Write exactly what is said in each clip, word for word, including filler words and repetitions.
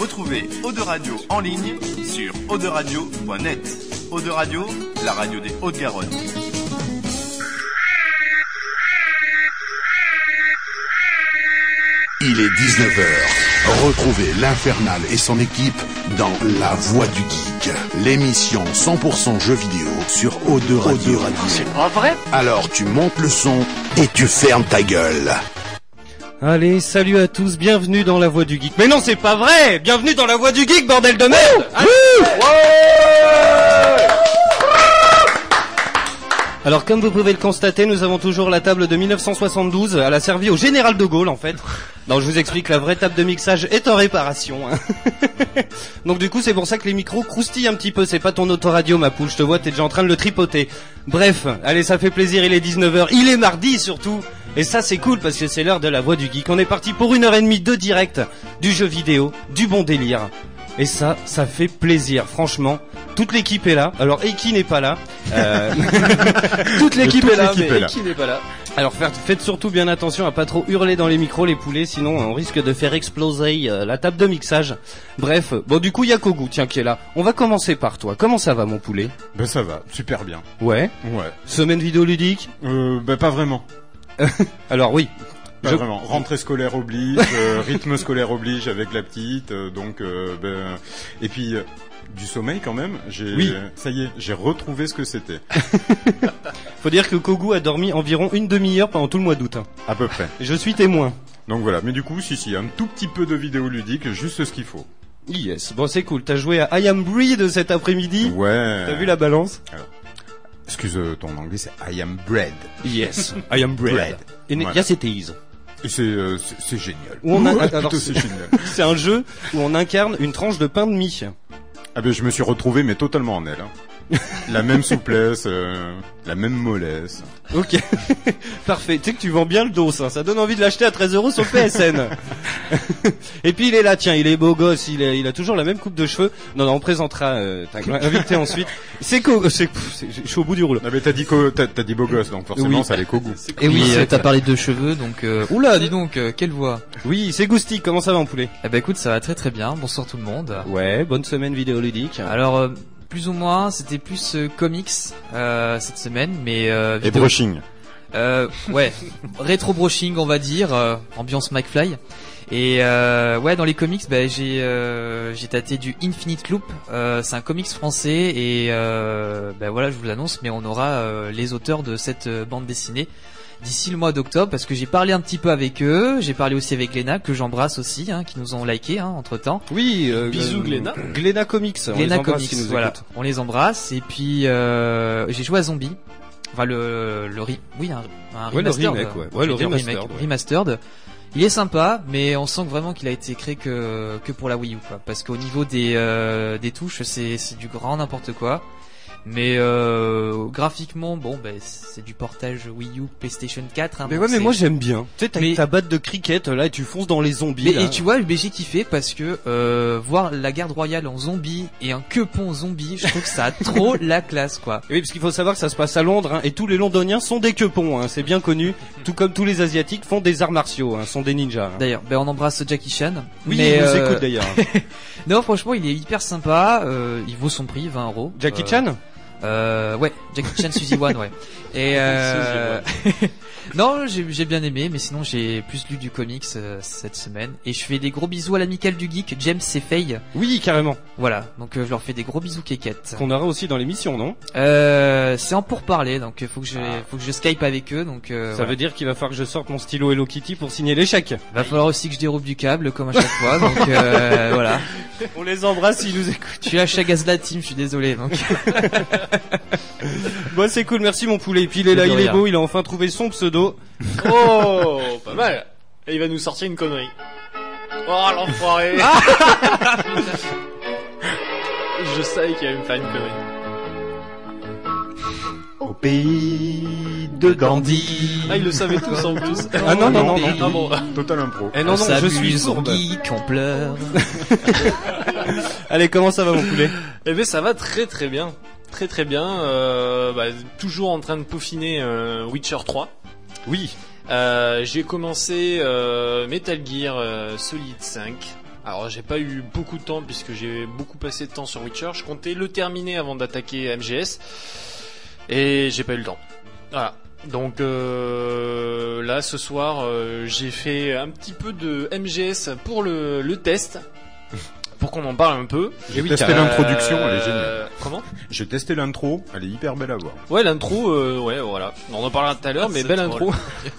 Retrouvez Eau de Radio en ligne sur eau de radio point net. Eau de Radio, la radio des Hauts-de-Garonne. Il est dix-neuf heures. Retrouvez l'Infernal et son équipe dans La Voix du Geek, l'émission cent pour cent jeux vidéo sur O deux Radio. C'est pas vrai? Alors tu montes le son et tu fermes ta gueule. Allez, salut à tous, bienvenue dans La Voix du Geek. Mais non, c'est pas vrai! Bienvenue dans La Voix du Geek, bordel de merde! Allez. Ouais. Alors, comme vous pouvez le constater, nous avons toujours la table de mille neuf cent soixante-douze. Elle a servi au général de Gaulle, en fait. Non, je vous explique, la vraie table de mixage est en réparation. Hein. Donc du coup, c'est pour ça que les micros croustillent un petit peu. C'est pas ton autoradio, ma poule, je te vois, t'es déjà en train de le tripoter. Bref, allez, ça fait plaisir, il est dix-neuf heures. Il est mardi, surtout. Et ça, c'est cool, parce que c'est l'heure de La Voix du Geek. On est parti pour une heure et demie de direct, du jeu vidéo, du bon délire. Et ça, ça fait plaisir, franchement. Toute l'équipe est là. Alors, Eki n'est pas là. Euh... Toute l'équipe est là, mais Eki n'est pas là. Alors, faites surtout bien attention à pas trop hurler dans les micros, les poulets, sinon on risque de faire exploser euh, la table de mixage. Bref, bon, du coup, il y a Kogu, tiens, qui est là. On va commencer par toi. Comment ça va, mon poulet? Ben, ça va, super bien. Ouais. Ouais. Semaine vidéoludique? Euh, ben, pas vraiment. Alors, oui. Pas Je... vraiment. Rentrée scolaire oblige, euh, rythme scolaire oblige avec la petite, euh, donc euh, ben et puis euh, du sommeil quand même. J'ai, oui. Ça y est, j'ai retrouvé ce que c'était. Faut dire que Kogu a dormi environ une demi-heure pendant tout le mois d'août. Hein. À peu près. Je suis témoin. Donc voilà. Mais du coup, si si, un tout petit peu de vidéo ludique, juste ce qu'il faut. Yes. Bon, c'est cool. T'as joué à I Am Breed cet après-midi. Ouais. T'as vu la balance? Alors, excuse ton anglais, c'est I Am Bread. Yes. I Am Bread. Bread. Et voilà. Yes, it is. Et c'est, euh, c'est, c'est génial. Où on a, ouais, alors, c'est, c'est génial. C'est un jeu où on incarne une tranche de pain de mie. Ah ben je me suis retrouvé mais totalement en elle. Hein. La même souplesse, euh, la même mollesse. Ok, parfait. Tu sais que tu vends bien le dos, ça. Ça donne envie de l'acheter à treize euros sur P S N. Et puis il est là, tiens, il est beau gosse, il, est, il a toujours la même coupe de cheveux. Non, non, on présentera euh, t'as invité ensuite. C'est Kogu, c'est, c'est, je suis au bout du rouleau. Ah mais t'as dit co, t'as, t'as dit beau gosse, donc forcément oui. Ça allait Kogu. Et oui, euh, t'as parlé de cheveux, donc euh... oula, dis donc, euh, quelle voix. Oui, c'est Goustic. Comment ça va, mon poulet? Eh ben écoute, ça va très très bien. Bonsoir tout le monde. Ouais, bonne semaine vidéoludique. Alors. Euh... Plus ou moins, c'était plus euh, comics euh, cette semaine, mais euh, et brushing. Euh, ouais, rétro brushing, on va dire, euh, ambiance McFly. Et euh, ouais, dans les comics, bah, j'ai euh, j'ai tâté du Infinite Loop. Euh, c'est un comics français et euh, bah, voilà, je vous l'annonce, mais on aura euh, les auteurs de cette euh, bande dessinée d'ici le mois d'octobre, parce que j'ai parlé un petit peu avec eux, j'ai parlé aussi avec Glénat, que j'embrasse aussi, hein, qui nous ont liké hein, entre temps. Oui, euh, bisous euh, Glénat. Glénat Comics. Glénat Comics, nous voilà, écoute. On les embrasse. Et puis euh, j'ai joué à Zombie, enfin le le ri... oui un, un ouais, remastered, le remake, ouais, ouais le remastered, remake, ouais. remastered. Il est sympa, mais on sent vraiment qu'il a été créé que que pour la Wii U, quoi, parce qu'au niveau des euh, des touches, c'est c'est du grand n'importe quoi. Mais euh, graphiquement, bon, ben c'est du portage Wii U, PlayStation quatre. Hein, mais ouais, mais moi j'aime bien. Tu sais, t'as mais... ta batte de cricket là et tu fonces dans les zombies. Mais, là. Et tu vois, j'ai kiffé parce que euh, voir la garde royale en zombie et un quepon zombie, je trouve que ça a trop la classe, quoi. Oui, parce qu'il faut savoir que ça se passe à Londres hein, et tous les Londoniens sont des quepons, hein, c'est bien connu. Tout comme tous les Asiatiques font des arts martiaux, hein, sont des ninjas. Hein. D'ailleurs, ben on embrasse Jackie Chan. Oui, mais, il nous euh... écoute d'ailleurs. Non, franchement, il est hyper sympa. Euh, il vaut son prix, vingt euros. Jackie euh... Chan. Euh, ouais, Jackie Chan, Suzy One, ouais. Et euh... non, j'ai, j'ai bien aimé, mais sinon j'ai plus lu du comics euh, cette semaine. Et je fais des gros bisous à l'amicale du geek, James et Faye. Oui, carrément. Voilà, donc euh, je leur fais des gros bisous kékettes. Qu'on aura aussi dans l'émission, non? Euh, c'est en pourparler, donc faut que je, ah. faut que je Skype avec eux, donc. Euh, Ça voilà. veut dire qu'il va falloir que je sorte mon stylo Hello Kitty pour signer les chèques. Va falloir aussi que je déroule du câble comme à chaque fois, donc euh, voilà. On les embrasse s'ils nous écoutent. Je suis la chagasse de la team, je suis désolé, donc. Bon, c'est cool, merci mon poulet. Et puis il est là, il est beau, il a enfin trouvé son pseudo. Oh, pas mal. Et il va nous sortir une connerie. Oh, l'enfoiré. Je savais qu'il allait me faire une connerie. Au pays de Gandhi. Ah, ils le savaient tous en plus. Ah non, non, non, non. Ah bon. Total impro. Eh non, non, je suis sourde. Geek, on pleure. Allez, comment ça va mon poulet? Eh ben, ça va très très bien. Très très bien. Euh, bah, toujours en train de peaufiner euh, Witcher trois. Oui. Euh, j'ai commencé euh, Metal Gear euh, Solid cinq. Alors j'ai pas eu beaucoup de temps puisque j'ai beaucoup passé de temps sur Witcher. Je comptais le terminer avant d'attaquer M G S et j'ai pas eu le temps. Voilà. Donc euh, là ce soir euh, j'ai fait un petit peu de M G S pour le, le test. Pour qu'on en parle un peu. J'ai testé l'introduction, elle est géniale. Euh, comment? J'ai testé l'intro, elle est hyper belle à voir. Ouais, l'intro, euh, ouais, voilà. On en parlera tout à l'heure, mais belle intro.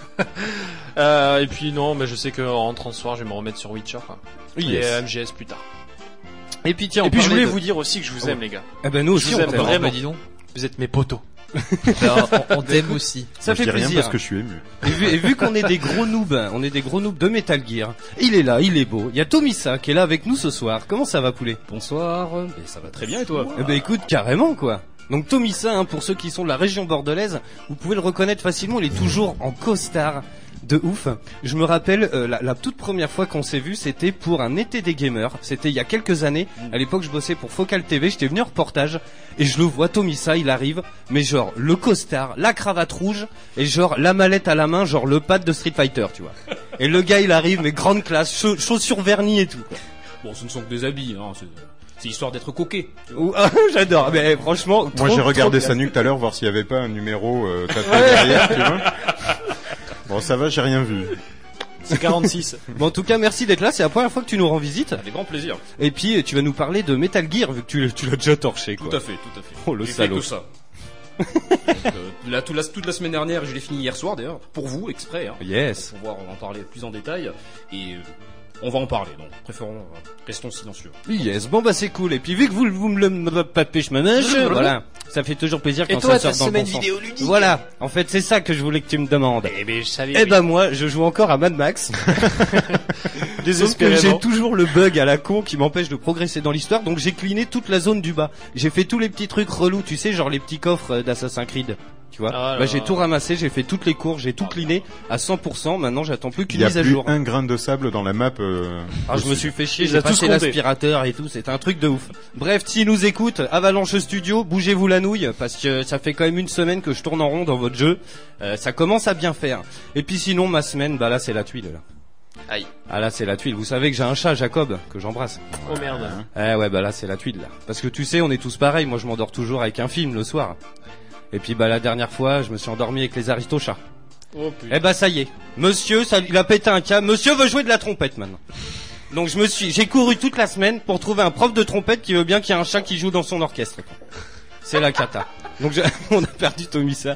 euh, et puis non, mais je sais qu'en rentrant ce soir, je vais me remettre sur Witcher, quoi. Yes. Et euh, M G S plus tard. Et puis tiens, et on puis je voulais de... vous dire aussi que je vous aime, oh. les gars. Eh ben nous aussi, je vous on aime t'aime vraiment. Dis donc. Vous êtes mes potos. Alors, on, on t'aime aussi. Ça Moi, fait je dis plaisir. rien parce que je suis ému. Et vu, et vu qu'on est des gros noobs, on est des gros noobs de Metal Gear. Il est là, il est beau. Il y a Tomissa qui est là avec nous ce soir. Comment ça va, poulet? Bonsoir, et ça va très bien et toi? Eh ben écoute, carrément quoi. Donc Tomissa, hein, pour ceux qui sont de la région bordelaise, vous pouvez le reconnaître facilement, il est toujours en costard de ouf. Je me rappelle, euh, la, la toute première fois qu'on s'est vu, c'était pour un été des gamers. C'était il y a quelques années. À l'époque, je bossais pour Focal T V, j'étais venu en reportage, et je le vois, Tomissa, il arrive, mais genre, le costard, la cravate rouge, et genre, la mallette à la main, genre, le pad de Street Fighter, tu vois. Et le gars, il arrive, mais grande classe, cha- chaussures vernies et tout, quoi. Bon, ce ne sont que des habits, hein, c'est, c'est histoire d'être coquet. Ouh, ah, j'adore, mais franchement, Moi trop, j'ai regardé trop sa bien. nuque tout à l'heure, voir s'il y avait pas un numéro euh, tatoué derrière, tu vois. Bon, ça va, j'ai rien vu. C'est quarante-six. Bon, en tout cas, merci d'être là, c'est la première fois que tu nous rends visite. Avec grand plaisir. Et puis, tu vas nous parler de Metal Gear, vu que tu, tu l'as déjà torché, quoi. Tout à fait, tout à fait. Oh, le J'ai fait salaud. que ça. Donc, euh, là, toute, la, toute la semaine dernière, je l'ai fini hier soir d'ailleurs, pour vous, exprès, hein, Yes. pour pouvoir en parler plus en détail. Et euh, on va en parler, donc préférons, euh, restons silencieux. Yes, bon bah c'est cool. Et puis vu que vous, vous me le papez, je manage, voilà. Ça fait toujours plaisir Et quand toi, ça ta sort dans le semaine bon sens. vidéoludique? Voilà, en fait c'est ça que je voulais que tu me demandes. Eh ben, je savais. Eh ben moi, je joue encore à Mad Max. Sauf que j'ai toujours le bug à la con qui m'empêche de progresser dans l'histoire, donc j'ai cleané toute la zone du bas. J'ai fait tous les petits trucs relous, tu sais, genre les petits coffres d'Assassin's Creed. Tu vois, Ah là bah, j'ai là. tout ramassé, j'ai fait toutes les cours, j'ai tout cleané à cent pour cent. Maintenant, j'attends plus Il qu'une y a mise à plus jour. un grain de sable dans la map. Euh, Ah, je me dessus. suis fait chier, Il j'ai a tous passé compté. l'aspirateur et tout, c'est un truc de ouf. Bref, s'ils nous écoutent, Avalanche Studio, bougez-vous la nouille, parce que ça fait quand même une semaine que je tourne en rond dans votre jeu. Euh, ça commence à bien faire. Et puis sinon, ma semaine, bah là, c'est la tuile, là. Aïe. Ah là, c'est la tuile. Vous savez que j'ai un chat, Jacob, que j'embrasse. Oh merde. Eh ouais, bah là, c'est la tuile, là. Parce que tu sais, on est tous pareils, moi je m'endors toujours avec un film le soir. Et puis bah la dernière fois, je me suis endormi avec les Aristochats. Oh putain. Eh bah ça y est, monsieur, ça, il a pété un câble. Monsieur veut jouer de la trompette maintenant. Donc je me suis, j'ai couru toute la semaine pour trouver un prof de trompette qui veut bien qu'il y ait un chat qui joue dans son orchestre. C'est la cata. Donc je- on a perdu Tomissa.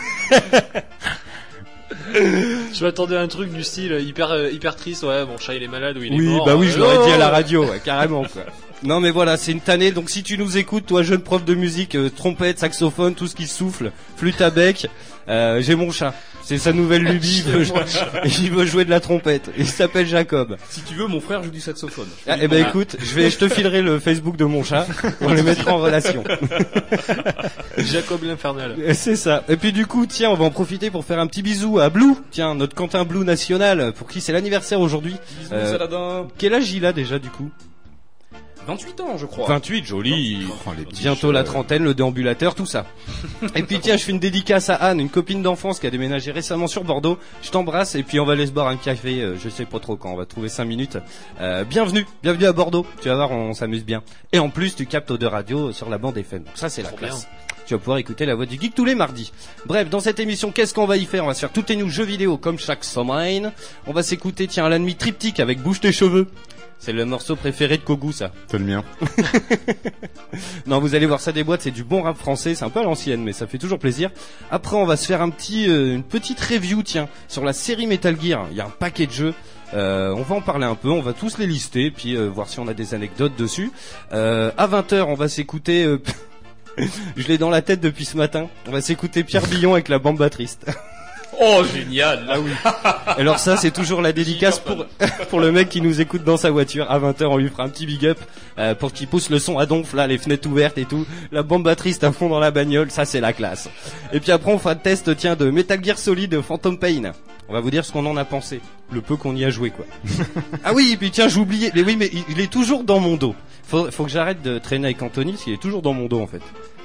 Je m'attendais à un truc du style hyper euh, hyper triste. Ouais, mon chat il est malade ou il est Oui, mort. bah oui, je l'aurais Oh dit à la radio, ouais, carrément quoi. Non mais voilà, c'est une tannée. Donc si tu nous écoutes, toi jeune prof de musique, euh, trompette, saxophone, tout ce qui souffle, flûte à bec, euh, j'ai mon chat. C'est sa nouvelle lubie. Il veut, jouer, il veut jouer de la trompette. Il s'appelle Jacob. Si tu veux, mon frère joue du saxophone. Ah, eh ben écoute, je vais, je te filerai le Facebook de mon chat. On les mettra en relation. Jacob l'infernal. Et c'est ça. Et puis du coup, tiens, on va en profiter pour faire un petit bisou à Blue. Tiens, notre Quentin Blue national, pour qui c'est l'anniversaire aujourd'hui. Bisous, Euh, Saladin. Quel âge il a déjà du coup? vingt-huit ans, je crois. vingt-huit, joli. Oh, les petits Bientôt chats. la trentaine, le déambulateur, tout ça. Et puis tiens, je fais une dédicace à Anne, une copine d'enfance qui a déménagé récemment sur Bordeaux. Je t'embrasse et puis on va aller se boire un café, euh, je sais pas trop quand, on va trouver cinq minutes. Euh, bienvenue, bienvenue à Bordeaux. Tu vas voir, on s'amuse bien. Et en plus, tu captes de radio sur la bande F M. Donc ça, c'est la Trop classe. Tu vas pouvoir écouter la voix du geek tous les mardis. Bref, dans cette émission, qu'est-ce qu'on va y faire? On va se faire toutes les news jeux vidéo comme chaque semaine. On va s'écouter, tiens, à la nuit triptyque avec Bouge tes cheveux. C'est le morceau préféré de Kogu, ça. C'est le mien. Non, vous allez voir, ça déboîte, c'est du bon rap français, c'est un peu à l'ancienne, mais ça fait toujours plaisir. Après, on va se faire un petit, euh, une petite review, tiens, sur la série Metal Gear. Il y a un paquet de jeux. Euh, on va en parler un peu, on va tous les lister, puis euh, voir si on a des anecdotes dessus. Euh, à vingt heures, on va s'écouter... Euh, je l'ai dans la tête depuis ce matin. On va s'écouter Pierre Billon avec la Bamba Triste. Oh, génial. Ah oui. Alors ça, c'est toujours la dédicace pour pour le mec qui nous écoute dans sa voiture. À vingt heures, on lui fera un petit big up euh, pour qu'il pousse le son à donf, là, les fenêtres ouvertes et tout. La Bamba Triste à fond dans la bagnole, ça c'est la classe. Et puis après, on fera le test, tiens, de Metal Gear Solid Phantom Pain. On va vous dire ce qu'on en a pensé. Le peu qu'on y a joué, quoi. Ah oui, et puis tiens, j'oubliais. Mais oui, mais il, il est toujours dans mon dos. Faut, faut que j'arrête de traîner avec Anthony, parce qu'il est toujours dans mon dos, en fait.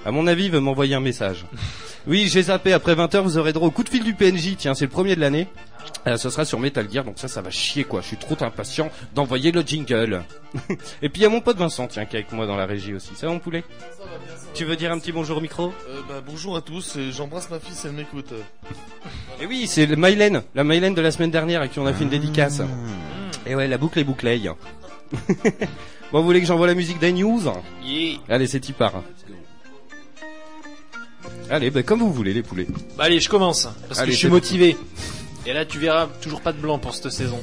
À mon avis, il veut m'envoyer un message. Oui, j'ai zappé. Après vingt heures, vous aurez droit au coup de fil du P N J. Tiens, c'est le premier de l'année. Euh, ce sera sur Metal Gear, donc ça, ça va chier, quoi. Je suis trop impatient d'envoyer le jingle. Et puis, il y a mon pote Vincent, tiens, qui est avec moi dans la régie aussi. Ça va, mon poulet? Ça va bien, ça va. Tu veux dire un petit bonjour au micro? euh, bah, Bonjour à tous, et j'embrasse ma fille si elle m'écoute. Et oui, c'est le Mylène, la Mylène de la semaine dernière à qui on a fait une dédicace. Et ouais, la boucle est bouclée. Bon, vous voulez que j'envoie la musique des news? Yeah. Allez, c'est y part. Allez, bah, comme vous voulez, les poulets. Bah allez, je commence, parce Allez, que je suis c'est motivé. Et là, tu verras, toujours pas de blanc pour cette saison.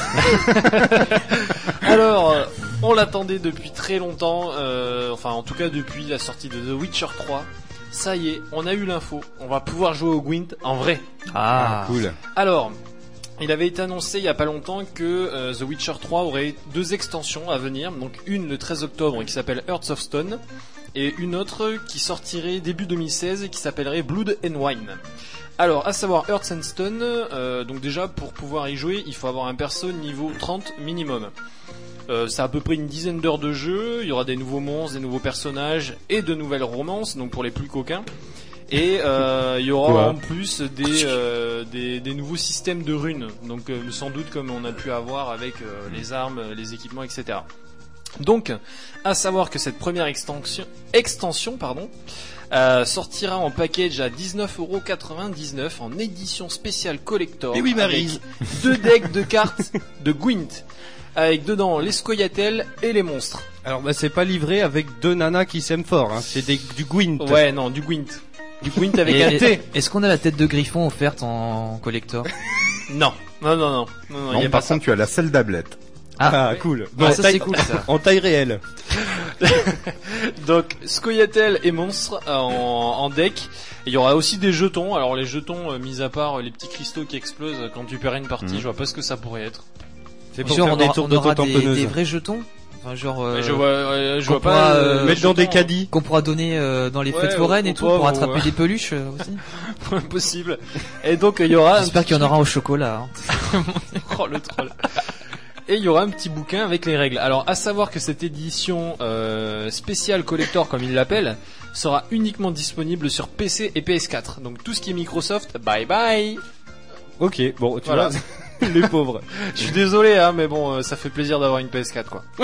Alors, euh, on l'attendait depuis très longtemps, euh, enfin en tout cas depuis la sortie de The Witcher trois. Ça y est, on a eu l'info, on va pouvoir jouer au Gwent en vrai. Ah, Cool. Alors, il avait été annoncé il y a pas longtemps que euh, The Witcher trois aurait deux extensions à venir, donc une le treize octobre qui s'appelle Hearts of Stone, et une autre qui sortirait début deux mille seize et qui s'appellerait Blood and Wine. Alors, à savoir Hearts and Stone, euh, donc déjà pour pouvoir y jouer, il faut avoir un perso niveau trente minimum. Euh, c'est à peu près une dizaine d'heures de jeu, il y aura des nouveaux monstres, des nouveaux personnages et de nouvelles romances, donc pour les plus coquins. Et euh, il y aura Quoi en plus des, euh, des des nouveaux systèmes de runes, donc euh, sans doute comme on a pu avoir avec euh, les armes, les équipements, et cetera. Donc, à savoir que cette première extension, extension pardon, euh, sortira en package à dix-neuf euros quatre-vingt-dix-neuf en édition spéciale collector. Et oui, Maryse. Avec deux decks de cartes de Gwent, avec dedans les Scoia'tael et les monstres. Alors, bah, c'est pas livré avec deux nanas qui s'aiment fort, hein. C'est des, du Gwent. Ouais, non, du Gwent. Du Gwent avec Et- un et- T. Est-ce qu'on a la tête de griffon offerte en collector? Non, non, non, non, non, non, Non, y a par pas ça. contre, tu as la selle d'ablette. Ah, cool. Ah, En ça taille- c'est cool ça. En taille réelle. Donc Scoia'tael et monstres euh, en, en deck. Il y aura aussi des jetons. Alors les jetons, euh, mis à part euh, les petits cristaux qui explosent euh, quand tu perds une partie, Mhm. je vois pas ce que ça pourrait être. C'est pour Genre faire on des aura, tours on aura des, d'auto-tamponneuse. des vrais jetons, enfin genre euh, Mais je vois, euh, je qu'on vois pourra, pas. euh, Mettre dans des jetons, caddies. qu'on pourra donner euh, dans les Ouais, fêtes foraines aux- et aux tout pour pauvres, attraper ouais. des peluches euh, aussi. Impossible. Et donc il y aura. un J'espère petit qu'il y en aura truc- au chocolat. hein. Oh le troll. Et il y aura un petit bouquin avec les règles. Alors, à savoir que cette édition euh, spéciale collector, comme ils l'appellent, sera uniquement disponible sur P C et P S quatre. Donc tout ce qui est Microsoft, bye bye. Ok, bon, tu Voilà. vois, les pauvres. Je suis désolé, hein, mais bon, euh, ça fait plaisir d'avoir une P S quatre, quoi.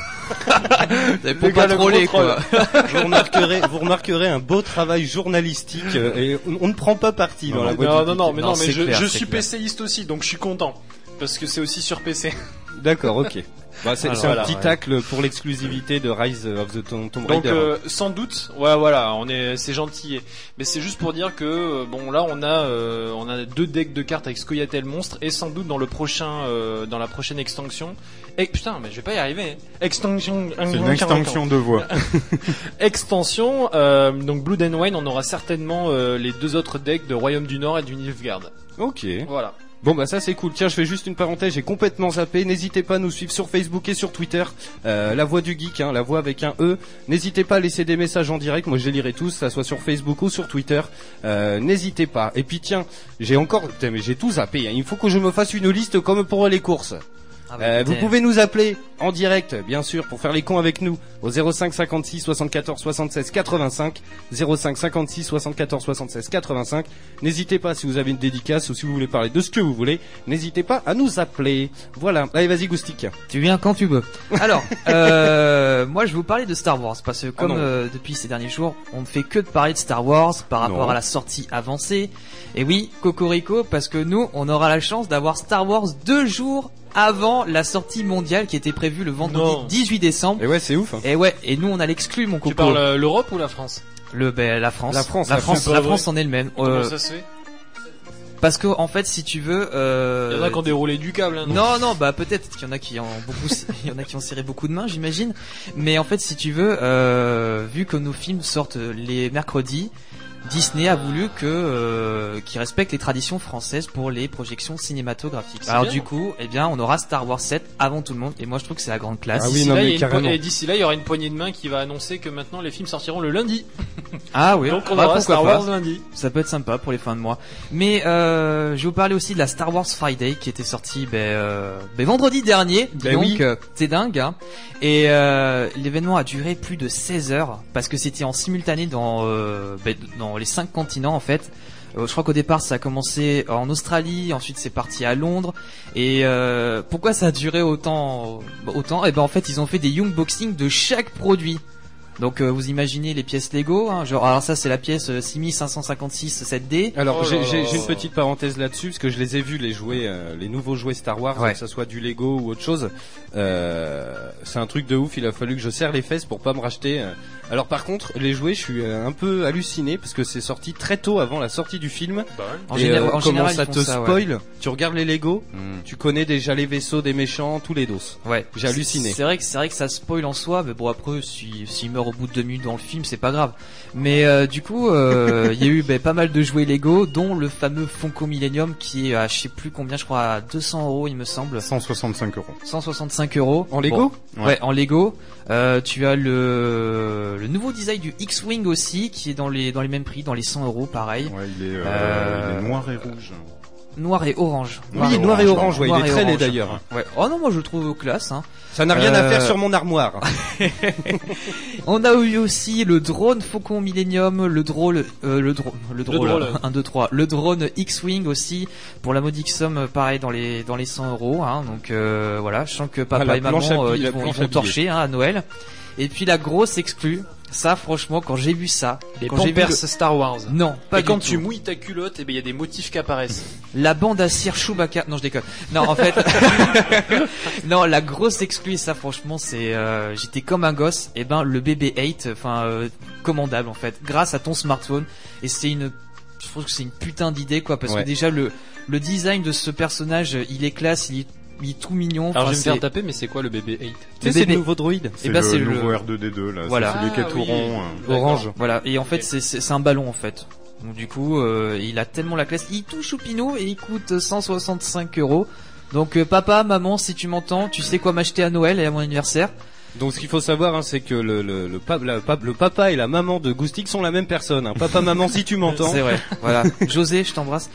Pour Le pas gars, le troller gros quoi. vous remarquerez, vous remarquerez un beau travail journalistique euh, et on, on ne prend pas parti dans la boîte. Non, du non, non, mais Non, non, mais c'est je, clair, je c'est suis clair. PCiste aussi, donc je suis content. Parce que c'est aussi sur P C. D'accord, ok. Bah, c'est Alors, c'est voilà, un petit ouais. tacle pour l'exclusivité de Rise of the Tomb Tomb Donc Raider. euh, sans doute, ouais voilà, on est, c'est gentil, mais c'est juste pour dire que euh, bon là on a, euh, on a deux decks de cartes avec Scoia'tael monstre et sans doute dans le prochain, euh, dans la prochaine extension, et putain mais je vais pas y arriver. hein. Extension, C'est une extinction de voix. extension, euh, donc Blood and Wine, on aura certainement euh, les deux autres decks de Royaume du Nord et du Nilfgaard. Ok. Voilà. Bon bah ça c'est cool. Tiens, je fais juste une parenthèse, j'ai complètement zappé. N'hésitez pas à nous suivre sur Facebook et sur Twitter. Euh, la voix du geek, hein, la voix avec un E. N'hésitez pas à laisser des messages en direct. Moi je les lirai tous, ça soit sur Facebook ou sur Twitter. Euh, n'hésitez pas. Et puis tiens, j'ai encore, putain, mais j'ai tout zappé. hein. Il faut que je me fasse une liste comme pour les courses. Ah bah, Euh, vous putain. pouvez nous appeler en direct, bien sûr, pour faire les cons avec nous, au zéro cinq cinquante-six soixante-quatorze soixante-seize quatre-vingt-cinq, zéro cinq cinquante-six soixante-quatorze soixante-seize quatre-vingt-cinq. N'hésitez pas si vous avez une dédicace ou si vous voulez parler de ce que vous voulez, n'hésitez pas à nous appeler. Voilà, allez vas-y Goustic. Tu viens quand tu veux. Alors, euh, moi je vais vous parler de Star Wars parce que comme non. euh, depuis ces derniers jours, on ne fait que de parler de Star Wars par rapport Non. à la sortie avancée. Et oui, cocorico, parce que nous, on aura la chance d'avoir Star Wars deux jours avant la sortie mondiale qui était prévue le vendredi Non. dix-huit décembre. Et ouais, c'est ouf. Hein. Et ouais, et nous on a l'exclu mon coco. Tu parles euh, l'Europe ou la France? Le ben, la France. La France, la la France, France, la ouais. France en est le même. Comment Euh, ça se fait? parce que en fait, si tu veux, euh, Il y en a qui ont déroulé du câble. Hein, donc. Non, non, bah peut-être qu'il y en a qui ont beaucoup, il y en a qui ont serré beaucoup de mains, j'imagine. Mais en fait, si tu veux, euh, vu que nos films sortent les mercredis, Disney a voulu que euh, qu'il respecte les traditions françaises pour les projections cinématographiques. Alors bien. du coup, eh bien, on aura Star Wars sept avant tout le monde et moi je trouve que c'est la grande classe. Ah oui, D'ici non, là, mais il y a une po- carrément. et d'ici là, il y aura une poignée de main qui va annoncer que maintenant les films sortiront le lundi. Ah oui, Donc on bah, aura pourquoi Star pas. Wars lundi. Ça peut être sympa pour les fins de mois. Mais euh, je vais vous parler aussi de la Star Wars Friday qui était sortie ben, euh, ben, vendredi dernier. Dis Ben donc, oui. euh, c'est dingue. Hein. Et euh, l'événement a duré plus de seize heures parce que c'était en simultané dans, euh, ben, dans les cinq continents en fait. Euh, je crois qu'au départ ça a commencé en Australie, ensuite c'est parti à Londres. Et euh, pourquoi ça a duré autant autant Et ben en fait ils ont fait des unboxings de chaque produit. Donc euh, vous imaginez les pièces Lego, hein, genre alors ça c'est la pièce euh, six mille cinq cent cinquante-six sept D. Alors Oh j'ai là j'ai- là. j'ai une petite parenthèse là-dessus parce que je les ai vus les jouets, euh, les nouveaux jouets Star Wars, Ouais. que ça soit du Lego ou autre chose. Euh, c'est un truc de ouf. Il a fallu que je serre les fesses pour pas me racheter. euh. Alors par contre, les jouets, je suis euh, un peu halluciné parce que c'est sorti très tôt avant la sortie du film. En, Et, général, euh, en comment général, ça ils font te ça, ouais. spoil. Tu regardes les Lego, Hmm. tu connais déjà les vaisseaux des méchants, tous les dos. Ouais. J'ai halluciné. C'est vrai que c'est vrai que ça spoil en soi, mais bon après si s'il meurt au bout de deux minutes dans le film, c'est pas grave. Mais euh, du coup, euh, il y a eu ben, pas mal de jouets Lego, dont le fameux Funko Millennium qui est à je sais plus combien, je crois à deux cents euros il me semble, cent soixante-cinq euros. cent soixante-cinq euros. En Lego Bon, ouais. en Lego. Euh, tu as le le nouveau design du X-Wing aussi, qui est dans les dans les mêmes prix, dans les cent euros, pareil. Ouais, il est, euh, Euh, il est noir et rouge. Noir et orange. Oui, noir et orange. Ouais, il Noir est et très laid orange. d'ailleurs. Ouais. Oh non, moi je le trouve classe. Hein. Ça n'a rien à Euh, faire sur mon armoire. On a eu aussi le drone Faucon Millennium, le drone, euh, le drone, le drone, drone. un, deux, trois, le drone X-Wing aussi, pour la modique somme, pareil, dans les, dans les cent euros, hein, donc, euh, voilà, je sens que papa Ah, la et maman, planche à euh, billes, ils la vont, ils planche vont à billets. torcher, hein, à Noël. Et puis la grosse exclue, ça, franchement, quand j'ai vu ça, Les quand j'ai vu Pampers le- Star Wars. non, pas Et du quand tout. tu mouilles ta culotte, et ben il y a des motifs qui apparaissent. La bande à cire Chewbacca. Non, je déconne. Non, en fait, non, la grosse exclue, ça, franchement, c'est, euh, j'étais comme un gosse. Et ben, le B B huit, enfin, euh, commandable en fait, grâce à ton smartphone. Et c'est une, je trouve que c'est une putain d'idée, quoi, parce Ouais. que déjà le, le design de ce personnage, il est classe, il est, il est tout mignon. Alors Enfin, je vais me c'est- faire taper, mais c'est quoi le B B huit? Tu sais, Le c'est bébé. le nouveau droïde. C'est Eh ben, le c'est le- nouveau R deux D deux là. Voilà. C'est celui qui est Ah, tout oui. rond. euh. Orange. Voilà. Et en fait, Ok. c'est, c'est, c'est un ballon en fait. Donc du coup, euh, il a tellement la classe. Il touche au pinot et il coûte cent soixante-cinq euros. Donc euh, papa, maman, si tu m'entends, tu sais quoi m'acheter à Noël et à mon anniversaire. Donc ce qu'il faut savoir, hein, c'est que le, le, le, pa- la- pa- le papa et la maman de Goustic sont la même personne. Hein. Papa, maman, si tu m'entends. C'est vrai. Voilà. José, je t'embrasse.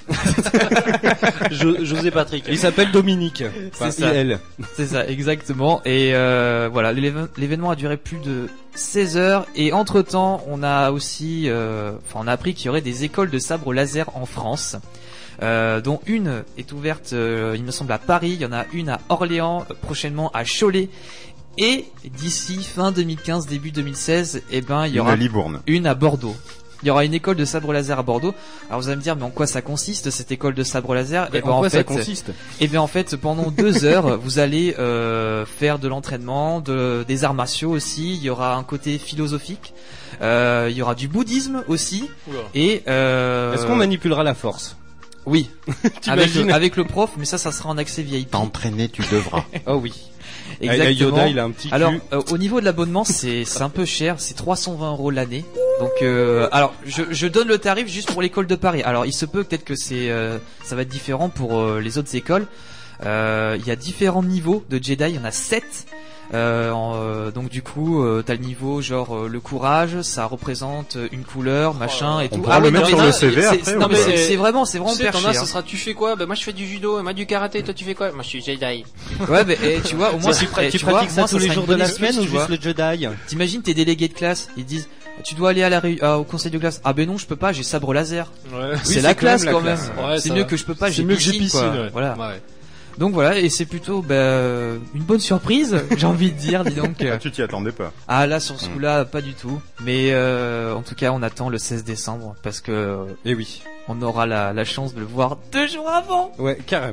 Jo- José Patrick. Il s'appelle Dominique. Enfin, C'est ça. il, elle. C'est ça, exactement. Et euh, voilà, l'éve- l'événement a duré plus de seize heures. Et entre temps, on a aussi, euh, enfin, on a appris qu'il y aurait des écoles de sabre laser en France. Euh, dont une est ouverte, euh, il me semble à Paris, il y en a une à Orléans, euh, prochainement à Cholet, et d'ici fin deux mille quinze, début deux mille seize, eh ben il y Une aura à Libourne. une à Bordeaux. Il y aura une école de sabre laser à Bordeaux. Alors vous allez me dire, mais en quoi ça consiste cette école de sabre laser Mais Eh ben en quoi fait, ça consiste? eh bien en fait, pendant deux heures, vous allez euh, faire de l'entraînement, de, des arts martiaux aussi. Il y aura un côté philosophique. Euh, il y aura du bouddhisme aussi. Oula. Et euh, Est-ce qu'on manipulera la force? Oui, avec T'imagines? le, avec le prof, mais ça, ça sera en accès V I P. T'entraîner, tu devras. Oh oui. Et Exactement. Yoda, il a un petit cul. Alors, euh, au niveau de l'abonnement, c'est c'est un peu cher, c'est trois cent vingt euros l'année. Donc, euh, alors, je, je donne le tarif juste pour l'école de Paris. Alors, il se peut peut-être que c'est, euh, ça va être différent pour euh, les autres écoles. Euh, Il y a différents niveaux de Jedi, il y en a sept. Euh, en, euh, donc du coup, euh, t'as le niveau genre euh, le courage, ça représente une couleur, machin et On tout. pourra le ouais, mettre non, sur mais le ça, C V c'est- après, Non ou mais pas c'est c'est vraiment, c'est vraiment Tu sais, t'en perché. as, hein. ce sera tu fais quoi? Bah moi je fais du judo, moi du karaté, toi tu fais quoi? Moi je suis Jedi. Ouais, mais eh, tu vois, au moins tu, c'est pra- eh, tu tu vois, pratiques ça moi, tous les sera jours une de bonne la excuse, semaine ou tu vois. juste le Jedi? T'imagines tes délégués de classe, ils disent tu dois aller à la réu- à- au conseil de classe. Ah ben non, je peux pas, j'ai sabre laser. Ouais. c'est c'est la quand classe même la quand même. classe. Ouais, c'est ça mieux va. que je peux pas, C'est j'ai mieux que j'ai piscine, piscine. quoi. Ouais. Voilà. Ouais. Donc voilà, et c'est plutôt bah, une bonne surprise, j'ai envie de dire, dis donc. Ah, tu t'y attendais pas. Ah là sur ce Mm. coup-là, pas du tout. Mais euh, en tout cas, on attend le seize décembre parce que Eh oui. on aura la, la chance de le voir deux jours avant. Ouais, carrément.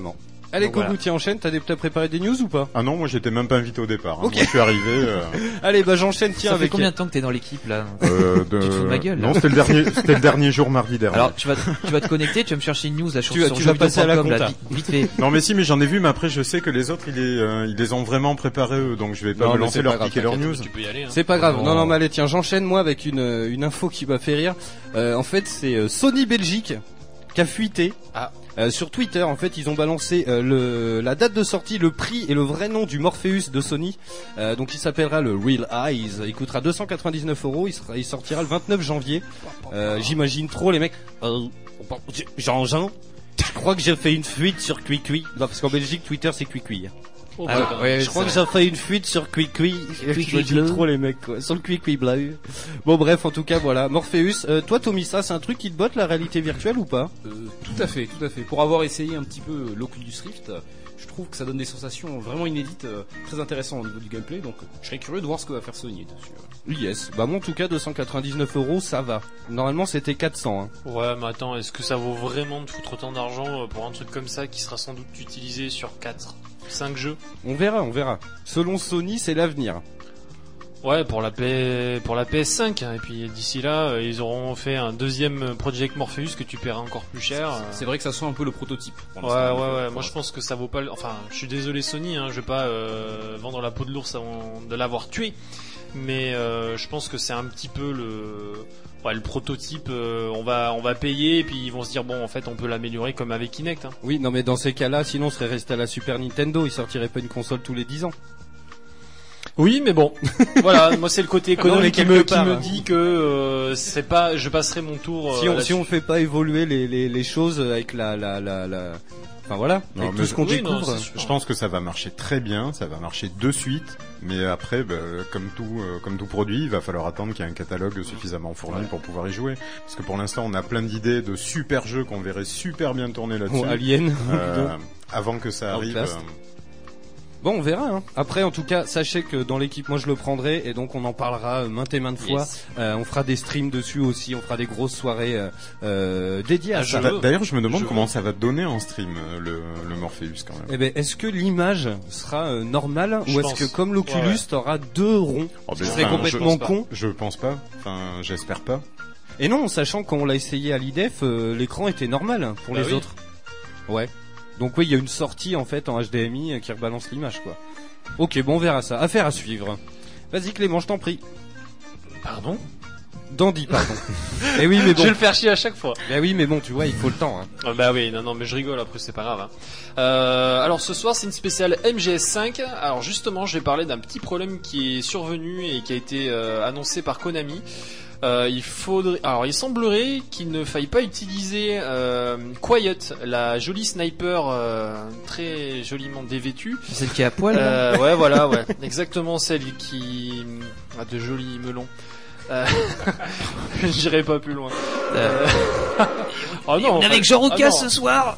Allez, Donc, Kogu, voilà. tiens, enchaîne. T'as, des... t'as préparé des news ou pas? Ah non, moi j'étais même pas invité au départ. Hein. Ok. Moi, je suis arrivé. Euh, Allez, bah j'enchaîne, tiens, Ça fait avec... combien de temps que t'es dans l'équipe là? euh, de... Tu te fous de ma gueule, là. Non, c'était le dernier, c'était le dernier jour mardi dernier. Alors tu vas te, tu vas te connecter, tu vas me chercher une news là sur, Tu vas- sur tu vas passer à la jeuxvideo point com, compta. là, vite, vite fait. Non mais si, mais j'en ai vu, mais après je sais que les autres ils les, euh, ils les ont vraiment préparés eux, donc je vais pas Non, me mais lancer c'est leur pas grave, piquer leur T'inquiète, news. Tu peux y aller. Hein. C'est pas grave. Non. Non, non, mais allez, tiens, j'enchaîne moi avec une euh, une info qui m'a fait rire. Euh, en fait, c'est euh, Sony Belgique qui a fuité. Ah. Euh, sur Twitter, en fait, ils ont balancé euh, le, la date de sortie, le prix et le vrai nom du Morpheus de Sony. Euh, donc, il s'appellera le Real Eyes. Il coûtera deux cent quatre-vingt-dix-neuf euros. Il, sera, il sortira le vingt-neuf janvier. Euh, j'imagine trop les mecs. Euh, Jean-Jean, je crois que j'ai fait une fuite sur QuickQui. Non, parce qu'en Belgique, Twitter c'est QuickQui. Oh, Ah, bah, ouais, Je crois que ça- j'ai fait une fuite sur QuickQui. QuickQui J'imagine bleu. trop les mecs, quoi. Sur le QuickQui bleu. Bon, bref, en tout cas, voilà. Morpheus. Euh, toi, Tommy, ça, c'est un truc qui te botte, la réalité virtuelle ou pas? Euh, tout à fait, tout à fait. Pour avoir essayé un petit peu l'Oculus Rift, je trouve que ça donne des sensations vraiment inédites, euh, très intéressantes au niveau du gameplay. Donc, je serais curieux de voir ce que va faire Sony dessus. Yes. Bah, moi, en tout cas, deux cent quatre-vingt-dix-neuf euros, ça va. Normalement, c'était quatre cents, hein. Ouais, mais attends, est-ce que ça vaut vraiment de foutre autant d'argent euh, pour un truc comme ça qui sera sans doute utilisé sur quatre, cinq jeux? On verra, on verra. Selon Sony, c'est l'avenir. Ouais, pour la P... pour la P S cinq, hein, et puis d'ici là, euh, ils auront fait un deuxième Project Morpheus que tu paieras encore plus cher. euh. C'est vrai que ça sent un peu le prototype. pour Ouais, l'instant. ouais, ouais. Pour Moi, je pense que ça vaut pas. le- Enfin, je suis désolé Sony, hein, je vais pas euh, vendre la peau de l'ours avant de l'avoir tué, mais euh, je pense que c'est un petit peu le, ouais, le prototype. euh, on va, on va payer, et puis ils vont se dire bon, en fait, on peut l'améliorer comme avec Kinect. Hein. Oui, non, mais dans ces cas-là, sinon, on serait resté à la Super Nintendo. Il sortirait pas une console tous les dix ans. Oui, mais bon, voilà. Moi, c'est le côté Non, mais économique qui quelque me, qui part, me hein. dit que euh, c'est pas. Je passerai mon tour. Si euh, on, si là-dessus. on fait pas évoluer les, les, les choses avec la, la, la, la... Enfin voilà, Non, avec mais tout ce qu'on oui, non, découvre. c'est sûr. Je pense que ça va marcher très bien, ça va marcher de suite, mais après, bah, comme tout, euh, comme tout produit, il va falloir attendre qu'il y ait un catalogue suffisamment fourni pour pouvoir y jouer. Parce que pour l'instant, on a plein d'idées de super jeux qu'on verrait super bien tourner là-dessus. Bon, Alien. Euh, avant que ça arrive. Outlast. euh, Bon, on verra. Hein. Après, en tout cas, sachez que dans l'équipe, moi, je le prendrai et donc on en parlera euh, maintes et maintes fois. Yes. Euh, on fera des streams dessus aussi. On fera des grosses soirées euh, euh, dédiées à Ah, ça. je d'a- veux. D'ailleurs, je me demande Je comment veux. ça va donner en stream euh, le, le Morpheus quand même. Eh ben, est-ce que l'image sera euh, normale Je ou est-ce pense. que comme l'Oculus, Ouais, ouais. t'auras deux ronds? Oh, Ce ben, serait enfin, complètement je pense con. Je pense pas. Enfin, j'espère pas. Et non, sachant qu'on l'a essayé à l'I D F, euh, l'écran était normal pour Bah les oui. autres. Ouais. Donc oui, il y a une sortie en fait en H D M I euh, qui rebalance l'image quoi. Ok, bon, on verra ça. Affaire à suivre. Vas-y Clément, je t'en prie. Pardon. Dandy, pardon. Eh oui, mais Je bon. vais le faire chier à chaque fois. Eh oui, mais bon, tu vois, il faut le temps. Hein. Ah bah oui, non, non, mais je rigole, après c'est pas grave. Hein. Euh, alors ce soir c'est une spéciale M G S cinq. Alors justement je vais parler d'un petit problème qui est survenu et qui a été euh, annoncé par Konami. Euh, il faudrait, alors il semblerait qu'il ne faille pas utiliser euh, Quiet, la jolie sniper euh, très joliment dévêtue. Celle qui est à poil. là. Euh, ouais, voilà, ouais, exactement celle qui a de jolis melons. Euh... J'irai pas plus loin. Euh, Oh non, on est enfin- avec Jean ah Roucas non. ce soir.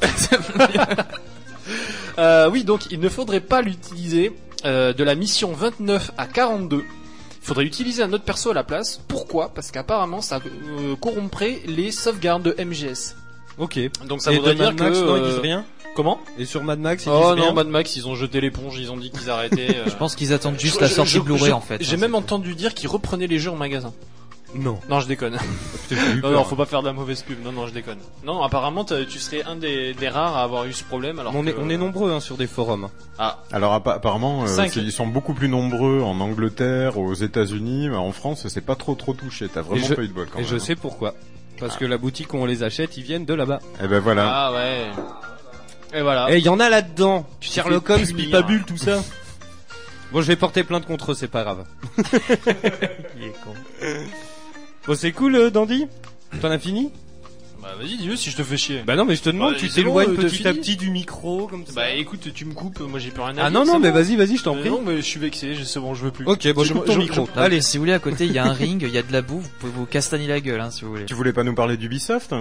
Euh, oui, donc il ne faudrait pas l'utiliser euh, de la mission vingt-neuf à quarante-deux. Il faudrait utiliser un autre perso à la place. Pourquoi? Parce qu'apparemment ça euh, corromprait les sauvegardes de M G S. Ok. Donc ça Et voudrait de dire Mad Max, que... non, ils euh, disent rien. Comment? Et sur Mad Max, ils Oh disent non, rien. Mad Max, ils ont jeté l'éponge, ils ont dit qu'ils arrêtaient. euh. Je pense qu'ils attendent juste Je- la je- sortie je- Blu-ray je- en fait. J'ai hein, même c'est- entendu dire qu'ils reprenaient les jeux en magasin. Non. Non, je déconne. Putain, j'ai eu Non, peur. non, faut pas faire de la mauvaise pub. Non, non, je déconne. Non, apparemment, t'as- tu serais un des, des rares à avoir eu ce problème. Alors on, est, que- on est nombreux hein, sur des forums. Ah, Alors appa- apparemment, euh, Cinq. c'est- ils sont beaucoup plus nombreux en Angleterre, aux États-Unis, mais en France, c'est pas trop trop touché. T'as vraiment Et je- pas eu de bol quand Et même. je sais pourquoi. Parce que la boutique où on les achète, ils viennent de là-bas. Et ben voilà. ah ouais. Et voilà. Eh, il y en a là-dedans. Tu t'es Sherlock fait Holmes, punir. Pipabule, tout ça. Bon, je vais porter plainte contre eux, c'est pas grave. Il est con. Bon, c'est cool, euh, Dandy. T'en as fini? Bah vas-y, dis-le si je te fais chier. Bah non, mais je te demande, Bah, tu c'est t'éloignes bon, euh, t'as petit à fini petit du micro, comme ça. Bah écoute, tu me coupes, moi j'ai plus rien à Ah dire. non, non, c'est mais bon. vas-y, vas-y, je t'en Euh, prie. Non, mais je suis vexé, je- c'est bon, je veux plus. Ok, bon, je Je- coupe ton je- micro. je- Allez. Si vous voulez, à côté, il y a un ring, il y a de la boue, vous pouvez vous castagner la gueule, hein, si vous voulez. Tu voulais pas nous parler d'Ubisoft?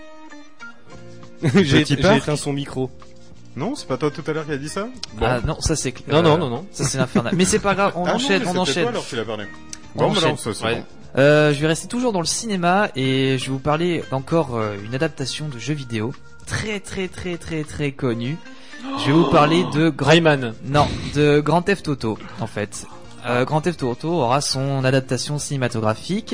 J'ai Petit j'ai parc. éteint son micro. Non, c'est pas toi tout à l'heure qui a dit ça? Ah non, ça c'est. Non, non, non, non. Ça c'est l'infernal. Mais c'est pas grave, on Ah non, enchaîne, mais on c'est peut-être enchaîne. toi alors qui l'as parlé. On Bon, bah enchaîne. non, ça, c'est Ouais. bon. Euh, je vais rester toujours dans le cinéma et je vais vous parler encore euh, une adaptation de jeu vidéo très très très très très connue. Je vais vous parler de Grand... Rayman. Non, de Grand Theft Auto, en fait. Euh, Grand Theft Auto aura son adaptation cinématographique,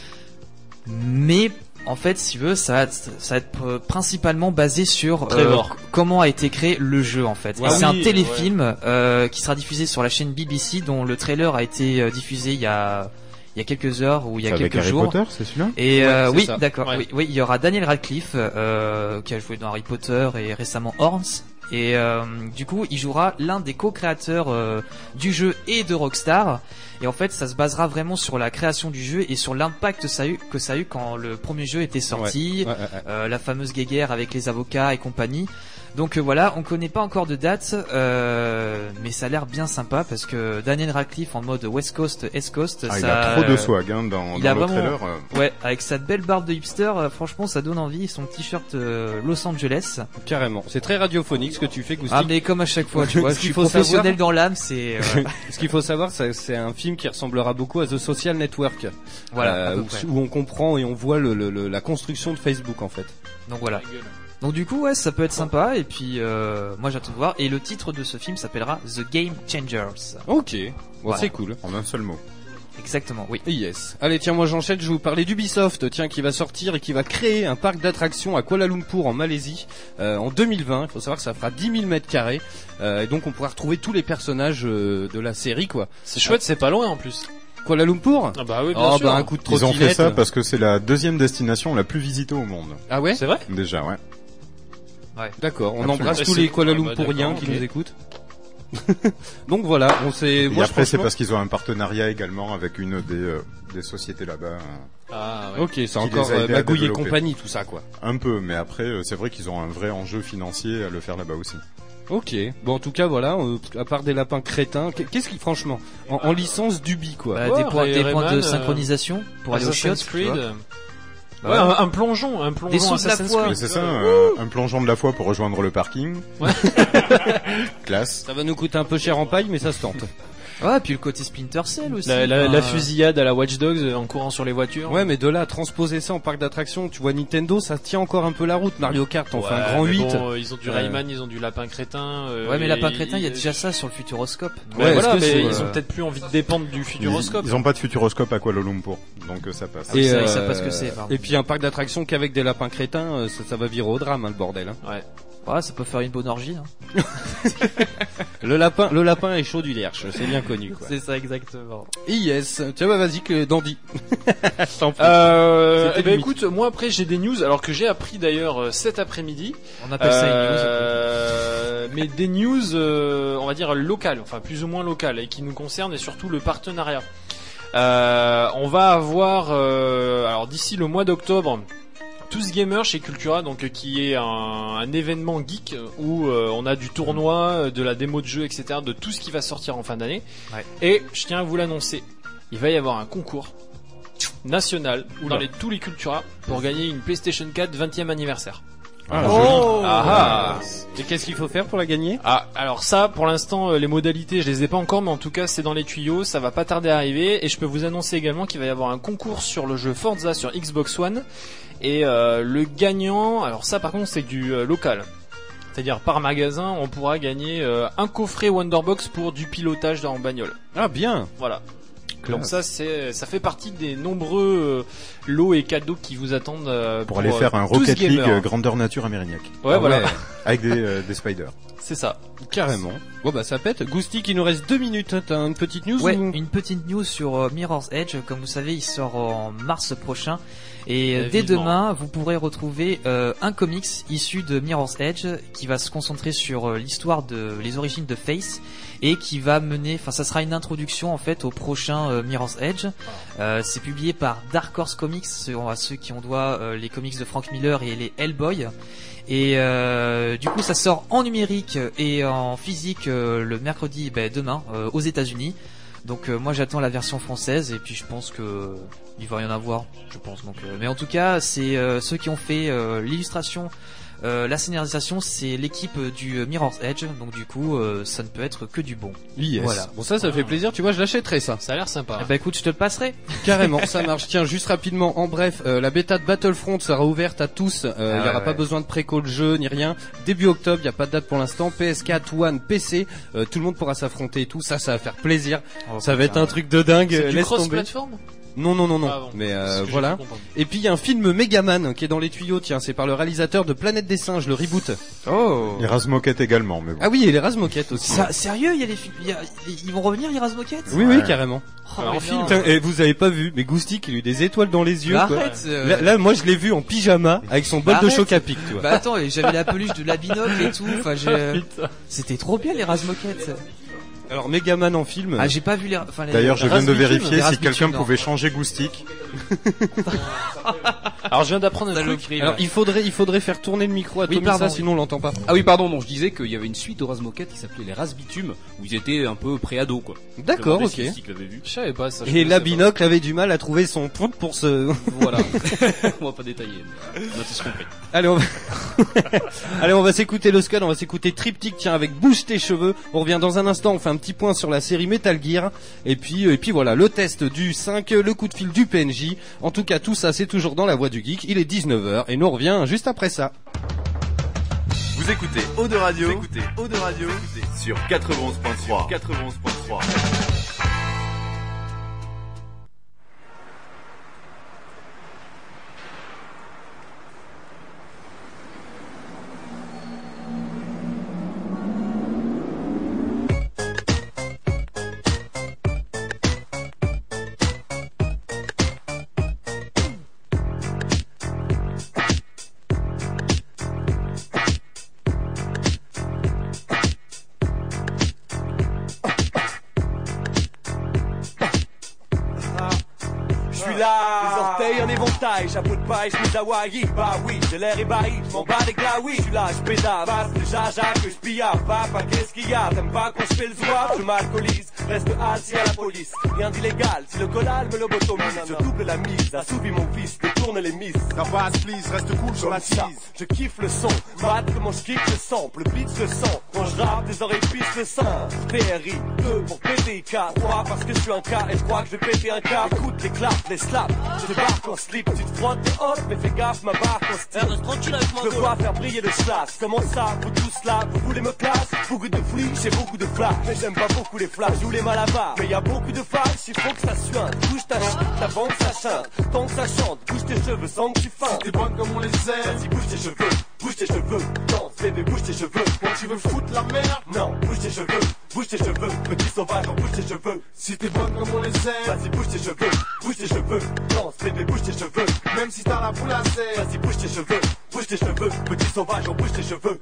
mais en fait, si tu veux, ça va être, ça va être euh, principalement basé sur euh, comment a été créé le jeu, en fait. Ouais, Et c'est oui, un téléfilm ouais. euh, qui sera diffusé sur la chaîne B B C, dont le trailer a été euh, diffusé il y a il y a quelques heures ou il y a C'est quelques avec jours. Harry Potter, c'est celui-là? Et Ouais, euh, c'est oui, ça. d'accord. Ouais. Oui, oui, il y aura Daniel Radcliffe euh, qui a joué dans Harry Potter et récemment Horns. Et euh, du coup, il jouera l'un des co-créateurs euh, du jeu et de Rockstar. Et en fait, ça se basera vraiment sur la création du jeu et sur l'impact que ça a eu, que ça a eu quand le premier jeu était sorti, Ouais, ouais, ouais. Euh, la fameuse guéguerre avec les avocats et compagnie. Donc euh, voilà, on connaît pas encore de date, euh, mais ça a l'air bien sympa parce que Daniel Radcliffe en mode West Coast, East Coast, Ah, ça, il a trop de euh, swag hein, dans, il dans a le vraiment- trailer. euh. Ouais, avec sa belle barbe de hipster, euh, franchement, ça donne envie. Son t-shirt euh, Los Angeles. Carrément. C'est très radiophonique ce que tu fais, Goustic. Ah mais comme à chaque fois, tu vois, Ce je qu'il suis faut professionnel savoir- dans l'âme, c'est euh, Ce qu'il faut savoir, c'est c'est un film qui ressemblera beaucoup à The Social Network. voilà. Euh, à peu où, près. où on comprend et on voit le, le- le- la construction de Facebook en fait. Donc voilà. Donc du coup, ouais, ça peut être sympa. Et puis, euh, moi, j'attends de voir. Et le titre de ce film s'appellera The Game Changers. Ok, bon, Voilà. c'est cool. En un seul mot. Exactement, oui. Yes. Allez, tiens, moi j'enchaîne, je vais vous parler d'Ubisoft, tiens, qui va sortir et qui va créer un parc d'attractions à Kuala Lumpur en Malaisie euh, en deux mille vingt. Il faut savoir que ça fera dix mille mètres carrés euh, et donc on pourra retrouver tous les personnages euh, de la série, quoi. C'est chouette, c'est pas loin en plus. Kuala Lumpur. Ah bah oui, bien Oh sûr. bah un coup de Ils ont fait trottinette. ça parce que c'est la deuxième destination la plus visitée au monde. Ah ouais. C'est vrai. Déjà, ouais. D'accord. On Absolument. embrasse Et tous c'est- les Kuala ah bah Lumpuriens d'accord, qui ok. nous écoutent. Donc voilà, on s'est. Et moi, après, c'est franchement- parce qu'ils ont un partenariat également avec une des, euh, des sociétés là-bas. Ah ouais. Ok, c'est Qui encore les a euh, aidés à Magouille et développer. compagnie, tout ça, quoi. Un peu, mais après, euh, c'est vrai qu'ils ont un vrai enjeu financier à le faire là-bas aussi. Ok. Bon, en tout cas, voilà. euh, à part des lapins crétins, qu'est-ce qui, franchement, en, en licence d'Ubi, quoi. Bah, Ouais, des points, Ray- des points Rayman, de euh, synchronisation pour aller au chiottes. Assassin's tu vois. Creed. Bah Ouais, ouais. un, un plongeon, un plongeon Des sous de la Assassin's foi. Creed. Mais c'est ça, euh, un plongeon de la foi pour rejoindre le parking. Ouais. Classe. Ça va nous coûter un peu cher en paille, mais ça se tente. Ouais, puis le côté Splinter Cell aussi. La, la, enfin, la euh, fusillade à la Watch Dogs euh, en courant sur les voitures. Ouais, mais de là à transposer ça en parc d'attractions, tu vois Nintendo, ça tient encore un peu la route. Mario Kart, on fait un grand mais huit. bon, euh, ils ont du Euh, Rayman, ils ont du lapin crétin. euh, Ouais, mais Lapin et- Crétin, il y a et- déjà ça sur le Futuroscope. Ouais, Ouais, voilà, est-ce que mais c'est, ils euh, ont peut-être plus envie de dépendre du Ils, futuroscope. ils ont pas de futuroscope à Kuala Lumpur, donc euh, ça passe. Ah, ça, ils savent pas ce que c'est, pardon. Et puis un parc d'attractions qu'avec des lapins crétins, euh, ça, ça va virer au drame, hein, le bordel. Hein. Ouais. Ouais, ça peut faire une bonne orgie. Hein. Le lapin, le lapin est chaud du lierche, c'est bien connu, quoi. C'est ça exactement. Yes. Tiens, bah vas-y, que Dandy. Je t'en prie. Euh, C'était eh ben limite. écoute, moi après j'ai des news, alors que j'ai appris d'ailleurs euh, cet après-midi. On appelle ça une news. Euh, mais des news, euh, on va dire locales, enfin plus ou moins locales, et qui nous concernent et surtout le partenariat. Euh, on va avoir, euh, alors d'ici le mois d'octobre, Tous Gamers chez Cultura, donc euh, qui est un, un événement geek euh, où euh, on a du tournoi, euh, de la démo de jeu, et cetera, de tout ce qui va sortir en fin d'année. Ouais. Et je tiens à vous l'annoncer, il va y avoir un concours national Oula. dans les, tous les Cultura pour gagner une PlayStation quatre vingtième anniversaire. Ah, Oh. Ah, Et qu'est-ce qu'il faut faire pour la gagner? ah, alors ça, pour l'instant, euh, les modalités, je les ai pas encore, mais en tout cas, c'est dans les tuyaux, ça va pas tarder à arriver, et je peux vous annoncer également qu'il va y avoir un concours sur le jeu Forza sur Xbox One, et euh, le gagnant, alors ça par contre, c'est du euh, local. C'est-à-dire par magasin, on pourra gagner euh, un coffret Wonderbox pour du pilotage en bagnole. Ah bien. Voilà. Classe. Donc ça, c'est, ça fait partie des nombreux euh, lots et cadeaux qui vous attendent euh, Pour aller faire un euh, tous Rocket League gamers. euh, grandeur nature amérindiaque. Ouais, Ah voilà, ouais, Avec des, euh, des spiders. c'est ça. carrément. Bon bah ça pète. Goustic, il nous reste deux minutes. T'as une petite news Ouais, ou... une petite news sur euh, Mirror's Edge. Comme vous savez, il sort en mars prochain. Et euh, Euh, dès vivement. demain, vous pourrez retrouver euh, un comics issu de Mirror's Edge qui va se concentrer sur euh, l'histoire de les origines de Face et qui va mener, enfin ça sera une introduction en fait au prochain euh, Mirror's Edge. Euh, c'est publié par Dark Horse Comics, ceux, à ceux qui on doit euh, les comics de Frank Miller et les Hellboy. Et euh, du coup, ça sort en numérique et en physique euh, le mercredi, ben, demain, euh, aux États-Unis. Donc euh, moi j'attends la version française et puis je pense que il va y en avoir, je pense. Donc, euh, mais en tout cas, c'est euh, ceux qui ont fait euh, l'illustration Euh, la scénarisation, c'est l'équipe du Mirror's Edge, donc du coup, euh, ça ne peut être que du bon. Yes. Voilà. Bon, ça, ça fait plaisir. Tu vois, je l'achèterai ça. Ça a l'air sympa. Eh ben écoute, je te le passerai. Carrément, ça marche. Tiens, juste rapidement, en bref, euh, la bêta de Battlefront sera ouverte à tous. Il euh, Ah, n'y aura ouais, pas ouais. besoin de préco de jeu ni rien. Début octobre, il n'y a pas de date pour l'instant. P S quatre, One, P C, euh, tout le monde pourra s'affronter et tout. Ça, ça va faire plaisir. Oh, ça va être putain. un truc de dingue. C'est du Laisse tomber. cross-platform? Non, non, non, non. Ah bon, Mais c'est euh, ce que j'ai voilà. pu comprendre. Et puis il y a un film Megaman qui est dans les tuyaux. Tiens, c'est par le réalisateur de Planète des Singes, le reboot. Oh. Il rase moquette également, mais bon. Ah oui, et les Razmoquettes aussi. Ça, sérieux, il y a les films, il y a- ils vont revenir, les Razmoquettes? Oui, oui, carrément. Oh, Alors, mais film, non. Putain, et vous avez pas vu, mais Goustic, il a eu des étoiles dans les yeux. Bah, quoi. arrête, euh, Là, là, moi, je l'ai vu en pyjama avec son bol Bah, de arrête. choc à pic, tu vois. Bah attends, et j'avais la peluche de la binocle et tout, enfin j'ai... C'était trop bien les Razmoquettes. Alors Megaman en film. Ah j'ai pas vu les... Enfin, les... D'ailleurs, je viens de Razbitume, vérifier les si Razbitume, quelqu'un non. pouvait changer Goustic. Alors je viens d'apprendre un truc. Saloperie, Alors là. il faudrait, il faudrait faire tourner le micro à Oui, Tommy, pardon, ça, oui. sinon on l'entend pas. Ah oui, pardon, non, je disais qu'il y avait une suite aux Razmoquettes qui s'appelait les Razbitume, où ils étaient un peu pré-ados, quoi. D'accord, Je me ok. demandais si Stick l'avait vu. Je savais pas ça. je Et connaissais la pas. binocle avait du mal à trouver son point pour se. Voilà. On va pas détailler. On a tous compris. Allez, on va, allez, on va s'écouter le Scud, on va s'écouter Triptyque, tiens, avec Bouge tes cheveux. On revient dans un instant, on fait un petit point sur la série Metal Gear. Et puis, et puis voilà, le test du cinq, le coup de fil du P N J. En tout cas, tout ça, c'est toujours dans la voix du geek. Il est dix-neuf heures et nous on revient juste après ça. Vous écoutez Eau de Radio, vous écoutez Eau de Radio sur quatre-vingt-onze point trois. quatre-vingt-onze point trois. Je suis là, les orteils en éventail, chapeau de paille, j'mise Hawaii. Bah oui, j'ai l'air ébahi, j'm'en bats des glaouis. Je suis là, j'pédale, passe le jaja que j'pillave. Papa, qu'est-ce qu'il y a? T'aimes pas quand j'fais le zouave? Je m'alcoolise, reste assis à la police. Rien d'illégal, si le collal me lobotomise. Je double la mise, assouvis mon fils, détourne les miss. Ta base, please, reste cool sur la Ça, cheese. je kiffe le son, mat comment je kiffe le sample, le beat le sang. Quand je rappe, tes oreilles pissent le sang. P R I, deux pour péter K, trois parce que je suis un K et je crois que je vais péter un K. Écoute les claps, les slaps, je débarque en slip. Tu te frottes tes hop, mais fais gaffe, ma barre en style. Reste tranquille avec moi. Je veux voir faire briller le schlass. Comment ça, vous tous là, vous voulez me classe? Beaucoup de flics, j'ai beaucoup de flash. Mais j'aime pas beaucoup les flashs, je joue les malabars. Mais y a beaucoup de failles, il faut que ça suinte. Bouge ta ch, ta banque ça chante. Tant que ça chante, bouge tes cheveux sans que tu feintes. T'es bonne comme on les aime. Vas-y, bouge tes cheveux, bouge tes cheveux. Danse, bébé, bouge tes cheveux. Quand tu veux foutre la merde. Non, bouge tes cheveux, bouge tes cheveux. Petit sauvage, bouge tes cheveux. Si t'es bonne comme on les aime. Vas-y, bouge tes cheveux, bouge tes cheveux. Danse, bébé, bouge tes cheveux. Même si t'as la boule à serre. Vas-y, bouge tes cheveux, bouge tes cheveux. Petit sauvage, on bouge tes cheveux.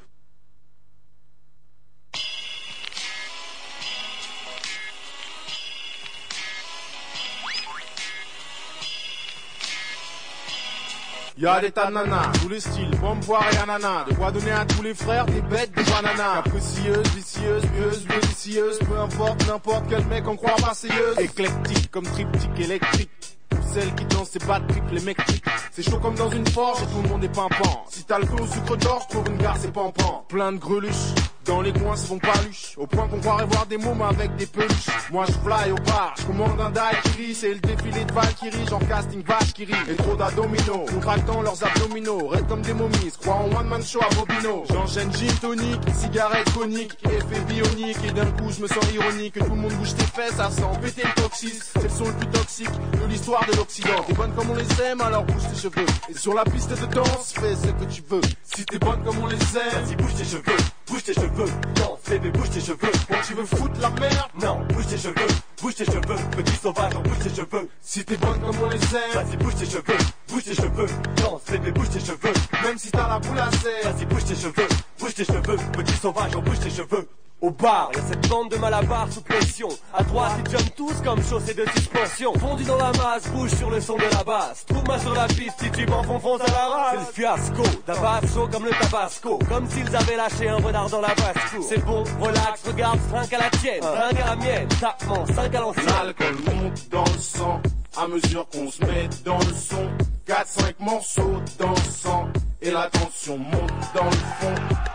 Y'a des tas de nanas, tous les styles, pomme, poire et ananas. De quoi donner à tous les frères des bêtes, des bananas. Capricieuse, vicieuse, pieuse, délicieuse. Peu importe, n'importe quel mec en croit marseilleuse. Éclectique comme triptyque électrique. Pour celles qui dansent, c'est pas de triple, les mecs trippent. C'est chaud comme dans une forge et tout le monde est pimpant. Si t'as le feu au sucre d'orge, trouve une gare, c'est pampant. Plein de greluches, dans les coins se font paluches. Au point qu'on croirait voir des mômes avec des peluches. Moi je fly au bar, je commande un daiquiri. C'est le défilé de Valkyrie, genre casting vache qui rit. Et trop d'abdominaux, contractant leurs abdominaux. Restent comme des momies, croient en one man show à Bobino. J'enchaîne gin tonic, cigarette conique, effet bionique. Et d'un coup je me sens ironique. Que tout le monde bouge tes fesses, ça sent péter le toxis. C'est le son le plus toxique de l'histoire de l'Occident. T'es bonne comme on les aime, alors bouge tes cheveux. Et sur la piste de danse, fais ce que tu veux. Si t'es bonne comme on les aime. Vas-y, bouge tes cheveux, bouge tes cheveux. Danse, bébé, bouge tes cheveux. Quand tu veux foutre la merde. Non, bouge tes cheveux, bouge tes cheveux. Petit sauvage, on bouge tes cheveux. Si t'es bonne comme on les aime. Vas-y, bouge tes cheveux, bouge tes cheveux. Danse, bébé, bouge tes cheveux. Même si t'as la boule à serre. Vas-y, bouge tes cheveux, bouge tes cheveux. Petit sauvage, on bouge tes cheveux. Au bar, y'a cette bande de malabars sous pression. À droite, ils jumpent tous comme chaussés de suspension. Fondu dans la masse, bouge sur le son de la basse. Trouve-moi sur la piste, si tu m'en fonce à la race. C'est le fiasco, tabac chaud comme le tabasco. Comme s'ils avaient lâché un renard dans la basse-cour. C'est bon, relax, regarde, cinq à la tienne, cinq à la mienne. Tapement, cinq à l'ancienne. L'alcool monte dans le sang, à mesure qu'on se met dans le son. quatre cinq morceaux dansant, et et la tension monte dans le fond.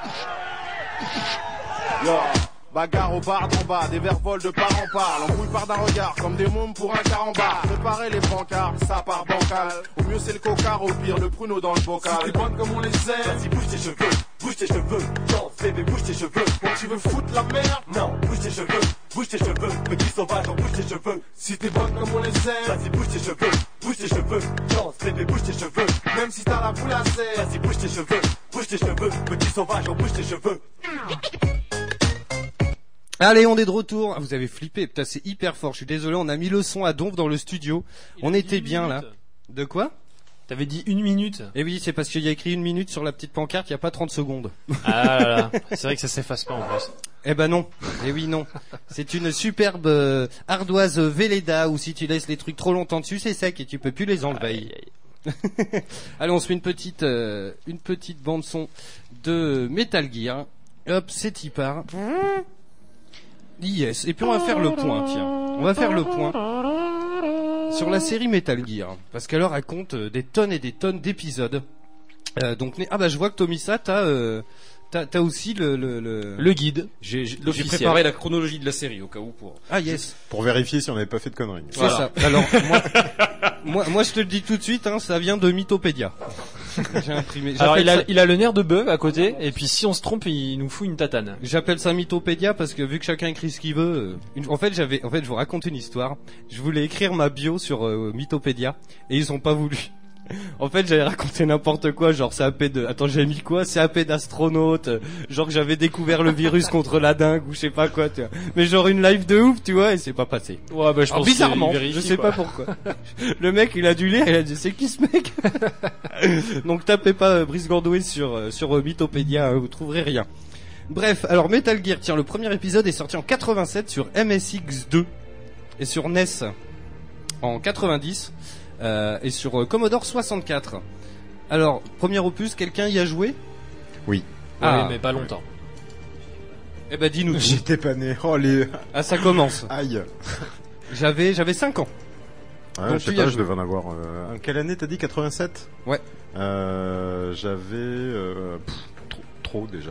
Yo. Bagarre au bar d'en bas, des verres volent de part en part. L'embrouille part d'un regard, comme des mômes pour un carambar. Préparez les brancards, ça part bancal. Au mieux c'est le cocard, au pire le pruneau dans le bocal. Si t'es bonne comme on les aime, vas-y bouge tes cheveux, bouge tes cheveux. Danse bébé, bouge tes cheveux. Bon tu veux foutre la merde? Non, bouge tes cheveux, bouge tes cheveux. Petit sauvage, bouge tes cheveux. Si t'es bonne comme on les aime, vas-y bouge tes cheveux, bouge tes cheveux. Danse bébé, bouge tes cheveux. Même si t'as la boule à serre, vas-y bouge tes cheveux, bouge tes cheveux. Petit sauvage, bouge tes cheveux. Allez, on est de retour. Ah, vous avez flippé, putain, c'est hyper fort. Je suis désolé, on a mis le son à donf dans le studio. Il on a était dit bien une là. minute. De quoi? T'avais dit une minute. Eh oui, c'est parce qu'il y a écrit une minute sur la petite pancarte, il n'y a pas trente secondes. Ah là là. C'est vrai que ça s'efface pas en plus. Eh ben non. Eh oui, non. C'est une superbe euh, ardoise Velleda où si tu laisses les trucs trop longtemps dessus, c'est sec et tu peux plus les enlever. Aïe, aïe. Allez, on se fait une petite, euh, une petite bande son de Metal Gear. Hop, c'est y part. Yes. Et puis on va faire le point, tiens. On va faire le point sur la série Metal Gear. Parce qu'alors elle compte euh, des tonnes et des tonnes d'épisodes. Euh, donc, né- ah bah je vois que Tomissa, t'as, euh, t'as, t'as aussi le, le, le... Le guide. J'ai j'ai- j'ai L'officiel. préparé la chronologie de la série au cas où pour. Ah yes. Pour vérifier si on n'avait pas fait de conneries. C'est Voilà. ça. Alors, moi, moi, moi, je te le dis tout de suite, hein, ça vient de Mythopédia. J'ai imprimé. Alors J'appelle il a, ça- il a le nerf de bœuf à côté, et puis si on se trompe, il nous fout une tatane. J'appelle ça Mythopédia parce que vu que chacun écrit ce qu'il veut, euh, une- en fait j'avais, en fait je vous raconte une histoire. Je voulais écrire ma bio sur euh, Mythopédia et ils ont pas voulu. En fait j'avais raconté n'importe quoi, genre C A P de, attends j'avais mis quoi, C A P d'astronaute, euh, genre que j'avais découvert le virus contre la dingue ou je sais pas quoi, tu vois. Mais genre une live de ouf, tu vois, et c'est pas passé. Ouais, bah je Alors, pense bizarrement, qu'il vérifie, je sais quoi. pas pourquoi. Le mec, il a dû lire, il a dit c'est qui ce mec? Donc tapez pas euh, Brice Gordoué sur euh, sur euh, Mythopédia, hein, vous trouverez rien. Bref, alors Metal Gear, tiens, le premier épisode est sorti en quatre-vingt-sept sur M S X deux et sur N E S en quatre-vingt-dix euh, et sur euh, Commodore soixante-quatre. Alors, premier opus, quelqu'un y a joué? Oui. Ah. Oui, mais pas longtemps. Eh ben dis-nous tout. J'étais pas né. Oh les. Ah, ça commence. Aïe. J'avais j'avais cinq ans. Ouais, Donc, je sais tu y as pas, je joué. devais en avoir. Euh... En quelle année t'as dit quatre-vingt-sept? Ouais. Euh, j'avais euh, pff, trop, trop déjà.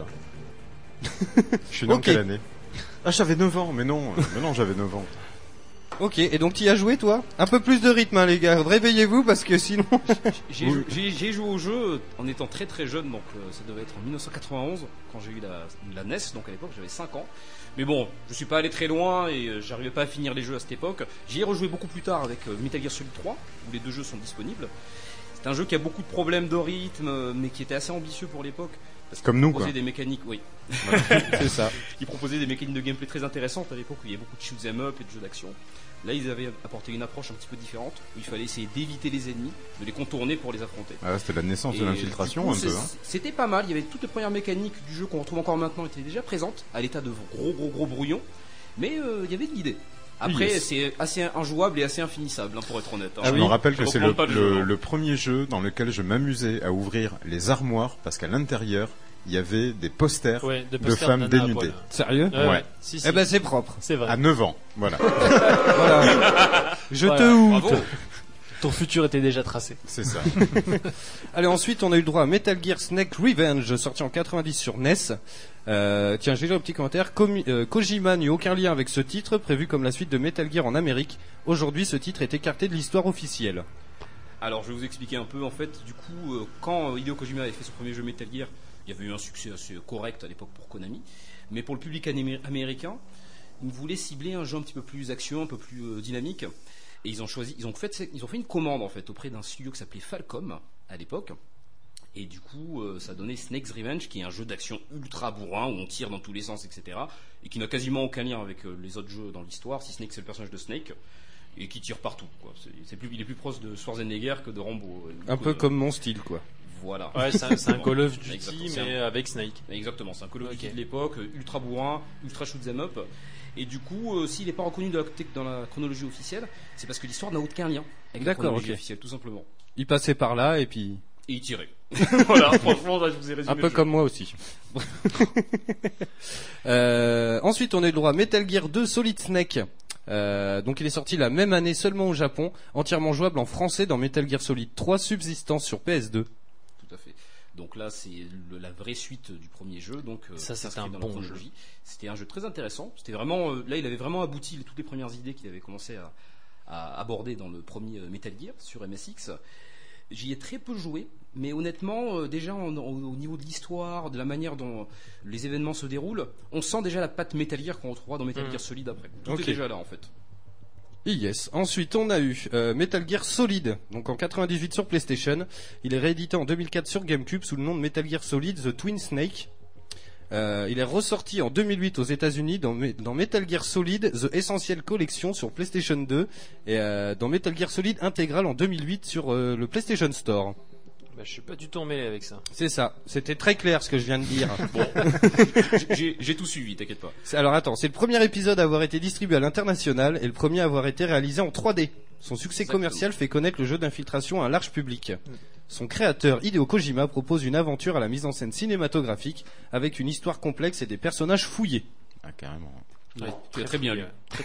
Je suis né en Ok. quelle année? Ah, j'avais neuf ans, mais non, euh, mais non, j'avais neuf ans. Ok, et donc t'y as joué toi? Un peu plus de rythme hein, les gars, réveillez-vous parce que sinon... J'ai jou- j'ai- j'ai joué au jeu en étant très très jeune, donc euh, ça devait être en dix-neuf cent quatre-vingt-onze quand j'ai eu la, la N E S, donc à l'époque j'avais cinq ans. Mais bon, je suis pas allé très loin et euh, j'arrivais pas à finir les jeux à cette époque. J'y ai rejoué beaucoup plus tard avec euh, Metal Gear Solid trois, où les deux jeux sont disponibles. C'est un jeu qui a beaucoup de problèmes de rythme, euh, mais qui était assez ambitieux pour l'époque. Parce qu'il Comme nous, proposait quoi. des mécaniques, oui. C'est ça. Qui proposait des mécaniques de gameplay très intéressantes à l'époque où il y avait beaucoup de shoot 'em up et de jeux d'action. Là, ils avaient apporté une approche un petit peu différente, où il fallait essayer d'éviter les ennemis, de les contourner pour les affronter. Ah, c'était la naissance Et de l'infiltration du coup, un peu. c'est- Hein. C'était pas mal, il y avait toutes les premières mécaniques du jeu qu'on retrouve encore maintenant étaient déjà présentes, à l'état de gros gros gros brouillons, mais euh, il y avait de l'idée. Après, Yes. c'est assez injouable et assez infinissable, hein, pour être honnête. hein. Je me rappelle Je que c'est reprends le, pas le jeu, le, hein. le premier jeu dans lequel je m'amusais à ouvrir les armoires parce qu'à l'intérieur il y avait des posters Ouais, des de posters femmes nanas à dénudées. poil. Sérieux? Ouais, Ouais. ouais. Si, si. Eh ben c'est propre. C'est vrai. À neuf ans, voilà. Voilà. Je Voilà. te houte. Bravo. Ton futur était déjà tracé. C'est ça. Allez, ensuite on a eu le droit à Metal Gear Snake Revenge, sorti en quatre-vingt-dix sur N E S. Euh, tiens, j'ai lu un petit commentaire. Komi- euh, Kojima n'eut aucun lien avec ce titre, prévu comme la suite de Metal Gear en Amérique. Aujourd'hui, ce titre est écarté de l'histoire officielle. Alors, je vais vous expliquer un peu. En fait, du coup, euh, quand euh, Hideo Kojima avait fait son premier jeu Metal Gear, il y avait eu un succès assez correct à l'époque pour Konami. Mais pour le public ané- américain, ils voulaient cibler un jeu un petit peu plus action, un peu plus euh, dynamique. Et ils ont choisi, ils ont fait, ils ont fait une commande en fait auprès d'un studio qui s'appelait Falcom à l'époque. Et du coup, euh, ça donnait Snake's Revenge, qui est un jeu d'action ultra bourrin où on tire dans tous les sens, et cetera. Et qui n'a quasiment aucun lien avec euh, les autres jeux dans l'histoire, si Snake c'est le personnage de Snake. Et qui tire partout, quoi. C'est, c'est plus, il est plus proche de Schwarzenegger que de Rambo. euh, Un donc, peu euh, comme mon style, quoi. Voilà. Ouais, c'est un, c'est un Call of Duty, Exactement, c'est mais un- avec Snake. Exactement, c'est un Call of Duty Ok. de l'époque, euh, ultra bourrin, ultra shoot 'em up. Et du coup, euh, s'il n'est pas reconnu dans la, dans la chronologie officielle, c'est parce que l'histoire n'a aucun lien avec la D'accord, chronologie ok. officielle, tout simplement. Il passait par là et puis... Et il tirait. Voilà, franchement, là, je vous ai résumé Un le peu jeu. comme moi aussi. euh, ensuite, on a eu le droit à Metal Gear deux Solid Snake. Euh, donc il est sorti la même année seulement au Japon, entièrement jouable en français dans Metal Gear Solid trois Subsistance sur P S deux. Tout à fait. Donc là, c'est le- la vraie suite du premier jeu. Donc euh, Ça, c'était s'inscrit un dans la bon chronologie. C'était un jeu très intéressant. C'était vraiment euh, là, il avait vraiment abouti toutes les premières idées qu'il avait commencé à, à aborder dans le premier euh, Metal Gear sur M S X. J'y ai très peu joué, mais honnêtement, euh, déjà en- en- au niveau de l'histoire, de la manière dont les événements se déroulent, on sent déjà la patte Metal Gear qu'on retrouvera dans Metal Mm. Gear Solid après. Tout Ok. est déjà là en fait. Yes. Ensuite, on a eu euh, Metal Gear Solid, donc en quatre-vingt-dix-huit sur PlayStation. Il est réédité en deux mille quatre sur GameCube sous le nom de Metal Gear Solid The Twin Snake. Euh, il est ressorti en deux mille huit aux États-Unis dans, Me- dans Metal Gear Solid The Essential Collection sur PlayStation deux et euh, dans Metal Gear Solid Intégral en deux mille huit sur euh, le PlayStation Store. Bah, je suis pas du tout emmêlé avec ça. C'est ça. C'était très clair ce que je viens de dire. J'ai- J'ai j'ai tout suivi, t'inquiète pas. C'est- Alors attends, c'est le premier épisode à avoir été distribué à l'international et le premier à avoir été réalisé en trois D. Son succès Exactement. commercial fait connaître le jeu d'infiltration à un large public. Son créateur, Hideo Kojima, propose une aventure à la mise en scène cinématographique avec une histoire complexe et des personnages fouillés. Ah, carrément. Ouais, tu as très bien lu.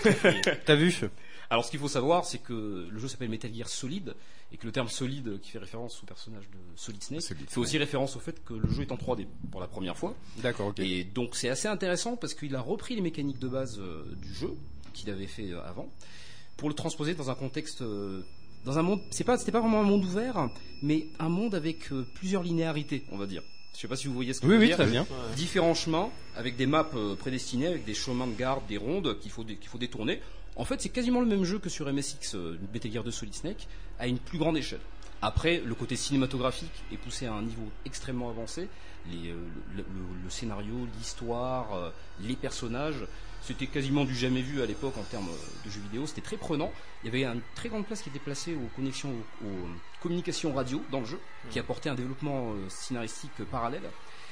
T'as vu? Alors ce qu'il faut savoir, c'est que le jeu s'appelle Metal Gear Solid et que le terme solide qui fait référence au personnage de Solid Snake Solid fait aussi référence au fait que le jeu est en trois D pour la première fois. D'accord, ok. Et donc c'est assez intéressant parce qu'il a repris les mécaniques de base euh, du jeu qu'il avait fait euh, avant pour le transposer dans un contexte, euh, dans un monde. C'est pas, c'était pas vraiment un monde ouvert, mais un monde avec euh, plusieurs linéarités, on va dire. Je sais pas si vous voyez ce que Oui, je veux oui, dire. très bien. Différents chemins avec des maps euh, prédestinées, avec des chemins de garde, des rondes qu'il faut, dé- qu'il faut détourner. En fait, c'est quasiment le même jeu que sur M S X, euh, Metal Gear deux Solid Snake, à une plus grande échelle. Après, le côté cinématographique est poussé à un niveau extrêmement avancé. Les, euh, le, le- le scénario, l'histoire, euh, les personnages, c'était quasiment du jamais vu à l'époque en termes euh, de jeux vidéo. C'était très prenant. Il y avait une très grande place qui était placée aux connexions, aux, aux communications radio dans le jeu, qui apportait un développement euh, scénaristique euh, parallèle.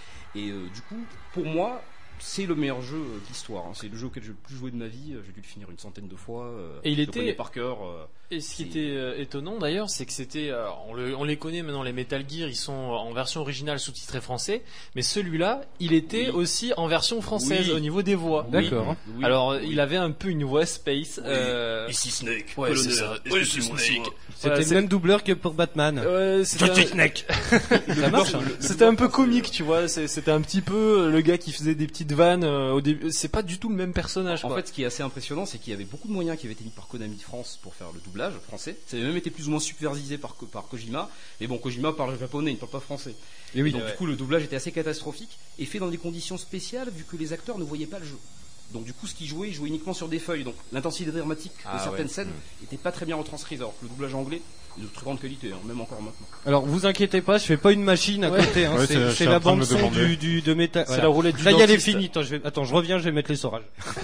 Et euh, du coup, pour moi, c'est le meilleur jeu euh, de l'histoire. hein. C'est le jeu auquel j'ai le plus joué de ma vie. J'ai dû le finir une centaine de fois. euh, Et il je le était- connais par cœur. euh, Et ce qui C'est- était euh, étonnant d'ailleurs, c'est que c'était, euh, on, le- on les connaît maintenant, les Metal Gear, ils sont en version originale sous-titré français, mais celui-là, il était Oui. aussi en version française Oui. au niveau des voix. Oui, D'accord. oui, Alors, oui. il avait un peu une voix space. euh, Ici Snake, Ouais, colonel, c'est ça. est-ce Ouais, que c'est tu m'en Snake. sois C'était voilà, le c'est- même doubleur que pour Batman. Ouais, c'était un- Snake. Ça marche, hein. C'était un peu comique, tu vois. c'est- C'était un petit peu le gars qui faisait des petites vannes euh, au début. C'est pas du tout le même personnage. En quoi. fait, ce qui est assez impressionnant, c'est qu'il y avait beaucoup de moyens qui avaient été mis par Konami France pour faire le doublage français. Ça avait même été plus ou moins supervisé par, Ko- par Kojima. Mais bon, Kojima parle japonais, il ne parle pas français. Et oui. Donc ouais. du coup, le doublage était assez catastrophique et fait dans des conditions spéciales vu que les acteurs ne voyaient pas le jeu. Donc du coup, ce qu'ils jouaient, ils jouaient uniquement sur des feuilles. Donc l'intensité dramatique Ah, de certaines ouais. scènes n'était pas très bien retranscrite. Alors que le doublage anglais est de très grande qualité, hein, même encore maintenant. Alors vous inquiétez pas, je fais pas une machine à Ouais. côté. Hein. Ouais, c'est c'est- je c'est suis la en train de bande me son demander. du, du de métal. C'est la roulette du Là, il y a les dentiste. finis. Attends, je vais, attends, je reviens, je vais mettre les saurages.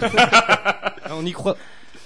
Ah, on y croit.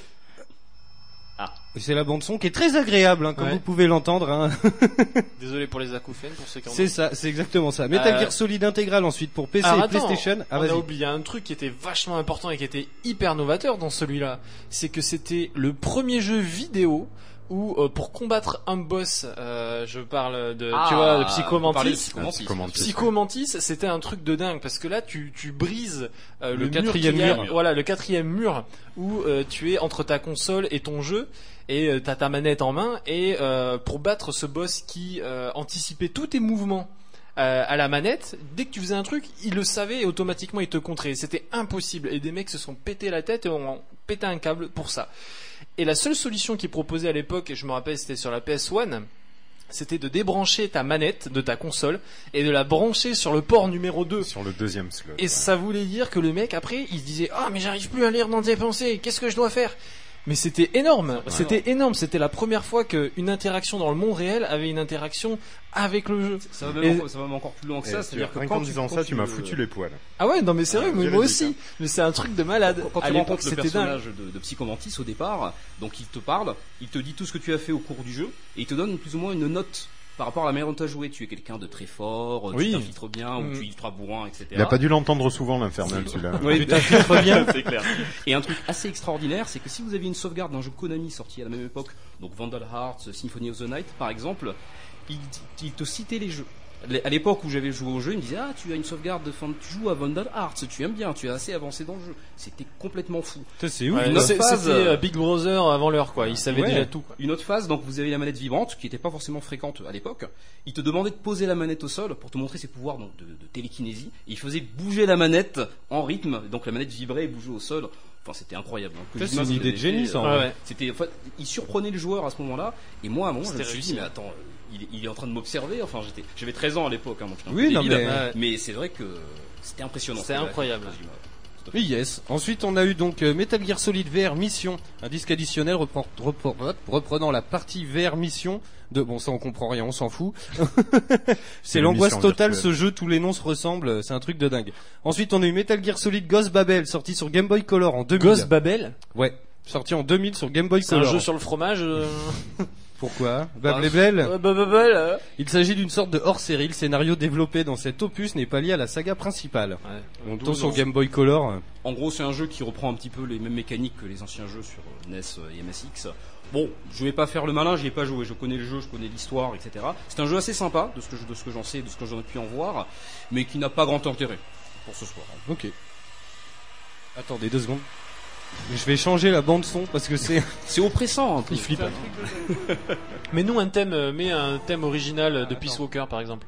Ah. C'est la bande son qui est très agréable, hein, comme Ouais. vous pouvez l'entendre. Hein. Désolé pour les acouphènes, pour ceux qui en ont. C'est ça, c'est exactement ça. Metal Euh, Gear Solid intégral ensuite pour P C Alors, et attends, PlayStation. Ah on a vas-y. oublié un truc qui était vachement important et qui était hyper novateur dans celui-là. C'est que c'était le premier jeu vidéo où euh, pour combattre un boss, euh, je parle de, tu vois, de Psycho on parlait de Mantis. Psycho Mantis. Psycho Mantis. Psycho Mantis, c'était un truc de dingue parce que là, tu, tu brises euh, Le le, quatrième mur, qu'il y a- mur. voilà, le quatrième mur où euh, tu es entre ta console et ton jeu et euh, t'as ta manette en main et euh, pour battre ce boss qui euh, anticipait tous tes mouvements. euh, à la manette, dès que tu faisais un truc, il le savait et automatiquement il te contrait. C'était impossible et des mecs se sont pété la tête et ont pété un câble pour ça. Et la seule solution qui est proposée à l'époque, et je me rappelle c'était sur la P S un, c'était de débrancher ta manette de ta console et de la brancher sur le port numéro deux. Sur le deuxième slot. Et ça voulait dire que le mec après il se disait ah mais j'arrive plus à lire dans tes pensées, qu'est-ce que je dois faire? Mais c'était énorme, c'était énorme, c'était la première fois qu'une interaction dans le monde réel avait une interaction avec le jeu. Ça va même, Et- encore, ça va même encore plus loin que Et ça. tu- C'est-à-dire que rien quand qu'en tu, disant quand ça, tu m'as le- foutu les poils. Ah ouais non mais c'est vrai, Ah, mais moi véridique, aussi, hein. mais c'est un truc de malade. Quand À tu l'époque rencontres le c'était dingue. personnage de, de Psycho Mantis au départ, donc il te parle, il te dit tout ce que tu as fait au cours du jeu, et il te donne plus ou moins une note par rapport à la manière dont tu as joué. Tu es quelqu'un de très fort, Oui. tu t'infiltres bien, Mm. ou tu es ultra bourrin, et cetera. Il a pas dû l'entendre souvent, l'infernal, C'est- celui-là. Oui, tu t'infiltres bien. C'est clair. Et un truc assez extraordinaire, c'est que si vous aviez une sauvegarde d'un jeu Konami sorti à la même époque, donc Vandal Hearts, Symphony of the Night par exemple, il, il te citait les jeux. À l'époque où j'avais joué au jeu, il me disait ah tu as une sauvegarde de fin, tu joues à Vandal Hearts, tu aimes bien, tu es assez avancé dans le jeu. C'était complètement fou. Ça, c'est ouf. Ouais, Une autre c'est- phase, C'était euh, euh, Big Brother avant l'heure, quoi. Il savait Ouais. déjà tout, quoi. Une autre phase, donc vous avez la manette vibrante qui n'était pas forcément fréquente à l'époque. Il te demandait de poser la manette au sol pour te montrer ses pouvoirs donc de, de télékinésie. Et il faisait bouger la manette en rythme, donc la manette vibrait et bougeait au sol. Enfin, c'était incroyable. Donc, Ça, Kojima, c'est une il idée avait de génie, fait, ça, en euh, vrai. Ouais. C'était, enfin, il surprenait le joueur à ce moment-là. Et moi, à un moment, je C'était me suis dit, réussi, mais hein. attends, euh, il, est- il est en train de m'observer. Enfin, j'étais, j'avais treize ans à l'époque, hein, donc j'étais un Oui, peu non, débile. mais- mais c'est vrai que c'était impressionnant. C'était ce qu'il a incroyable. fait, Kojima. Oui, yes. Ensuite, on a eu donc euh, Metal Gear Solid V R Mission, un disque additionnel repren- repren- hop, reprenant la partie V R Mission de... Bon, ça on comprend rien, on s'en fout. C'est une l'angoisse mission totale, virtuelle. ce jeu, tous les noms se ressemblent, c'est un truc de dingue. Ensuite, on a eu Metal Gear Solid Ghost Babel, sorti sur Game Boy Color en deux mille. Ghost Babel. Ouais, sorti en deux mille sur Game Boy C'est un Color. jeu sur le fromage. euh... Pourquoi Babel euh, Babel. euh. Il s'agit d'une sorte de hors-série. Le scénario développé dans cet opus n'est pas lié à la saga principale. Ouais. On tombe sur Game Boy Color. En gros, c'est un jeu qui reprend un petit peu les mêmes mécaniques que les anciens jeux sur euh, N E S et M S X. Bon, je vais pas faire le malin, j'y ai pas joué, je connais le jeu, je connais l'histoire, et cetera. C'est un jeu assez sympa, de ce que je, de ce que j'en sais, de ce que j'en ai pu en voir, mais qui n'a pas grand intérêt pour ce soir. Ok. Attendez deux secondes. Je vais changer la bande son parce que c'est... C'est oppressant un peu. Il flippe. Mais nous, un thème, euh, mets un thème original de Peace Walker, par exemple.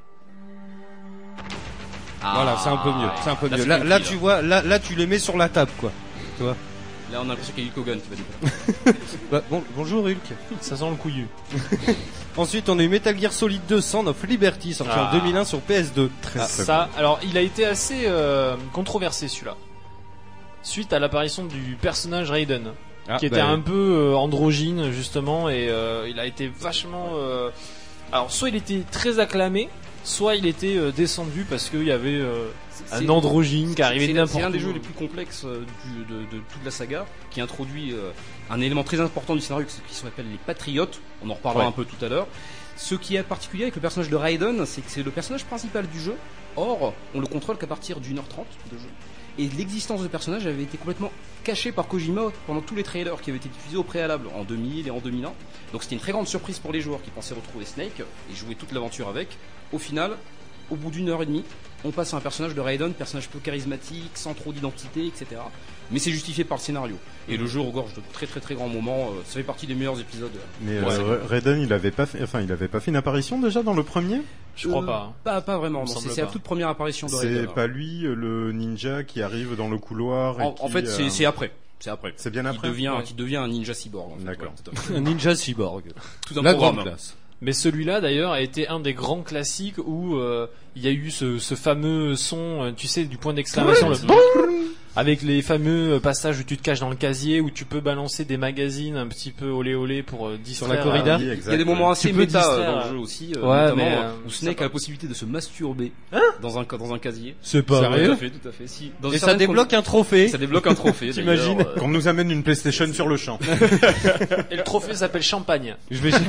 Voilà, c'est un peu mieux. C'est un peu Là, mieux. c'est Là, funky, là, là. tu vois, là, là, tu les mets sur la table, quoi. Tu vois. Là, on a l'impression qu'il y a Hulk Hogan qui va décoller. Bah, bon, bonjour Hulk. Ça sent le couillu. Ensuite, on a eu Metal Gear Solid deux Son of Liberty, sorti Ah. en deux mille un sur P S deux. Ah, ça, alors, il a été assez euh, controversé, celui-là. Suite à l'apparition du personnage Raiden. Ah, qui était bah, un peu euh, androgyne justement et euh, il a été vachement euh... alors soit il était très acclamé soit il était euh, descendu parce qu'il y avait euh, un C'est- androgyne qui arrivait c'est- de n'importe C'est un où. des jeux les plus complexes euh, du- de, de toute la saga, qui introduit euh, un élément très important du scénario qui s'appelle les Patriotes. On en reparlera Ouais. un peu tout à l'heure. Ce qui est particulier avec le personnage de Raiden, c'est que c'est le personnage principal du jeu. Or, on le contrôle qu'à partir d'une heure trente de jeu. Et l'existence de personnage avait été complètement cachée par Kojima pendant tous les trailers qui avaient été diffusés au préalable en deux mille et en deux mille un. Donc c'était une très grande surprise pour les joueurs qui pensaient retrouver Snake et jouer toute l'aventure avec. Au final, au bout d'une heure et demie, on passe à un personnage de Raiden, personnage peu charismatique, sans trop d'identité, et cetera. Mais c'est justifié par le scénario. Et le jeu regorge de très très très grands moments. euh, Ça fait partie des meilleurs épisodes. Mais Ouais, euh, Raiden, il avait pas fait, enfin, il avait pas fait une apparition déjà dans le premier. Je crois Euh, pas. Pas, pas vraiment. Il me non, semble C'est c'est la pas. toute première apparition de Raiden. C'est pas lui, euh, le ninja qui arrive dans le couloir. et En, en qui, fait, c'est euh, c'est après. C'est après. C'est bien Qui après. devient, Ouais. qui devient un ninja cyborg. En fait. D'accord. Ouais, tout à fait. un ninja cyborg. Tout un La programme. grande classe. Mais celui-là d'ailleurs a été un des grands classiques où euh, il y a eu ce, ce fameux son, euh, tu sais, du point d'exclamation, le avec les fameux passages où tu te caches dans le casier, où tu peux balancer des magazines un petit peu olé olé pour euh, distraire. la corrida. euh, Oui, Il exact, y a des moments ouais. assez Tu peux méta euh, distraire, dans euh, le jeu aussi, euh, ouais, notamment mais, euh, euh, où ça Snake va. a la possibilité de se masturber dans un dans un casier. C'est pas Tout vrai. à fait, tout à fait. Si. Dans Et une ça certaine débloque con- un trophée. Ça débloque un trophée. T'imagines d'ailleurs, euh, Qu'on nous amène une PlayStation sur le champ. Et le trophée s'appelle Champagne. Je vais,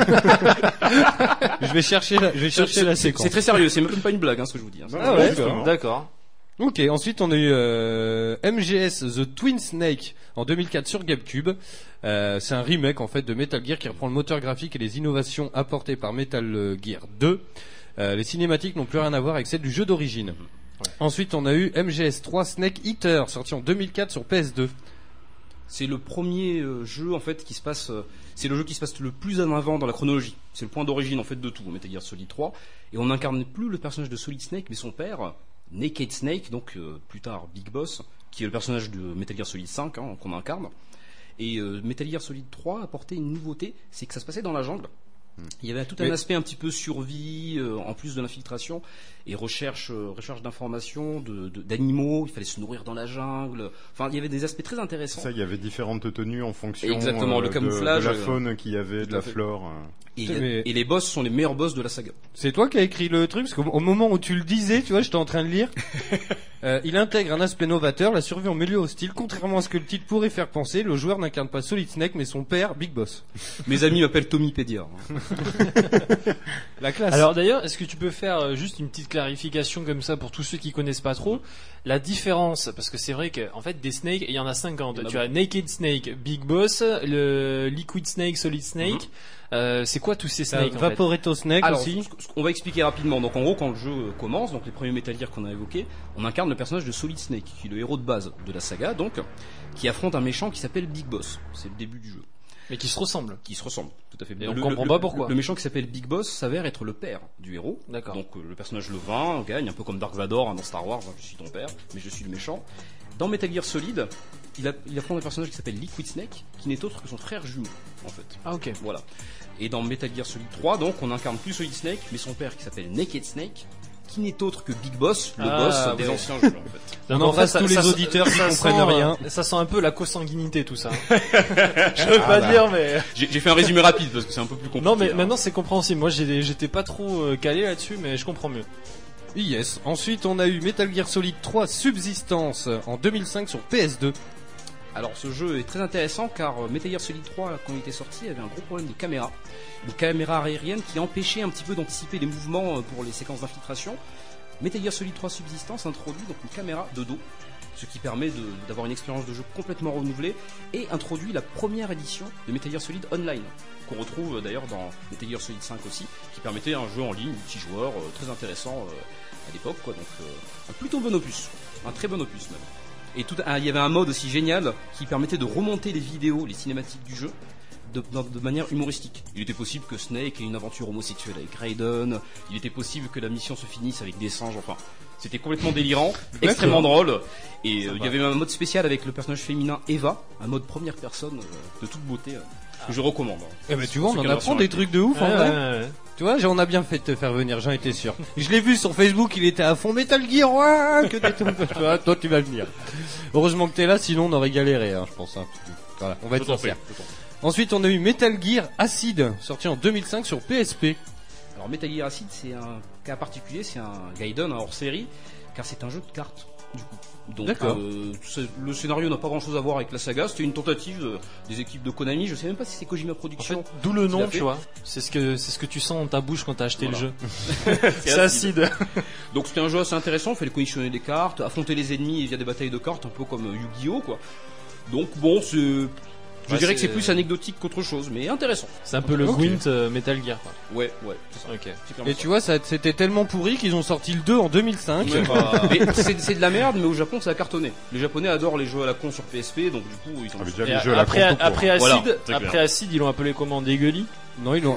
je vais chercher la, je vais chercher la c'est- séquence. C'est très sérieux. C'est même pas une blague, hein, ce que je vous dis. hein. Ah ouais, Justement. D'accord. Ok, ensuite on a eu euh, M G S The Twin Snake en deux mille quatre sur GameCube. Euh, c'est un remake en fait de Metal Gear qui reprend le moteur graphique et les innovations apportées par Metal Gear deux. Euh, les cinématiques n'ont plus rien à voir avec celles du jeu d'origine. Ensuite on a eu M G S trois Snake Eater sorti en deux mille quatre sur P S deux. C'est le premier euh, jeu en fait qui se passe. euh, c'est le jeu qui se passe le plus en avant dans la chronologie. C'est le point d'origine en fait de tout. Metal Gear Solid trois. Et on n'incarne plus le personnage de Solid Snake, mais son père, Naked Snake, donc euh, plus tard Big Boss, qui est le personnage de Metal Gear Solid cinq hein, qu'on incarne. Et euh, Metal Gear Solid trois apportait une nouveauté, c'est que ça se passait dans la jungle. Il y avait tout un Mais- aspect un petit peu survie, euh, en plus de l'infiltration, et recherche, euh, recherche d'informations, de, de- d'animaux, il fallait se nourrir dans la jungle. Enfin, il y avait des aspects très intéressants. Ça, il y avait différentes tenues en fonction Exactement, euh, le de- camouflage, de, la euh, faune qu'il y avait, de tout à la fait. flore. euh. Et, il y a- Mais- et les boss sont les meilleurs boss de la saga. C'est toi qui as écrit le truc parce qu'au au moment où tu le disais, tu vois, j'étais en train de lire. Euh, il intègre un aspect novateur, la survie en milieu hostile. Contrairement à ce que le titre pourrait faire penser, le joueur n'incarne pas Solid Snake mais son père, Big Boss. Mes amis m'appellent Tommy Pédia. La classe. Alors d'ailleurs, est-ce que tu peux faire euh, juste une petite clarification comme ça pour tous ceux qui connaissent pas trop la différence, parce que c'est vrai qu'en fait des snakes, il y en a cinquante. Il y en a Tu as Naked Snake, Big Boss, le Liquid Snake, Solid Snake. Euh, c'est quoi quoi tous ces T'as snakes en fait Vaporetto Snake Alors, aussi. ce- ce- on va expliquer rapidement. Donc, en gros, quand le jeu euh, commence, donc les premiers Metal Gear qu'on a évoqués, on incarne le personnage de Solid Snake, qui est le héros de base de la saga, donc, qui affronte un méchant qui s'appelle Big Boss. C'est le début du jeu. Mais qui se ressemblent. Qui se ressemble, tout à fait. Et on Le- comprend le- pas le- pourquoi. Le méchant qui s'appelle Big Boss s'avère être le père du héros. D'accord. Donc, euh, le personnage le vainc, gagne, un peu comme Dark Vador hein, dans Star Wars. hein, je suis ton père, mais je suis le méchant. Dans Metal Gear Solid, il, a, il affronte un personnage qui s'appelle Liquid Snake, qui n'est autre que son frère jumeau, en fait. Ah ok. Voilà. Et dans Metal Gear Solid trois, donc, on incarne plus Solid Snake, mais son père qui s'appelle Naked Snake, qui n'est autre que Big Boss, le Ah, boss des ouais. anciens jeux, en fait. On embrasse tous les auditeurs qui comprennent sent, rien. euh, Ça sent un peu la consanguinité tout ça. Je veux pas dire mais. J'ai j'ai fait un résumé rapide parce que c'est un peu plus compliqué. Non mais hein. maintenant c'est compréhensible. Moi j'ai- j'étais pas trop euh, calé là-dessus mais je comprends mieux. Yes. Ensuite, on a eu Metal Gear Solid trois Subsistance en deux mille cinq sur P S deux. Alors ce jeu est très intéressant car euh, Metal Gear Solid trois quand il était sorti avait un gros problème de caméra, une caméra aérienne qui empêchait un petit peu d'anticiper les mouvements euh, pour les séquences d'infiltration. Metal Gear Solid trois Subsistance introduit donc une caméra de dos, ce qui permet de- d'avoir une expérience de jeu complètement renouvelée et introduit la première édition de Metal Gear Solid Online qu'on retrouve euh, d'ailleurs dans Metal Gear Solid cinq aussi, qui permettait un jeu en ligne multijoueur euh, très intéressant euh, à l'époque quoi. Donc euh, un plutôt bon opus, un très bon opus même. Et tout, ah, il y avait un mode aussi génial qui permettait de remonter les vidéos, les cinématiques du jeu de, de, de manière humoristique. Il était possible que Snake ait une aventure homosexuelle avec Raiden, il était possible que la mission se finisse avec des singes, enfin... C'était complètement délirant, extrêmement drôle, et euh, il y avait un mode spécial avec le personnage féminin Eva, un mode première personne euh, de toute beauté, euh, que je recommande. hein. Eh ben tu vois, on Ceux en qui apprend ont des la trucs de ouf en Ouais, vrai. ouais, ouais. Tu vois, on a bien fait de te faire venir, j'en étais sûr. Je l'ai vu sur Facebook, il était à fond Metal Gear, ouais, que des trucs. Tu vois, toi tu vas venir. Heureusement que t'es là, sinon on aurait galéré, hein, je pense. Hein. Voilà, on va être Je t'en prie, sincère. je t'en prie. Ensuite, on a eu Metal Gear Acid, sorti en deux mille cinq sur P S P. Alors Metal Gear Acid, c'est un cas particulier, c'est un Gaiden, un hors-série, car c'est un jeu de cartes, du coup. Donc D'accord. euh, c'est- le scénario n'a pas grand-chose à voir avec la saga, c'était une tentative de- des équipes de Konami, je sais même pas si c'est Kojima En Productions. fait, d'où le Tout nom, à fait. tu vois. C'est ce que c'est ce que tu sens dans ta bouche quand t'as acheté Voilà. le jeu. C'est C'est acide. Donc c'était un jeu assez intéressant, il fallait conditionner des cartes, affronter les ennemis via des batailles de cartes, un peu comme euh, Yu-Gi-Oh quoi. Donc bon, c'est... Je Ouais, dirais c'est- que c'est plus anecdotique qu'autre chose, mais intéressant. C'est un peu le Ok. Gwent euh, Metal Gear quoi. Ouais, ouais, c'est ça. Ok. C'est clairement Et ça. tu vois, ça, c'était tellement pourri qu'ils ont sorti le deux en deux mille cinq. Ouais, bah, mais c'est c'est de la merde, mais au Japon ça a cartonné. Les Japonais adorent les jeux à la con sur P S P, donc du coup ils ont... Ah, mais déjà, Et les jeux à la après con, tout court. après Voilà, acide, c'est après clair. acide, ils l'ont appelé comment, Dégueulis. Non, ils l'ont.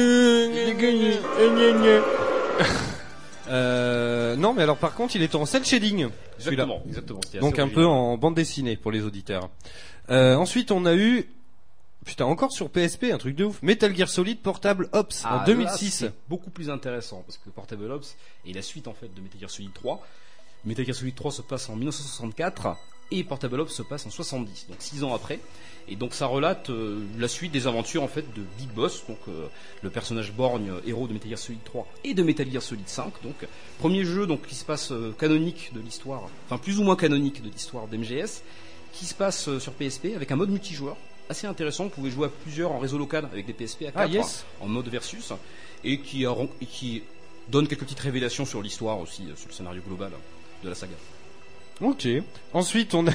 Euh, non, mais alors par contre, il était en cel shading. Celui-là. Exactement, exactement. c'était Donc assez un peu original. en bande dessinée pour les auditeurs. Euh, ensuite, on a eu, putain, encore sur P S P, un truc de ouf. Metal Gear Solid Portable Ops Ah, en deux mille six. là, c'est beaucoup plus intéressant parce que Portable Ops est la suite en fait de Metal Gear Solid trois. Metal Gear Solid trois se passe en mille neuf cent soixante-quatre et Portable Ops se passe en soixante-dix, donc six ans après. Et donc ça relate euh, la suite des aventures en fait de Big Boss, donc euh, le personnage borgne euh, héros de Metal Gear Solid trois et de Metal Gear Solid cinq. Donc premier jeu donc qui se passe euh, canonique de l'histoire, enfin plus ou moins canonique de l'histoire d'M G S, qui se passe euh, sur P S P avec un mode multijoueur assez intéressant. Vous pouvez jouer à plusieurs en réseau local avec des P S P à quatre Ah, yes. en mode versus et qui, a, et qui donne quelques petites révélations sur l'histoire aussi, euh, sur le scénario global de la saga. Ok. Ensuite, on a,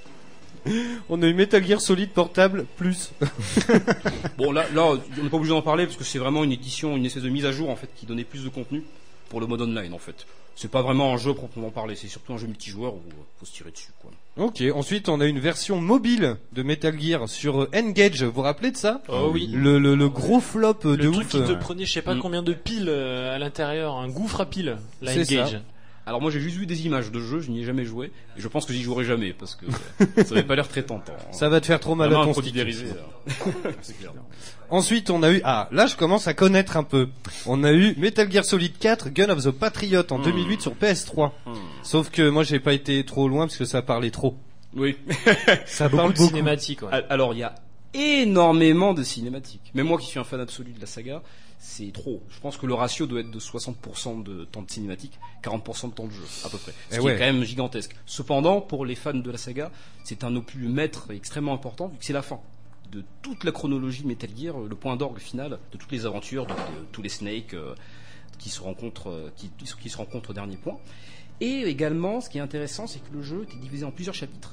on a eu Metal Gear Solid Portable Plus. Bon là, là on n'est pas obligé d'en parler parce que c'est vraiment une édition, une espèce de mise à jour en fait qui donnait plus de contenu pour le mode online en fait. C'est pas vraiment un jeu proprement parlé, c'est surtout un jeu multijoueur où euh, faut se tirer dessus quoi. Ok. Ensuite, on a une version mobile de Metal Gear sur euh, N-Gage. Vous vous rappelez de ça? Oh oui. Le, le, le gros flop euh, de Le truc ouf. qui te euh, prenait je sais pas Mm. combien de piles euh, à l'intérieur, un gouffre à piles, la C'est ça. N-Gage. Alors moi j'ai juste vu des images de jeu, je n'y ai jamais joué et je pense que j'y jouerai jamais parce que euh, ça n'avait pas l'air très tentant. hein. Ça va te faire trop mal Vraiment à un ton produit stick. dérivé, euh. C'est clair. Ensuite, on a eu, ah, là, je commence à connaître un peu. On a eu Metal Gear Solid quatre, Gun of the Patriot en Hmm. deux mille huit sur P S trois. Sauf que moi, j'ai pas été trop loin parce que ça parlait trop. Oui. Ça Beaucoup parle de beaucoup. cinématiques, ouais. Alors il y a énormément de cinématiques. Même moi qui suis un fan absolu de la saga, c'est trop. Je pense que le ratio doit être de soixante pour cent de temps de cinématique, quarante pour cent de temps de jeu, à peu près. Ce Eh qui ouais. est quand même gigantesque. Cependant, pour les fans de la saga, c'est un opus maître et extrêmement important vu que c'est la fin de toute la chronologie Metal Gear, le point d'orgue final de toutes les aventures, de, de tous les Snake euh, qui se rencontrent, euh, qui, qui se rencontrent au dernier point. Et également, ce qui est intéressant, c'est que le jeu était divisé en plusieurs chapitres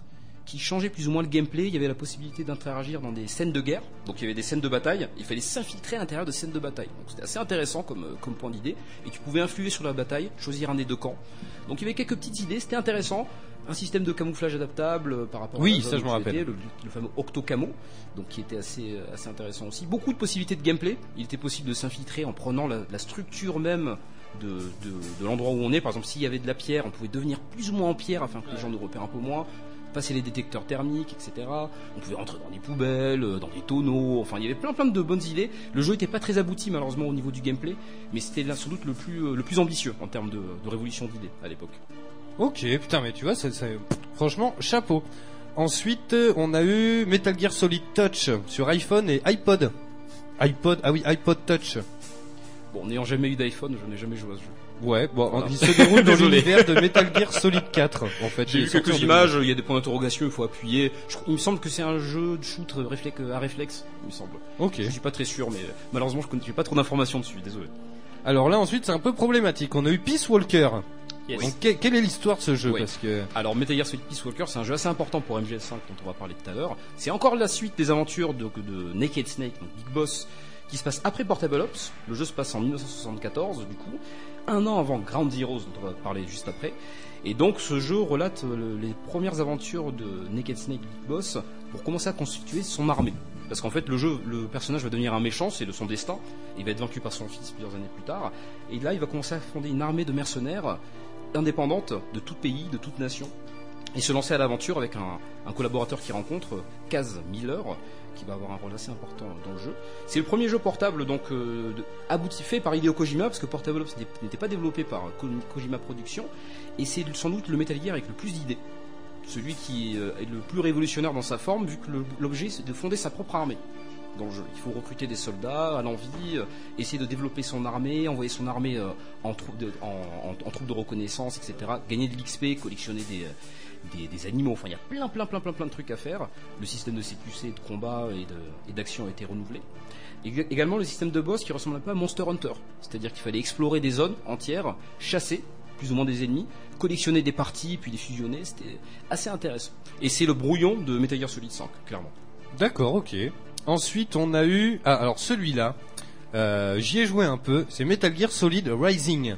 qui changeait plus ou moins le gameplay. Il y avait la possibilité d'interagir dans des scènes de guerre, donc il y avait des scènes de bataille, il fallait s'infiltrer à l'intérieur de scènes de bataille. Donc c'était assez intéressant comme, comme point d'idée, et tu pouvais influer sur la bataille, choisir un des deux camps. Donc il y avait quelques petites idées, c'était intéressant. Un système de camouflage adaptable euh, par rapport oui, à la ça zone je me où rappelle. c'était, le, le fameux octocamo, donc qui était assez, assez intéressant aussi. Beaucoup de possibilités de gameplay, il était possible de s'infiltrer en prenant la, la structure même de, de, de l'endroit où on est. Par exemple, s'il y avait de la pierre, on pouvait devenir plus ou moins en pierre afin que les gens nous repèrent un peu moins, passer les détecteurs thermiques, et cetera. On pouvait rentrer dans des poubelles, dans des tonneaux, enfin il y avait plein plein de bonnes idées. Le jeu était pas très abouti malheureusement au niveau du gameplay, mais c'était là sans doute le plus, le plus ambitieux en termes de, de révolution d'idées à l'époque. Ok, putain, mais tu vois, c'est, c'est... franchement, chapeau. Ensuite, on a eu Metal Gear Solid Touch sur iPhone et iPod. iPod, ah oui, iPod Touch. Bon, n'ayant jamais eu d'iPhone, je n'ai jamais joué à ce jeu. Ouais, bon, Voilà. il se déroule dans Désolé. l'univers de Metal Gear Solid quatre, en fait. J'ai Il est vu sorti quelques en images, il y a des points d'interrogation, il faut appuyer. Je- il me semble que c'est un jeu de shoot réflexe, à réflexe, il me semble. Ok. Je suis pas très sûr, mais malheureusement, je connais j'ai pas trop d'informations dessus, désolé. Alors là, ensuite, c'est un peu problématique. On a eu Peace Walker. Yes. Donc, que- quelle est l'histoire de ce jeu? Oui. Parce que... Alors Metal Gear Solid Peace Walker, c'est un jeu assez important pour M G S cinq dont on va parler tout à l'heure. C'est encore la suite des aventures de, de Naked Snake, donc Big Boss, qui se passe après Portable Ops. Le jeu se passe en mille neuf cent soixante-quatorze, du coup, un an avant Ground Zeroes, dont on va parler juste après. Et donc ce jeu relate le- les premières aventures de Naked Snake Big Boss pour commencer à constituer son armée. Parce qu'en fait, le jeu, le personnage va devenir un méchant, c'est de son destin. Il va être vaincu par son fils plusieurs années plus tard. Et là, il va commencer à fonder une armée de mercenaires indépendante de tout pays, de toute nation, et se lancer à l'aventure avec un, un collaborateur qu'il rencontre, Kaz Miller, qui va avoir un rôle assez important dans le jeu. C'est le premier jeu portable donc euh, de, abouti fait par Hideo Kojima, parce que Portable Ops n'était pas développé par Ko- Kojima Productions, et c'est sans doute le Metal Gear avec le plus d'idées. Celui qui euh, est le plus révolutionnaire dans sa forme, vu que le- l'objet c'est de fonder sa propre armée dans le jeu. Il faut recruter des soldats à l'envie, euh, essayer de développer son armée, envoyer son armée euh, en, trou- de, en, en, en troupes de reconnaissance, et cetera. Gagner de l'X P, collectionner des, euh, des, des animaux. Enfin, il y a plein, plein, plein, plein, plein de trucs à faire. Le système de C Q C, de combat et, de, et d'action a été renouvelé. Ég- également, le système de boss qui ressemble un peu à Monster Hunter. C'est-à-dire qu'il fallait explorer des zones entières, chasser plus ou moins des ennemis, collectionner des parties, puis les fusionner. C'était assez intéressant. Et c'est le brouillon de Metal Gear Solid cinq, clairement. D'accord, ok. Ensuite, on a eu... Ah, alors celui-là, euh, j'y ai joué un peu. C'est Metal Gear Solid Rising.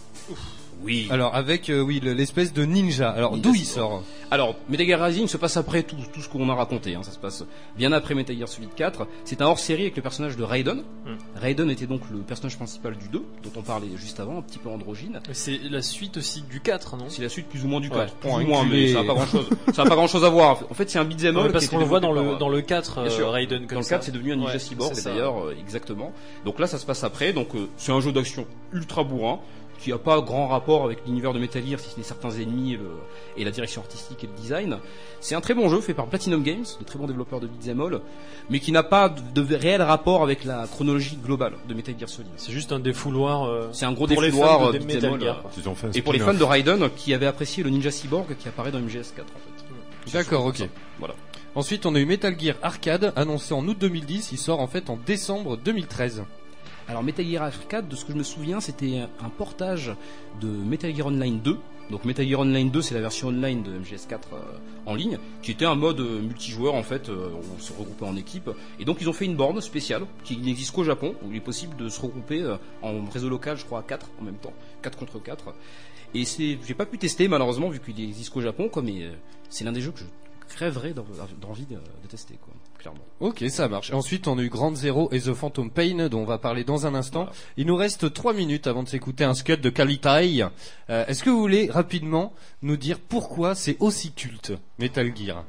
Oui. Alors, avec, euh, oui, le- l'espèce de ninja. Alors, Ninja d'où il Cyborg. sort? Alors, Metal Gear Rising se passe après tout, tout ce qu'on a raconté, hein. Ça se passe bien après Metal Gear Solid quatre. C'est un hors-série avec le personnage de Raiden. Hmm. Raiden était donc le personnage principal du deux, dont on parlait juste avant, un petit peu androgyne. C'est la suite aussi du quatre, non? C'est la suite plus ou moins du Ouais. quatre. Plus Oh, ou moins, enculé. mais ça n'a pas grand chose. Ça n'a pas grand chose à voir. En fait, c'est un beat'em Non, up. mais parce qui qu'on était le voit dans développé le, par- dans le quatre, Bien sûr. euh, Raiden comme Dans le ça. quatre, c'est devenu un Ninja Ouais, Cyborg, c'est ça. d'ailleurs, euh, exactement. Donc là, ça se passe après. Donc, euh, c'est un jeu d'action ultra bourrin, qui n'a pas grand rapport avec l'univers de Metal Gear, si ce n'est certains ennemis et, le- et la direction artistique et le design. C'est un très bon jeu fait par Platinum Games, de très bons développeurs de beat'em all, mais qui n'a pas de, de réel rapport avec la chronologie globale de Metal Gear Solid. C'est juste un défouloir. euh, C'est un gros pour les défouloir fans de de beat'em Metal all, Gear, euh, quoi. Ils ont fait un Et pour les fans spin-off. de Raiden, qui avaient apprécié le Ninja Cyborg qui apparaît dans M G S quatre, en fait. D'accord, C'est ok. ça. Voilà. Ensuite, on a eu Metal Gear Arcade, annoncé en août deux mille dix. Il sort en fait en décembre deux mille treize. Alors Metal Gear Arcade, de ce que je me souviens, c'était un portage de Metal Gear Online deux. Donc Metal Gear Online deux, c'est la version online de M G S quatre euh, en ligne, qui était un mode euh, multijoueur en fait, euh, où on se regroupait en équipe. Et donc ils ont fait une borne spéciale qui n'existe qu'au Japon, où il est possible de se regrouper euh, en réseau local, je crois à quatre en même temps, quatre contre quatre. Et c'est, j'ai pas pu tester malheureusement vu qu'il existe qu'au Japon, quoi, mais euh, c'est l'un des jeux que je crèverais d'en- d'envie de, de tester, quoi, clairement. Ok, ça marche. Ensuite, on a eu Grand Zero et The Phantom Pain, dont on va parler dans un instant. Voilà. Il nous reste trois minutes avant de s'écouter un scud de qualité. Euh, Est-ce que vous voulez rapidement nous dire pourquoi c'est aussi culte, Metal Gear?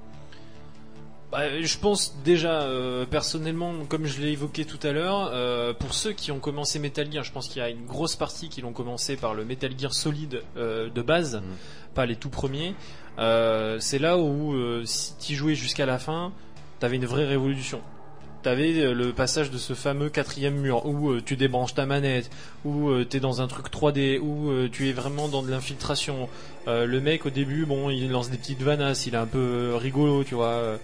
Bah, je pense déjà, euh, personnellement, comme je l'ai évoqué tout à l'heure, euh, pour ceux qui ont commencé Metal Gear, je pense qu'il y a une grosse partie qui l'ont commencé par le Metal Gear Solid euh, de base, pas les tout premiers. Euh, c'est là où, euh, si tu jouais jusqu'à la fin, t'avais une vraie révolution. T'avais euh, le passage de ce fameux quatrième mur où euh, tu débranches ta manette, où euh, t'es dans un truc trois D, où euh, tu es vraiment dans de l'infiltration. Euh, le mec au début, bon, il lance des petites vanasses, il est un peu euh, rigolo, tu vois.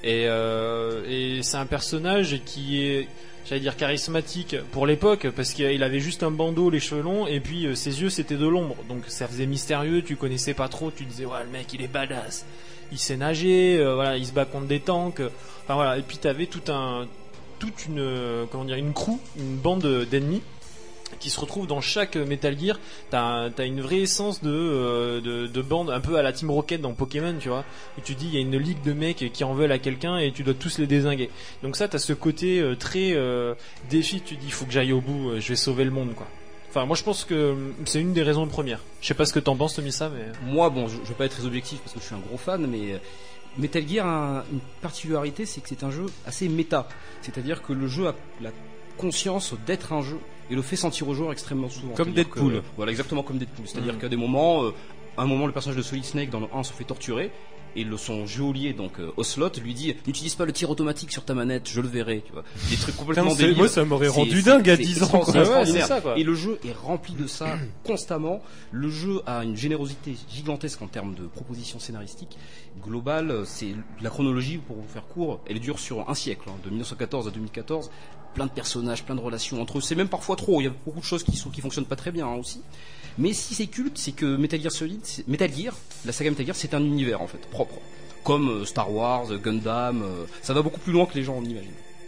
Et, euh, et c'est un personnage qui est, j'allais dire, charismatique pour l'époque, parce qu'il avait juste un bandeau, les cheveux longs, et puis euh, ses yeux c'était de l'ombre, donc ça faisait mystérieux, tu connaissais pas trop, tu disais ouais le mec il est badass, il sait nager, euh, voilà, il se bat contre des tanks, euh, enfin voilà, et puis t'avais tout un, toute une, euh, comment dire, une crew, une bande d'ennemis qui se retrouve dans chaque Metal Gear. T'as, t'as une vraie essence de, euh, de, de bande, un peu à la Team Rocket dans Pokémon, tu vois, où tu dis il y a une ligue de mecs qui en veulent à quelqu'un et tu dois tous les dézinguer. Donc ça, t'as ce côté euh, très euh, défi, tu dis il faut que j'aille au bout, euh, je vais sauver le monde, quoi. Enfin, moi je pense que c'est une des raisons premières. Je sais pas ce que t'en penses, Tomissa, mais... Moi, bon, je, je vais pas être très objectif parce que je suis un gros fan, mais Metal Gear a une particularité, c'est que c'est un jeu assez méta. C'est-à-dire que le jeu a la conscience d'être un jeu et le fait sentir aux joueurs extrêmement souvent. Comme Deadpool. Que, voilà, exactement comme Deadpool. C'est-à-dire Mmh. qu'à des moments, euh, à un moment, le personnage de Solid Snake dans le un se fait torturer. Et le, son geôlier, donc euh, Ocelot, lui dit n'utilise pas le tir automatique sur ta manette, je le verrai, tu vois. Des trucs complètement Putain, c'est- débiles. moi, ça m'aurait C'est- rendu c'est- dingue à c'est dix ans, quoi. extraordinaire. Ouais, c'est ça, quoi. Et le jeu est rempli de ça constamment. Le jeu a une générosité gigantesque en termes de propositions scénaristiques. Global, c'est la chronologie, pour vous faire court, elle dure sur un siècle, hein, de mille neuf cent quatorze à deux mille quatorze. Plein de personnages, plein de relations entre eux. C'est même parfois trop. Il y a beaucoup de choses qui sont, qui fonctionnent pas très bien, hein, aussi. Mais si c'est culte, c'est que Metal Gear Solid, c'est- Metal Gear, la saga Metal Gear, c'est un univers en fait propre, comme euh, Star Wars, Gundam. euh, ça va beaucoup plus loin que les gens en imaginent.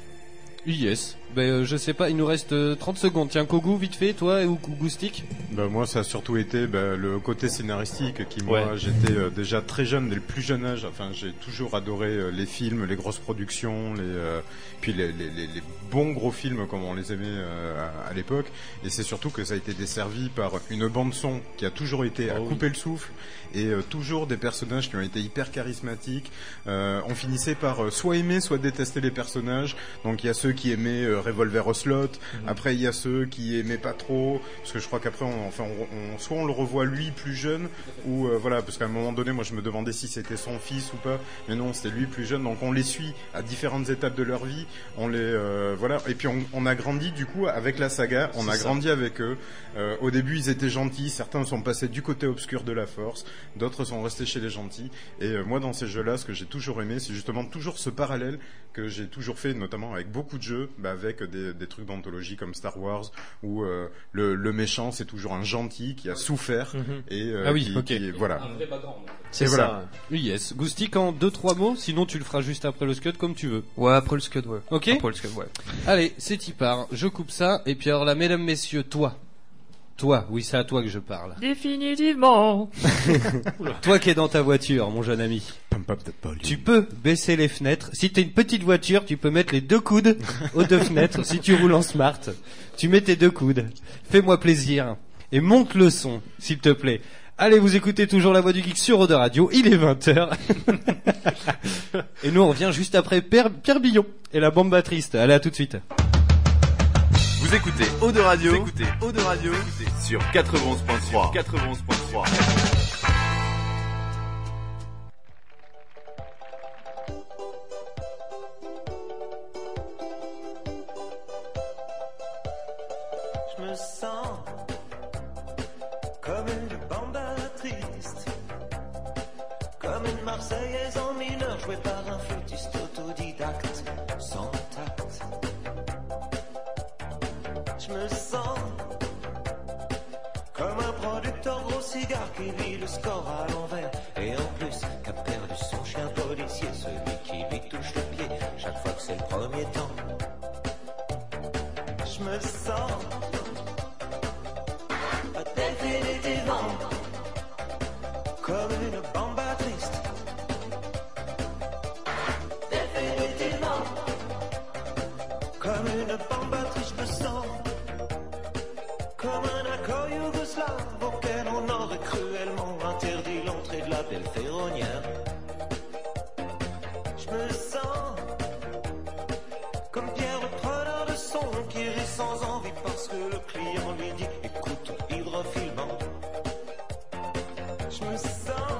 Yes. Ben, euh, je sais pas, il nous reste euh, trente secondes. Tiens, Kogu, vite fait, toi ou Goustic. Bah, moi, ça a surtout été bah, le côté scénaristique qui, moi, Ouais. j'étais euh, déjà très jeune, dès le plus jeune âge. Enfin, j'ai toujours adoré euh, les films, les grosses productions, les euh, puis les, les, les, les bons gros films comme on les aimait euh, à, à l'époque. Et c'est surtout que ça a été desservi par une bande son qui a toujours été à Oh oui. couper le souffle et euh, toujours des personnages qui ont été hyper charismatiques. Euh, on finissait par euh, soit aimer, soit détester les personnages. Donc il y a ceux qui aimaient euh, Revolver Ocelot. Mhm. Après il y a ceux qui aimaient pas trop, parce que je crois qu'après on, enfin on, on- soit on le revoit lui plus jeune, ou euh, voilà, parce qu'à un moment donné moi je me demandais si c'était son fils ou pas, mais non, c'était lui plus jeune. Donc on les suit à différentes étapes de leur vie, on les euh, voilà, et puis on, on a grandi du coup avec la saga, on C'est a ça. grandi avec eux. Euh, au début ils étaient gentils, certains sont passés du côté obscur de la force, d'autres sont restés chez les gentils. Et euh, moi dans ces jeux-là, ce que j'ai toujours aimé, c'est justement toujours ce parallèle que j'ai toujours fait, notamment avec beaucoup de jeux, bah, avec des, des trucs d'anthologie comme Star Wars, où euh, le, le méchant c'est toujours un gentil qui a souffert Mhm. et euh, Ah oui, qui, ok. qui- voilà. Un vrai background. C'est Et ça. voilà. Yes. Goustic en deux trois mots, sinon tu le feras juste après le scud comme tu veux. Ouais, après le scud, ouais. Ok. Après le scud, ouais. Allez, c'est y part. Je coupe ça et puis alors là, mesdames, messieurs, toi. Toi, oui, c'est à toi que je parle. Définitivement. Toi qui es dans ta voiture, mon jeune ami. Pump up the volume. Tu peux baisser les fenêtres. Si t'as une petite voiture, tu peux mettre les deux coudes aux deux fenêtres. Si tu roules en smart, tu mets tes deux coudes. Fais-moi plaisir et monte le son, s'il te plaît. Allez, vous écoutez toujours La Voix du Geek sur Eau de Radio. Il est vingt heures. Et nous, on revient juste après Pierre, Pierre Billon et la Bamba Triste. Allez, à tout de suite. Vous écoutez Eau de Radio, vous écoutez Eau de Radio sur quatre-vingt-onze point trois. quatre-vingt-onze point trois. Je me sens comme une banda triste, comme une Marseillaise en mineur jouée par un flûtiste autodidacte sans tact. Je me sens comme un producteur gros cigare qui vit le score à l'envers et en plus qu'a perdu son chien policier, celui qui lui touche le pied chaque fois que c'est le premier temps. Je me sens définitivement comme une bamba triste. Définitivement comme une bamba triste. Je me sens comme un accord yougoslave auquel on aurait cruellement interdit l'entrée de la belle ferronnière. Je me sens comme Pierre le preneur de son qui rit sans envie parce que le client lui dit écoute hydrophilement. Je me sens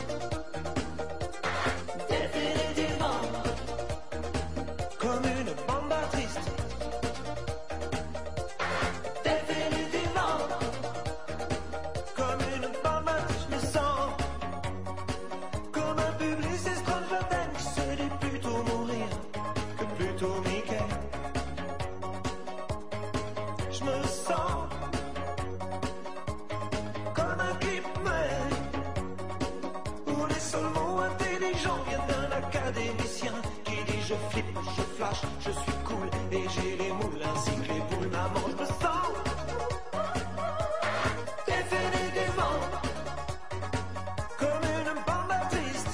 définitivement comme une bamba triste. Définitivement comme une bamba triste. Je me sens comme un publiciste Strangleton qui se dit plutôt Je me sens comme un clip où les seuls mots intelligents viennent d'un académicien qui dit je flippe, je flash, je suis cool et j'ai les moules ainsi que les boules. Maman, je me sens définitivement comme une bande triste.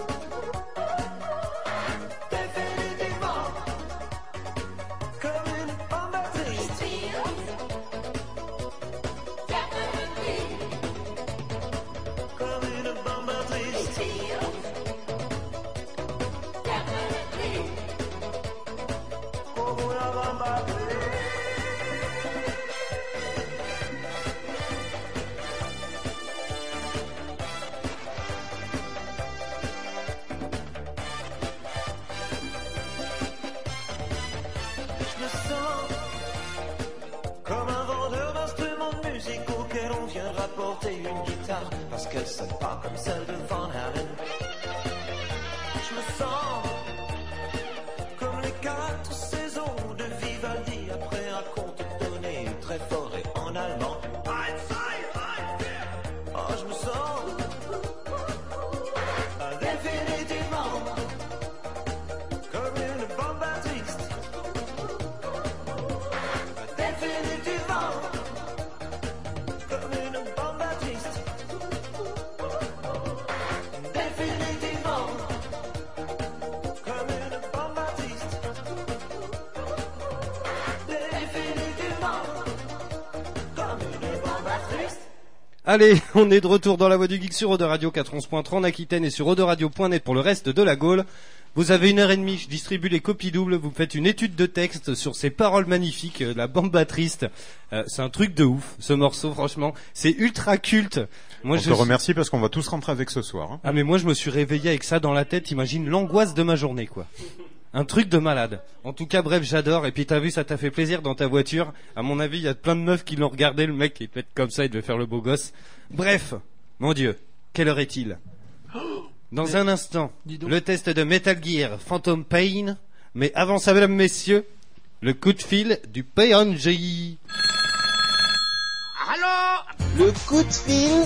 Définitivement comme une bande triste. Comme une bande triste. Comme una bamba triste. Je me sens comme un vendeur d'instruments de musique auquel on vient de rapporter une guitare parce qu'elle sonne pas comme celle de Van Halen. Je me sens comme les quatre saisons de Vivaldi après un conte donné très fort et en allemand. Oh, je me sens définitivement comme une bamba triste. Définitivement comme une bamba triste. Définitivement comme une bamba triste. Définitivement comme une bamba triste. Allez, on est de retour dans la voix du geek sur Eau de Radio quatre-vingt-onze point trois en Aquitaine et sur eau de radio point net pour le reste de la Gaule. Vous avez une heure et demie, je distribue les copies doubles, vous faites une étude de texte sur ces paroles magnifiques, euh, la bamba triste. Euh, c'est un truc de ouf, ce morceau, franchement. C'est ultra culte. Moi, On je te remercie parce qu'on va tous rentrer avec ce soir. Hein. Ah, mais moi, je me suis réveillé avec ça dans la tête, imagine l'angoisse de ma journée, quoi. Un truc de malade. En tout cas, bref, j'adore. Et puis t'as vu, ça t'a fait plaisir dans ta voiture. À mon avis, il y a plein de meufs qui l'ont regardé. Le mec, il devait être comme ça, il devait faire le beau gosse. Bref, mon Dieu, quelle heure est-il? Dans Mais- un instant, Dis donc. le test de Metal Gear Phantom Pain. Mais avant ça, mesdames, messieurs, le coup de fil du P N J. Le coup de fil.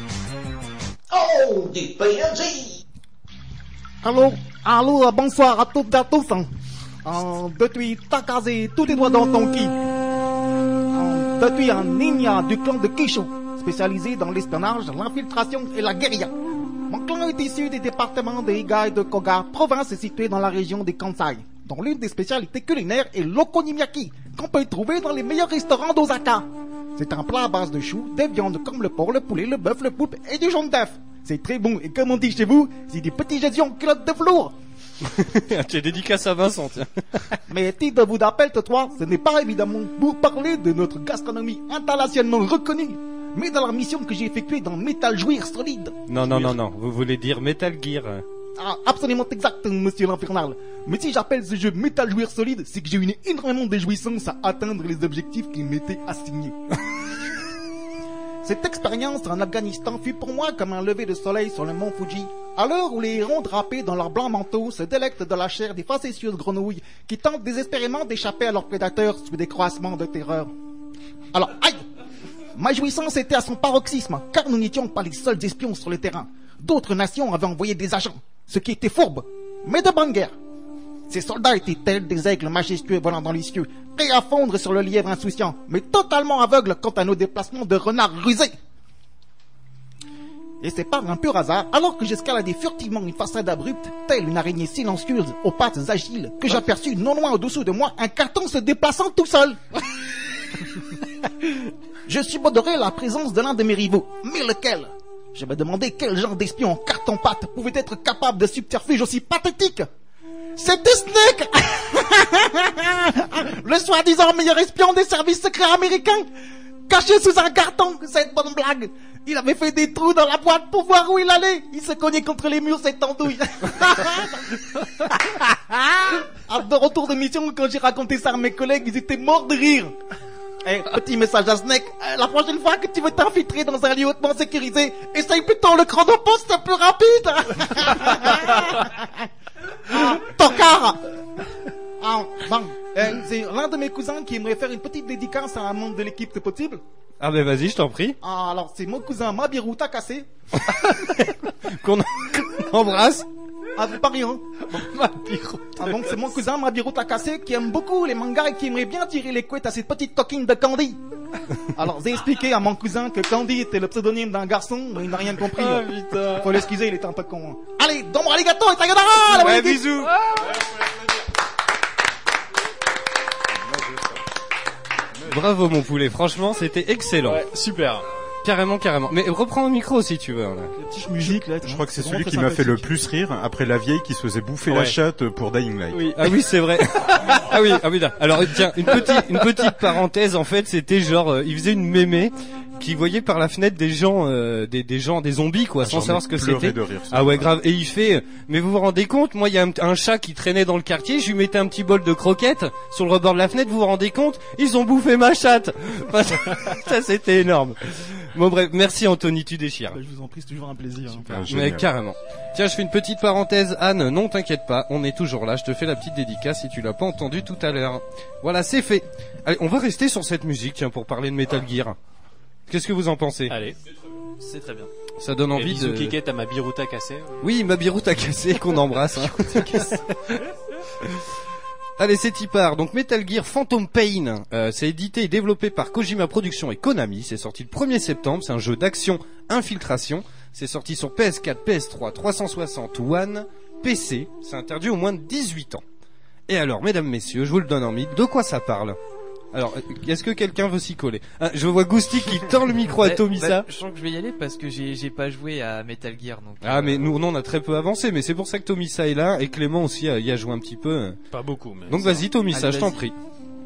Oh, du P N J. Allô, allô, euh, bonsoir à toutes et à tous. hein. Euh, depuis Takase, tous les doigts dans ton ki. Euh, depuis un ninja du clan de Kisho, spécialisé dans l'espionnage, l'infiltration et la guérilla. Mon clan est issu des départements de Higai de Koga, province située dans la région des Kansai, dont l'une des spécialités culinaires est l'okonomiyaki, qu'on peut trouver dans les meilleurs restaurants d'Osaka. C'est un plat à base de choux, des viandes comme le porc, le poulet, le bœuf, le poulpe et du jaune d'œuf. C'est très bon et comme on dit chez vous, c'est des petits jésus en culotte de velours. Tu es dédicace à Vincent, tiens. Mais titre vous appelle ce soir, ce n'est pas évidemment pour parler de notre gastronomie internationalement reconnue, mais de la mission que j'ai effectuée dans Metal Jouir Solide. Non, non, non, non, vous voulez dire Metal Gear. Ah, absolument exact, monsieur l'Infernal. Mais si j'appelle ce jeu Metal Jouir Solide, c'est que j'ai eu énormément de jouissance à atteindre les objectifs qui m'étaient assignés. Cette expérience en Afghanistan fut pour moi comme un lever de soleil sur le mont Fuji, à l'heure où les hérons drapés dans leurs blancs manteaux se délectent de la chair des facétieuses grenouilles qui tentent désespérément d'échapper à leurs prédateurs sous des croissements de terreur. Alors, aïe! Ma jouissance était à son paroxysme, car nous n'étions pas les seuls espions sur le terrain. D'autres nations avaient envoyé des agents, ce qui était fourbe, mais de bonne guerre. Ces soldats étaient tels des aigles majestueux volant dans les cieux, prêts à fondre sur le lièvre insouciant, mais totalement aveugles quant à nos déplacements de renards rusés. Et c'est par un pur hasard, alors que j'escaladais furtivement une façade abrupte, telle une araignée silencieuse aux pattes agiles, que j'aperçus non loin au-dessous de moi un carton se déplaçant tout seul. Je subodorais la présence de l'un de mes rivaux, mais lequel? Je me demandais quel genre d'espion en carton-pâte pouvait être capable de subterfuges aussi pathétiques. C'était Snake. Le soi-disant meilleur espion des services secrets américains, caché sous un carton. Cette bonne blague. Il avait fait des trous dans la boîte pour voir où il allait. Il se cognait contre les murs, cette andouille. De retour de mission, quand j'ai raconté ça à mes collègues, ils étaient morts de rire. Eh, petit message à Snake, euh, la prochaine fois que tu veux t'infiltrer dans un lieu hautement sécurisé, essaye plutôt le chronopost plus rapide. Ah, tocard. Ah, bon. Euh, c'est l'un de mes cousins qui aimerait faire une petite dédicace à un membre de l'équipe, c'est possible? Ah ben vas-y, je t'en prie. Ah, alors c'est mon cousin Mabiru Takase. Qu'on embrasse. Ah, vous pas rien. Ah, donc c'est mon cousin Mabiru Takase qui aime beaucoup les mangas et qui aimerait bien tirer les couettes à cette petite coquine de Candy. Alors j'ai expliqué à mon cousin que Candy était le pseudonyme d'un garçon, mais il n'a rien compris. Ah putain. Faut l'excuser, il était un peu con. Allez, domo arigato et sayonara. Ouais, bisous. Bravo mon poulet, franchement c'était excellent. Ouais, super. Carrément, carrément. Mais reprends le micro si tu veux. Là. La petite musique là. Je crois que c'est celui qui m'a fait le plus rire après la vieille qui se faisait bouffer la Ouais. chatte pour Dying Light. Oui. Ah oui, c'est vrai. ah oui, ah oui. Là. Alors tiens, une petite, une petite parenthèse. En fait, c'était genre, euh, il faisait une mémé qui voyait par la fenêtre des gens, euh, des, des gens, des zombies quoi, Ah, sans j'en savoir ai ce que pleuré c'était. de rire, Ah ouais, grave. Et il fait, euh, mais vous vous rendez compte, moi il y a un, un chat qui traînait dans le quartier, je lui mettais un petit bol de croquettes sur le rebord de la fenêtre. Vous vous rendez compte, ils ont bouffé ma chatte. Ça c'était énorme. Bon bref, merci Anthony, tu déchires. Je vous en prie, c'est toujours un plaisir. Ah, Mais génial. carrément. Tiens, je fais une petite parenthèse, Anne, non t'inquiète pas, on est toujours là, je te fais la petite dédicace si tu l'as pas entendu tout à l'heure. Voilà, c'est fait. Allez, on va rester sur cette musique, tiens, pour parler de Metal Gear. Qu'est-ce que vous en pensez? Allez. C'est très bien. Ça donne Et envie bisous de... Kikette à ma birouta cassée. Oui, Mabiru t'a cassé, qu'on embrasse. Hein. Allez, c'est y part. Donc Metal Gear Phantom Pain, euh, c'est édité et développé par Kojima Productions et Konami. C'est sorti le premier septembre. C'est un jeu d'action infiltration. C'est sorti sur P S quatre, P S trois, trois cent soixante, One, P C. C'est interdit aux moins de dix-huit ans. Et alors, mesdames, messieurs, je vous le donne en mille. De quoi ça parle? Alors, est-ce que quelqu'un veut s'y coller? Ah, je vois Gousty qui tend le micro à Bah, Tomisa. bah, je sens que je vais y aller parce que j'ai j'ai pas joué à Metal Gear donc. Ah euh, mais nous, nous on a très peu avancé, mais c'est pour ça que Tomisa est là et Clément aussi euh, y a joué un petit peu. Pas beaucoup, mais. Donc vas-y Tomisa, Allez, je t'en vas-y. prie.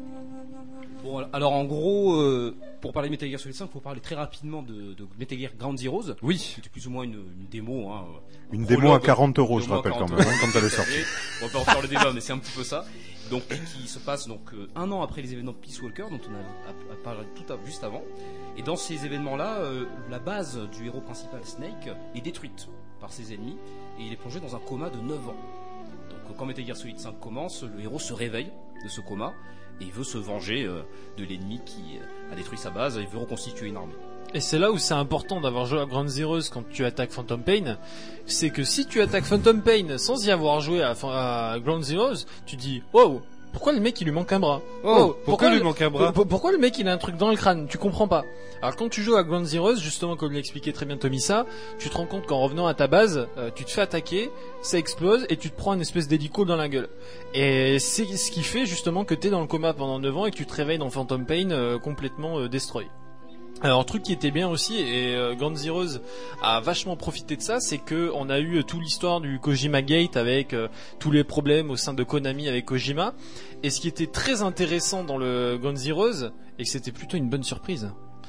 Bon, alors en gros, euh, pour parler de Metal Gear Solid cinq, il faut parler très rapidement de, de Metal Gear Ground Zeroes. Oui. C'était plus ou moins une, une démo. Hein, Une prologue, démo à quarante euros, je démo à rappelle quand quarante même, euros, hein, quand elle est tout à sortie. fait. On va pas refaire le débat, mais c'est un petit peu ça. Donc, qui se passe donc euh, un an après les événements de Peace Walker, dont on a, a- a parlé tout à, juste avant. Et dans ces événements-là, euh, la base du héros principal Snake est détruite par ses ennemis et il est plongé dans un coma de neuf ans. Donc, euh, quand Metal Gear Solid cinq commence, le héros se réveille de ce coma et il veut se venger euh, de l'ennemi qui euh, a détruit sa base et il veut reconstituer une armée. Et c'est là où c'est important d'avoir joué à Ground Zeroes quand tu attaques Phantom Pain. C'est que si tu attaques Phantom Pain sans y avoir joué à, à Ground Zeroes, tu dis wow, pourquoi le mec il lui manque un bras? Oh, pourquoi lui le- manque un bras? pour- Pourquoi le mec il a un truc dans le crâne? Tu comprends pas. Alors quand tu joues à Ground Zeroes, justement comme l'expliquait très bien Tomisa, tu te rends compte qu'en revenant à ta base, euh, tu te fais attaquer, ça explose et tu te prends une espèce d'hélico dans la gueule. Et c'est ce qui fait justement que t'es dans le coma pendant neuf ans et que tu te réveilles dans Phantom Pain euh, complètement euh, destroy. Alors un truc qui était bien aussi et euh, Ground Zeroes a vachement profité de ça, c'est que on a eu euh, toute l'histoire du Kojima Gate avec euh, tous les problèmes au sein de Konami avec Kojima. Et ce qui était très intéressant dans le Ground Zeroes et que c'était plutôt une bonne surprise.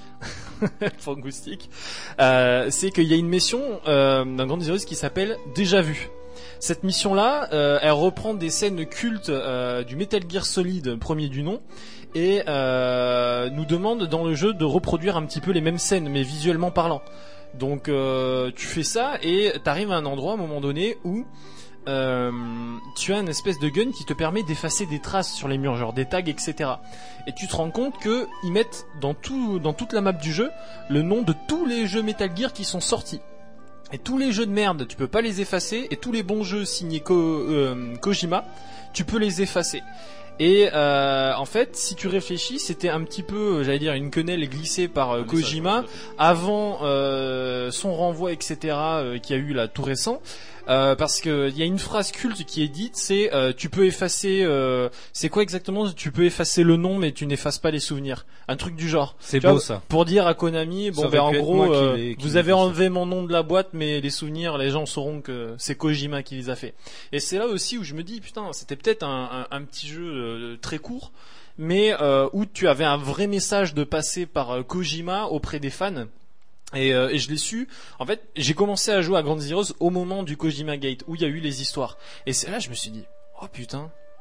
pour Goustic, euh, c'est qu'il y a une mission euh, d'un Ground Zeroes qui s'appelle Déjà Vu. Cette mission-là, euh, elle reprend des scènes cultes euh, du Metal Gear Solid, premier du nom, et euh, nous demande dans le jeu de reproduire un petit peu les mêmes scènes, mais visuellement parlant. Donc euh, tu fais ça et t'arrives à un endroit à un moment donné où euh, tu as une espèce de gun qui te permet d'effacer des traces sur les murs, genre des tags, et cetera. Et tu te rends compte que ils mettent dans tout, dans toute la map du jeu le nom de tous les jeux Metal Gear qui sont sortis. Et tous les jeux de merde, tu peux pas les effacer, et tous les bons jeux signés Ko, euh, Kojima, tu peux les effacer. Et euh, en fait, si tu réfléchis, c'était un petit peu, j'allais dire, une quenelle glissée par euh, Kojima avant euh, son renvoi, et cetera, euh, qui a eu là tout récent. Euh, parce que il y a une phrase culte qui est dite, c'est euh, tu peux effacer, euh, c'est quoi exactement? Tu peux effacer le nom, mais tu n'effaces pas les souvenirs. Un truc du genre. C'est Tu beau vois, ça. Pour dire à Konami, bon Ça ben aurait en pu être gros, moi qui euh, l'ai- qui vous l'ai avez fait ça. enlevé mon nom de la boîte, mais les souvenirs, les gens sauront que c'est Kojima qui les a fait. Et c'est là aussi où je me dis, putain, c'était peut-être un, un, un petit jeu euh, très court, mais euh, où tu avais un vrai message de passer par euh, Kojima auprès des fans. Et, euh, et je l'ai su. En fait, j'ai commencé à jouer à Ground Zeroes au moment du Kojima Gate où il y a eu les histoires. Et c'est là je me suis dit, oh putain.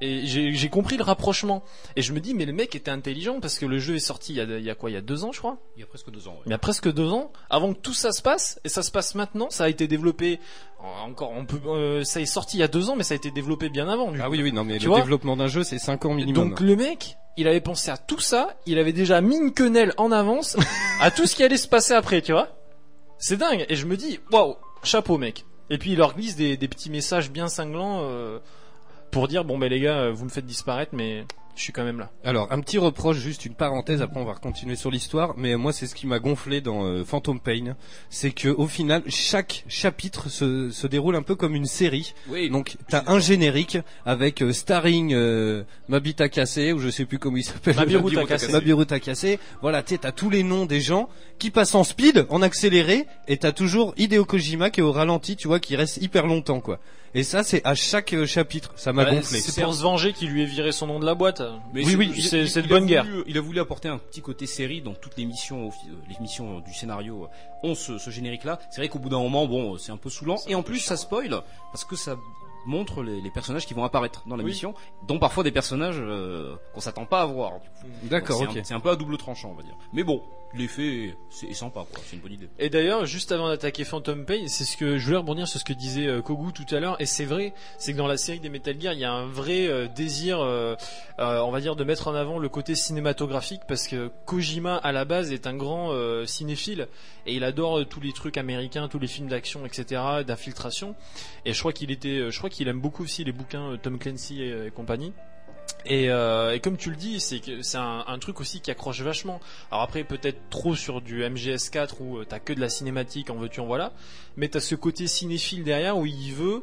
Et j'ai, j'ai compris le rapprochement. Et je me dis, mais le mec était intelligent parce que le jeu est sorti il y a, il y a quoi, il y a deux ans, je crois. Il y a presque deux ans. Ouais. Il y a presque deux ans, avant que tout ça se passe, et ça se passe maintenant. Ça a été développé encore, on peut, euh, ça est sorti il y a deux ans, mais ça a été développé bien avant. Du ah coup. oui, oui, non, mais tu le vois développement d'un jeu, c'est cinq ans minimum. Donc le mec, il avait pensé à tout ça, il avait déjà mis une quenelle en avance à tout ce qui allait se passer après, tu vois. C'est dingue. Et je me dis, waouh, chapeau mec. Et puis il leur glisse des, des petits messages bien cinglants euh, pour dire, bon ben les gars, vous me faites disparaître, mais je suis quand même là. Alors, un petit reproche, juste une parenthèse, après on va continuer sur l'histoire, mais moi c'est ce qui m'a gonflé dans euh, Phantom Pain, c'est que au final, chaque chapitre se, se déroule un peu comme une série. Oui. Donc t'as un générique avec euh, starring euh, Mabi Takase, ou je sais plus comment il s'appelle. Mabiru Takase. Mabiru Takase. Voilà, tu sais, t'as tous les noms des gens qui passent en speed, en accéléré, et t'as toujours Hideo Kojima qui est au ralenti, tu vois, qui reste hyper longtemps, quoi. Et ça, c'est à chaque euh, chapitre. Ça m'a Ouais, gonflé. C'est pour se venger qu'il lui ait viré son nom de la boîte. Mais oui, c'est- oui, il- c'est, il- c'est de il a bonne guerre. voulu- Il a voulu apporter un petit côté série dans toutes les missions, les missions du scénario ont ce, ce générique-là. C'est vrai qu'au bout d'un moment, bon, c'est un peu saoulant. Et en plus, ça spoil parce que ça montre les, les personnages qui vont apparaître dans la Oui. mission, dont parfois des personnages euh, qu'on s'attend pas à voir. Du coup. D'accord, Donc, c'est ok. un- C'est un peu à double tranchant, on va dire. Mais bon, l'effet c'est est sympa, quoi. C'est une bonne idée. Et d'ailleurs, juste avant d'attaquer Phantom Pain, c'est ce que je voulais rebondir sur ce que disait euh, Kogu tout à l'heure, et c'est vrai, c'est que dans la série des Metal Gear, il y a un vrai euh, désir, euh, euh, on va dire, de mettre en avant le côté cinématographique, parce que Kojima à la base est un grand euh, cinéphile et il adore euh, tous les trucs américains, tous les films d'action, et cetera, d'infiltration. Et je crois qu'il était, euh, je crois qu'il aime beaucoup aussi les bouquins euh, Tom Clancy et, et compagnie. Et, euh, et comme tu le dis, c'est que c'est un, un truc aussi qui accroche vachement. Alors après, peut-être trop sur du M G S quatre où euh, t'as que de la cinématique, en veux-tu en voilà, mais t'as ce côté cinéphile derrière où il veut,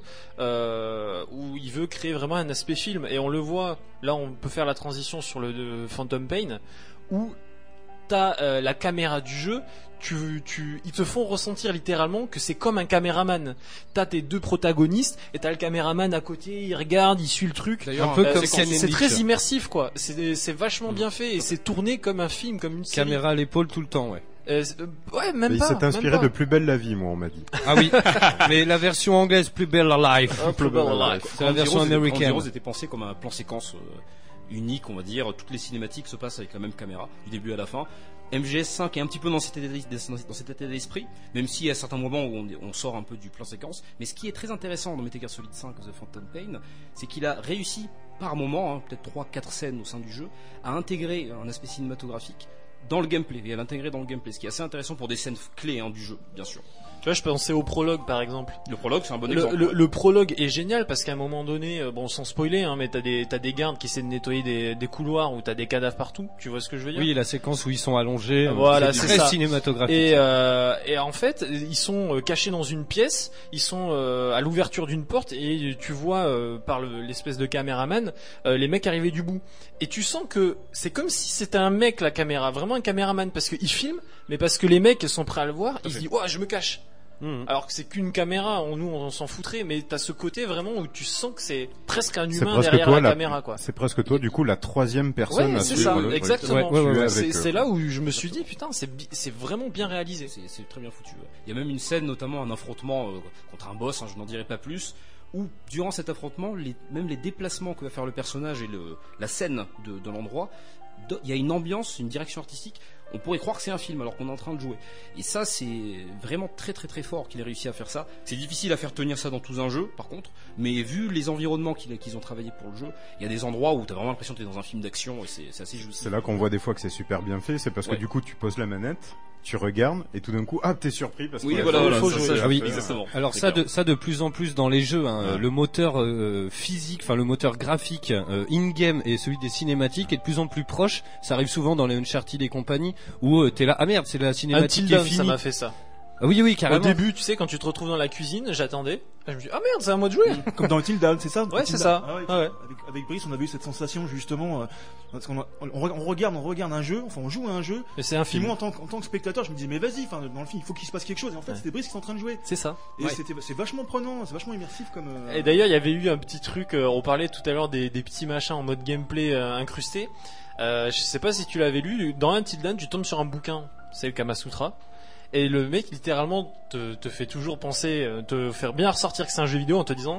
euh, où il veut créer vraiment un aspect film. Et on le voit. Là, on peut faire la transition sur le de Phantom Pain où t'as euh, la caméra du jeu. Tu, tu, ils te font ressentir littéralement que c'est comme un caméraman. T'as tes deux protagonistes et t'as le caméraman à côté, il regarde, il suit le truc. D'ailleurs, un peu Euh, comme c'est, Ken c'est Henlich. très immersif, quoi. C'est, c'est vachement bien fait et c'est tourné comme un film, comme une série. Caméra à l'épaule tout le temps, ouais. Euh, c'est- euh, ouais, même Mais il pas. s'est inspiré même pas. de Plus belle la vie, moi, on m'a dit. Ah oui, mais la version anglaise, Plus Belle Life. Ah, Plus Belle Life. C'est la version Ground Zeroes était- américaine. Ground Zeroes était pensé comme un plan séquence euh, unique, on va dire. Toutes les cinématiques se passent avec la même caméra, du début à la fin. M G S cinq est un petit peu dans cet état d'es- dans cet état d'esprit, même si à certains moments où on, on sort un peu du plan séquence. Mais ce qui est très intéressant dans Metal Gear Solid cinq The Phantom Pain, c'est qu'il a réussi par moment, hein, peut-être trois quatre scènes au sein du jeu, à intégrer un aspect cinématographique dans le gameplay, et à l'intégrer dans le gameplay, ce qui est assez intéressant pour des scènes clés hein, du jeu, bien sûr. Tu vois, je pensais au prologue, par exemple. Le prologue, c'est un bon Le, exemple. le, le prologue est génial parce qu'à un moment donné, euh, bon, sans spoiler, hein, mais t'as des, t'as des gardes qui essaient de nettoyer des, des couloirs où t'as des cadavres partout. Tu vois ce que je veux dire? Oui, la séquence où ils sont allongés. euh, Voilà, c'est c'est très ça. cinématographique. Et, euh, et en fait, ils sont euh, cachés dans une pièce, ils sont euh, à l'ouverture d'une porte et tu vois euh, par le- l'espèce de caméraman euh, les mecs arriver du bout. Et tu sens que c'est comme si c'était un mec la caméra, vraiment un caméraman parce qu'il filme, mais parce que les mecs sont prêts à le voir, ils se disent "Ouah, je me cache." Mmh. Alors que c'est qu'une caméra, on, nous on s'en foutrait, mais t'as ce côté vraiment où tu sens que c'est presque un C'est humain presque derrière toi, la, la- caméra, quoi. C'est presque toi, du coup, la troisième personne Ouais, à c'est suivre ça, le truc. exactement. Ouais, ouais, ouais, c'est, avec, c'est euh, là où je me suis dit putain, c'est, bi- c'est vraiment bien réalisé. C'est, c'est très bien foutu. ouais. Il y a même une scène, notamment un affrontement euh, contre un boss, hein, je n'en dirai pas plus, où durant cet affrontement, les, même les déplacements que va faire le personnage et le, la scène de, de l'endroit, do- il y a une ambiance, une direction artistique. On pourrait croire que c'est un film alors qu'on est en train de jouer. Et ça, c'est vraiment très très très fort qu'il ait réussi à faire ça. C'est difficile à faire tenir ça dans tout un jeu, par contre. Mais vu les environnements qu'il- qu'ils ont travaillé pour le jeu, il y a des endroits où t'as vraiment l'impression que t'es dans un film d'action et c'est, c'est assez jouissif. C'est là qu'on voit des fois que c'est super bien fait, c'est parce que Ouais. du coup tu poses la manette, tu regardes et tout d'un coup, ah t'es surpris parce Oui, que voilà, voilà, faut ça, jouer. ça, Ah oui, exactement. alors C'est ça clair. de ça de plus en plus dans les jeux, hein, Ouais. le moteur euh, physique, enfin le moteur graphique euh, in-game et celui des cinématiques est de plus en plus proche. Ça arrive souvent dans les Uncharted et compagnie où euh, t'es là, ah merde, c'est la cinématique Until qui est Dawn, ça finie. m'a fait ça. Ah oui, oui, Au carrément. début, tu sais, quand tu te retrouves dans la cuisine, j'attendais. Je me dis, ah merde, c'est à moi de jouer. Comme dans Until Dawn, c'est ça? Ouais, Until c'est Dawn. ça. Ah ouais, Ah ouais. Avec, avec Brice, on avait eu cette sensation justement, euh, parce qu'on a- on, on regarde, on regarde un jeu, enfin on joue à un jeu. Et c'est un Puis film. moi, en tant, que- en tant que spectateur, je me disais, mais vas-y, enfin dans le film, il faut qu'il se passe quelque chose. Et en fait, Ouais. c'était Brice qui est en train de jouer. C'est ça. Et Ouais. c'était, c'est vachement prenant, c'est vachement immersif comme. euh, Et d'ailleurs, il y avait eu un petit truc, euh, on parlait tout à l'heure des, des petits machins en mode gameplay euh, incrustés. Euh, je sais pas si tu l'avais lu, dans Until Dawn, tu tombes sur un bouquin, c'est le Kama Sutra. Et le mec littéralement te, te fait toujours penser, euh, te faire bien ressortir que c'est un jeu vidéo en te disant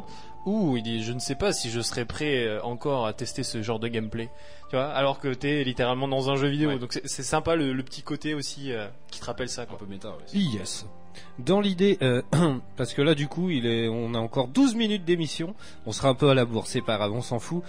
ouh, il dit je ne sais pas si je serais prêt euh, encore à tester ce genre de gameplay. Tu vois, alors que t'es littéralement dans un jeu vidéo. Ouais. Donc c'est, c'est sympa le, le petit côté aussi euh, qui te rappelle ça, quoi. Un peu méta, ouais. Yes. Dans l'idée, euh, parce que là du coup, il est, on a encore douze minutes d'émission. On sera un peu à la bourre, c'est pas grave, on s'en fout.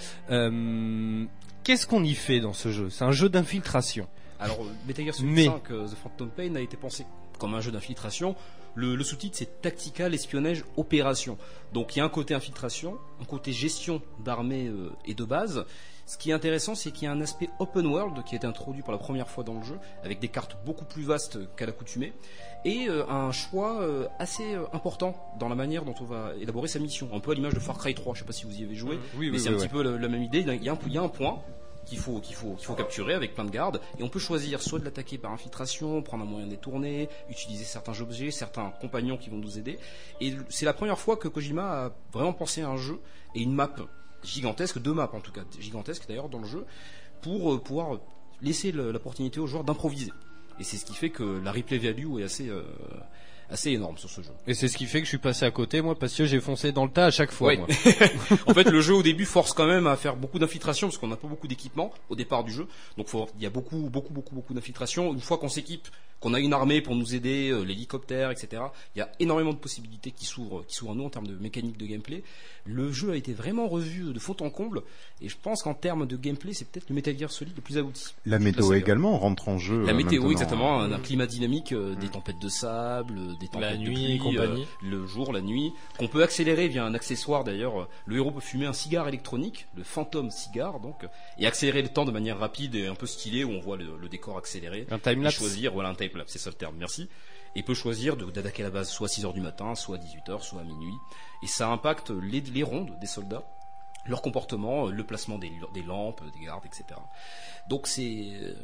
Euh, qu'est-ce qu'on y fait dans ce jeu? C'est un jeu d'infiltration. Alors, Metal Gear Solid Mais... cinq, euh, The Phantom Pain a été pensé comme un jeu d'infiltration. Le, le sous-titre, c'est Tactical Espionnage Opération. Donc, il y a un côté infiltration, un côté gestion d'armée euh, et de base. Ce qui est intéressant, c'est qu'il y a un aspect open world qui a été introduit pour la première fois dans le jeu, avec des cartes beaucoup plus vastes qu'à l'accoutumée, et euh, un choix euh, assez euh, important dans la manière dont on va élaborer sa mission. Un peu à l'image de Far Cry trois, je sais pas si vous y avez joué, Mmh. Oui, mais oui, c'est oui, un oui. petit peu la, la même idée. Il y a un, il y a un point qu'il faut, qu'il faut, qu'il faut capturer avec plein de gardes, et on peut choisir soit de l'attaquer par infiltration, prendre un moyen détourné, utiliser certains objets, certains compagnons qui vont nous aider. Et c'est la première fois que Kojima a vraiment pensé à un jeu et une map gigantesque, deux maps en tout cas, gigantesques d'ailleurs dans le jeu, pour euh, pouvoir laisser le- l'opportunité aux joueurs d'improviser. Et c'est ce qui fait que la replay value est assez, euh, assez énorme sur ce jeu. Et c'est ce qui fait que je suis passé à côté, moi, parce que j'ai foncé dans le tas à chaque fois. Ouais. Moi. En fait, le jeu au début force quand même à faire beaucoup d'infiltration parce qu'on n'a pas beaucoup d'équipement au départ du jeu. Donc, faut- il y a beaucoup, beaucoup, beaucoup, beaucoup d'infiltration. Une fois qu'on s'équipe, qu'on a une armée pour nous aider, euh, l'hélicoptère, et cetera. Il y a énormément de possibilités qui s'ouvrent, qui s'ouvrent à nous en termes de mécanique de gameplay. Le jeu a été vraiment revu de fond en comble, et je pense qu'en termes de gameplay, c'est peut-être le Metal Gear Solid le plus abouti. La météo saga. également rentre en jeu. La euh, météo, maintenant. exactement, un, un climat dynamique, euh, des tempêtes de sable, euh, des tempêtes La de nuit pluie, et compagnie. euh, le jour, la nuit, qu'on peut accélérer via un accessoire d'ailleurs. Euh, Le héros peut fumer un cigare électronique, le Phantom Cigar donc, euh, et accélérer le temps de manière rapide et un peu stylée où on voit le, le décor accéléré. Un timelapse. Et choisir, voilà un timelapse, c'est ça le terme, merci. Et peut choisir de- d'attaquer la base soit à six heures du matin, soit à dix-huit heures, soit à minuit. Et ça impacte les, les rondes des soldats, leur comportement, euh, le placement des, des lampes, des gardes, et cetera. Donc c'est... euh,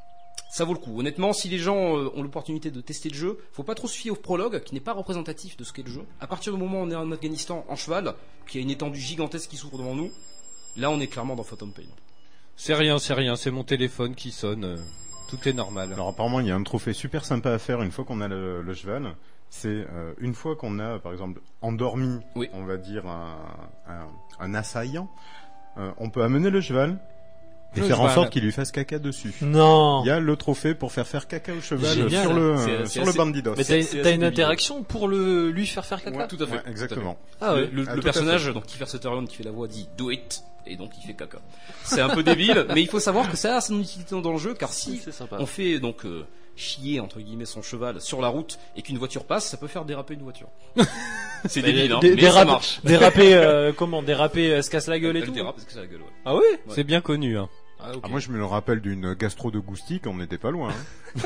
ça vaut le coup. Honnêtement, si les gens euh, ont l'opportunité de tester le jeu, faut pas trop se fier au prologue, qui n'est pas représentatif de ce qu'est le jeu. À partir du moment où on est en Afghanistan en cheval, qui a une étendue gigantesque qui s'ouvre devant nous, là on est clairement dans Phantom Pain. C'est rien, c'est rien, c'est mon téléphone qui sonne. euh, Tout est normal. Alors apparemment, il y a un trophée super sympa à faire une fois qu'on a le, le cheval. C'est euh, une fois qu'on a, par exemple, endormi, Oui. on va dire, un, un, un assaillant, euh, on peut amener le cheval et Le faire en cheval. sorte qu'il lui fasse caca dessus. Non. Il y a le trophée pour faire faire caca au cheval Génial. sur le, C'est- euh, c'est sur le assez- bandidos. Mais C'est- t'as, c'est t'as assez une débile. interaction pour le lui faire faire caca. Ouais, Tout à fait. ouais, exactement. Ah ouais. Le, le- Ah, le tout à personnage, fait. donc Kiefer Sutherland qui fait la voix, dit do it, et donc il fait caca. C'est un peu débile, mais il faut savoir que ça a son utilité dans le jeu, car si c'est sympa. on fait donc euh, chier entre guillemets son cheval sur la route et qu'une voiture passe, ça peut faire déraper une voiture. C'est Mais débile, hein, dé- mais ça déraper- marche. Déraper, euh, donc déraper, euh, se casse la gueule et Elle tout. dérape parce que ça a la gueule, ouais. Ah oui. Ouais. C'est bien connu. Hein. Ah, ok. Ah, moi, je me le rappelle d'une gastro de Goustic, on n'était pas loin. Hein.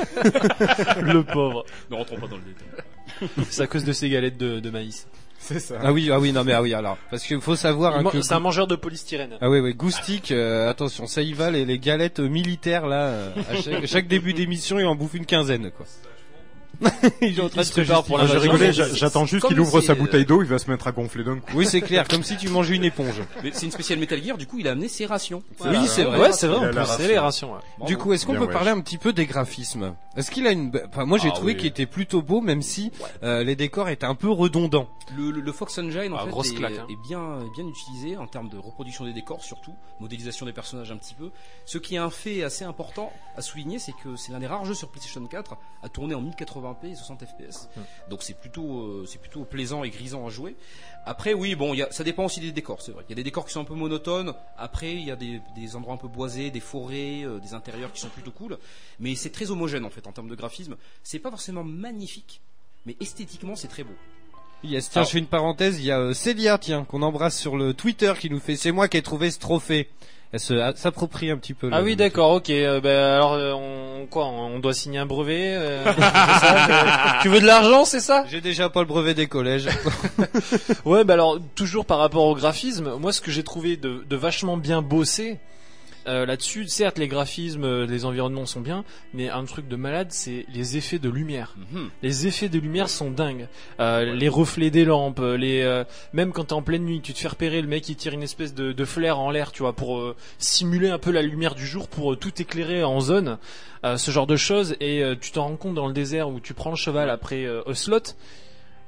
Le pauvre. Ne rentrons pas dans le détail. C'est à cause de ces galettes de, de maïs. C'est ça. Ah oui, ah oui, non mais ah oui alors parce qu'il faut savoir Il hein, man- que C'est un mangeur de polystyrène. ah oui oui Goustic, euh, attention, ça y va les, les galettes euh, militaires là. euh, à chaque, chaque début d'émission, il en bouffe une quinzaine quoi. Il est en train de se se prépare pour la Ah, j'ai vache. rigolé, mais j'a- c'est- j'attends juste comme qu'il ouvre c'est, sa euh, bouteille d'eau, il va se mettre à gonfler d'un coup. Oui c'est clair, comme si tu mangeais une éponge. Mais c'est une spéciale Metal Gear, du coup il a amené ses rations. Oui, c'est vrai. ouais, Ouais, c'est vrai. il a En la plus, c'est ration. les rations. ouais. Bravo. Du coup, est-ce qu'on Bien, peut ouais. parler un petit peu des graphismes? Est-ce qu'il a une, enfin, moi j'ai Ah trouvé oui. qu'il était plutôt beau, même si euh, les décors étaient un peu redondants. Le, le, le Fox Engine en Ah, fait grosse est, claque, hein. est bien bien utilisé en termes de reproduction des décors surtout, modélisation des personnages un petit peu. Ce qui est un fait assez important à souligner, c'est que c'est l'un des rares jeux sur PlayStation quatre à tourner en mille quatre-vingts p et soixante F P S. Donc c'est plutôt euh, c'est plutôt plaisant et grisant à jouer. Après oui bon il y a, ça dépend aussi des décors, c'est vrai. Il y a des décors qui sont un peu monotones. Après il y a des, des endroits un peu boisés, des forêts, euh, des intérieurs qui sont plutôt cool. Mais c'est très homogène en fait en termes de graphisme. C'est pas forcément magnifique, mais esthétiquement c'est très beau. Yes, tiens, Alors- je fais une parenthèse, il y a euh, Célia, tiens, qu'on embrasse sur le Twitter, qui nous fait, c'est moi qui ai trouvé ce trophée. Elle se, elle s'approprie un petit peu. Ah le- oui, d'accord, ok. Euh, ben alors, euh, on quoi On doit signer un brevet. euh, c'est ça, que- tu veux de l'argent, c'est ça J'ai déjà pas le brevet des collèges. Ouais, bah alors toujours par rapport au graphisme, moi ce que j'ai trouvé de, de vachement bien bossé euh, là-dessus, certes les graphismes, euh, les environnements sont bien, mais un truc de malade, c'est les effets de lumière. Mhm. Les effets de lumière sont dingues. Euh, les reflets des lampes, les euh, même quand t'es en pleine nuit, tu te fais repérer, le mec il tire une espèce de, de flair en l'air, tu vois, pour euh, simuler un peu la lumière du jour, pour euh, tout éclairer en zone, euh, ce genre de choses. Et euh, tu t'en rends compte dans le désert où tu prends le cheval après euh, Ocelot.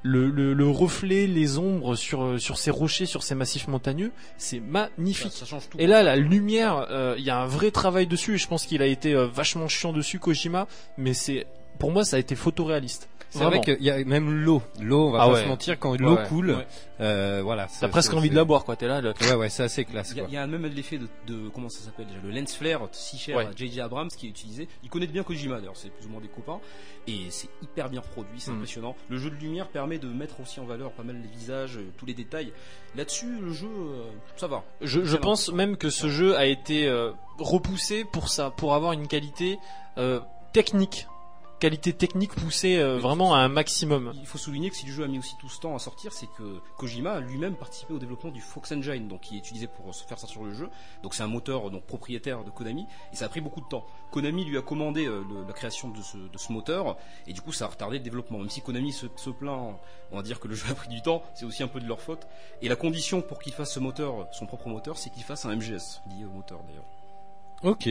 le, le, le reflet, les ombres sur sur ces rochers, sur ces massifs montagneux, c'est magnifique. Ça, ça change tout. Et là, la lumière, il euh, y a un vrai travail dessus. Et je pense qu'il a été euh, vachement chiant dessus, Kojima. Mais c'est, pour moi, ça a été photoréaliste. C'est vrai qu'il y a même l'eau. L'eau, on va ah pas ouais. se mentir, quand l'eau ouais, ouais. coule, ouais. Euh, voilà. T'as presque envie de la boire, quoi. T'es là. Le... Ouais, ouais, c'est assez classe. Il y, y a même l'effet de, de comment ça s'appelle déjà, le lens flare, si cher ouais. à J J Abrams qui est utilisé. Il connaît bien Kojima, d'ailleurs, c'est plus ou moins des copains. Et c'est hyper bien produit, c'est mm. impressionnant. Le jeu de lumière permet de mettre aussi en valeur pas mal les visages, euh, tous les détails. Là-dessus, le jeu, euh, ça va. Je, je pense même que ce jeu a été euh, repoussé pour ça, pour avoir une qualité euh, technique. Qualité technique poussée euh, vraiment à un maximum. Il faut souligner que si le jeu a mis aussi tout ce temps à sortir, c'est que Kojima a lui-même participé au développement du Fox Engine, donc qui est utilisé pour faire sortir le jeu. Donc c'est un moteur donc propriétaire de Konami, et ça a pris beaucoup de temps. Konami lui a commandé euh, le, la création de ce, de ce moteur, et du coup ça a retardé le développement. Même si Konami se, se plaint, on va dire que le jeu a pris du temps, c'est aussi un peu de leur faute. Et la condition pour qu'il fasse ce moteur, son propre moteur, c'est qu'il fasse un M G S lié au moteur d'ailleurs. Ok.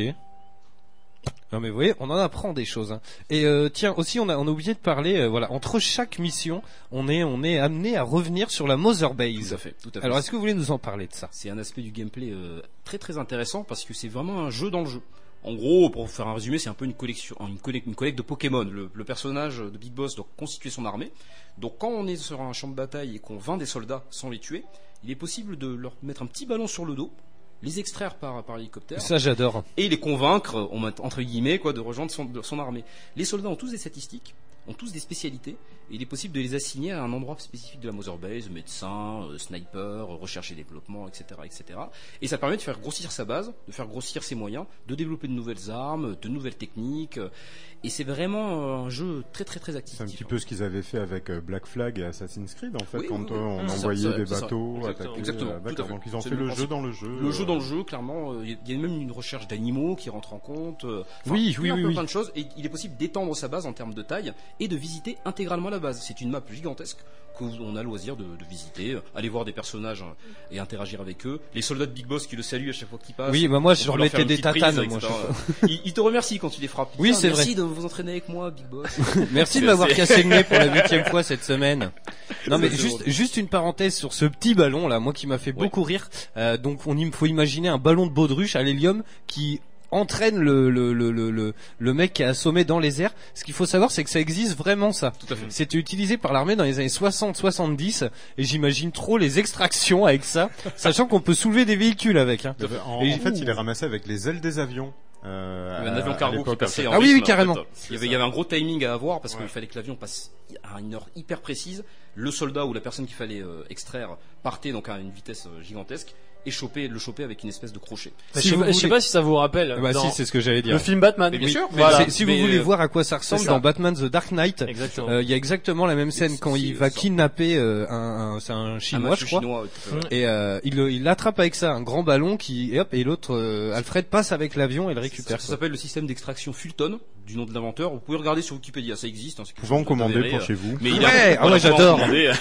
Non mais vous voyez, on en apprend des choses. Hein. Et euh, tiens, aussi on a on a oublié de parler. Euh, voilà, entre chaque mission, on est on est amené à revenir sur la Mother Base. Tout à fait. Tout à fait. Alors est-ce que vous voulez nous en parler de ça? C'est un aspect du gameplay euh, très très intéressant parce que c'est vraiment un jeu dans le jeu. En gros, pour faire un résumé, c'est un peu une collection, une collecte, une collecte de Pokémon. Le, le personnage de Big Boss doit constituer son armée. Donc quand on est sur un champ de bataille et qu'on vainc des soldats sans les tuer, il est possible de leur mettre un petit ballon sur le dos, les extraire par, par hélicoptère. Ça, j'adore. Et les convaincre, entre guillemets, quoi, de rejoindre son, de son armée. Les soldats ont tous des statistiques, ont tous des spécialités, et il est possible de les assigner à un endroit spécifique de la Mother Base, médecin, euh, sniper, recherche et développement, et cetera, et cetera. Et ça permet de faire grossir sa base, de faire grossir ses moyens, de développer de nouvelles armes, de nouvelles techniques, et c'est vraiment un jeu très très très actif. C'est un petit peu ce qu'ils avaient fait avec Black Flag et Assassin's Creed, en fait, oui, quand oui, oui. on mmh, envoyait ça, ça, des ça, bateaux ça. attaquer. Exactement. Euh, Tout à fait. Donc ils ont C'est fait le, le jeu dans le jeu. Le jeu euh... dans le jeu, clairement, il euh, y a même une recherche d'animaux qui rentre en compte. Euh, oui, oui, un oui, peu oui. plein de choses. Et il est possible d'étendre sa base en termes de taille et de visiter intégralement la base. C'est une map gigantesque qu'on a loisir de, de visiter, aller voir des personnages et interagir avec eux. Les soldats de Big Boss qui le saluent à chaque fois qu'ils passent. Oui, bah moi je leur mettais des tatanes. Moi, je... ils, ils te remercient quand tu les frappes. Oui, c'est vrai. Merci de vous entraîner avec moi, Big Boss. Merci de m'avoir cassé le nez pour la huitième fois cette semaine. Non mais juste, juste une parenthèse sur ce petit ballon là, moi qui m'a fait beaucoup oui. rire. Euh, donc on il faut imaginer un ballon de baudruche à l'hélium qui entraîne le, le, le, le, le mec qui est assommé dans les airs. Ce qu'il faut savoir, c'est que ça existe vraiment, ça. Tout à fait. C'était utilisé par l'armée dans les années soixante soixante-dix, et j'imagine trop les extractions avec ça, sachant qu'on peut soulever des véhicules avec. Hein. En, et en fait, il est ramassé avec les ailes des avions. Euh, il y avait un avion cargo qui passait en Ah oui, oui, carrément. En fait. Il y avait, il y avait un gros timing à avoir parce ouais. qu'il fallait que l'avion passe à une heure hyper précise. Le soldat ou la personne qu'il fallait euh, extraire partait donc à une vitesse euh, gigantesque. Et choper, le choper avec une espèce de crochet. Si je, voulez... je sais pas si ça vous rappelle. Bah si, c'est ce que j'allais dire. Le film Batman. Mais bien oui. sûr. Voilà. Si vous voulez voir à quoi ça ressemble ça. Dans Batman The Dark Knight, il euh, y a exactement la même scène c'est, quand c'est, il va ça. kidnapper euh, un, un, c'est un chinois, un je crois. Chinois, et euh, il, il l'attrape avec ça, un grand ballon qui, et hop, et l'autre, euh, Alfred passe avec l'avion et le récupère. Ça, ça s'appelle le système d'extraction Fulton, du nom de l'inventeur. Vous pouvez regarder sur Wikipédia, ça existe. Hein, Pouvez en commander pour chez vous. Mais ouais, ah ouais, j'adore.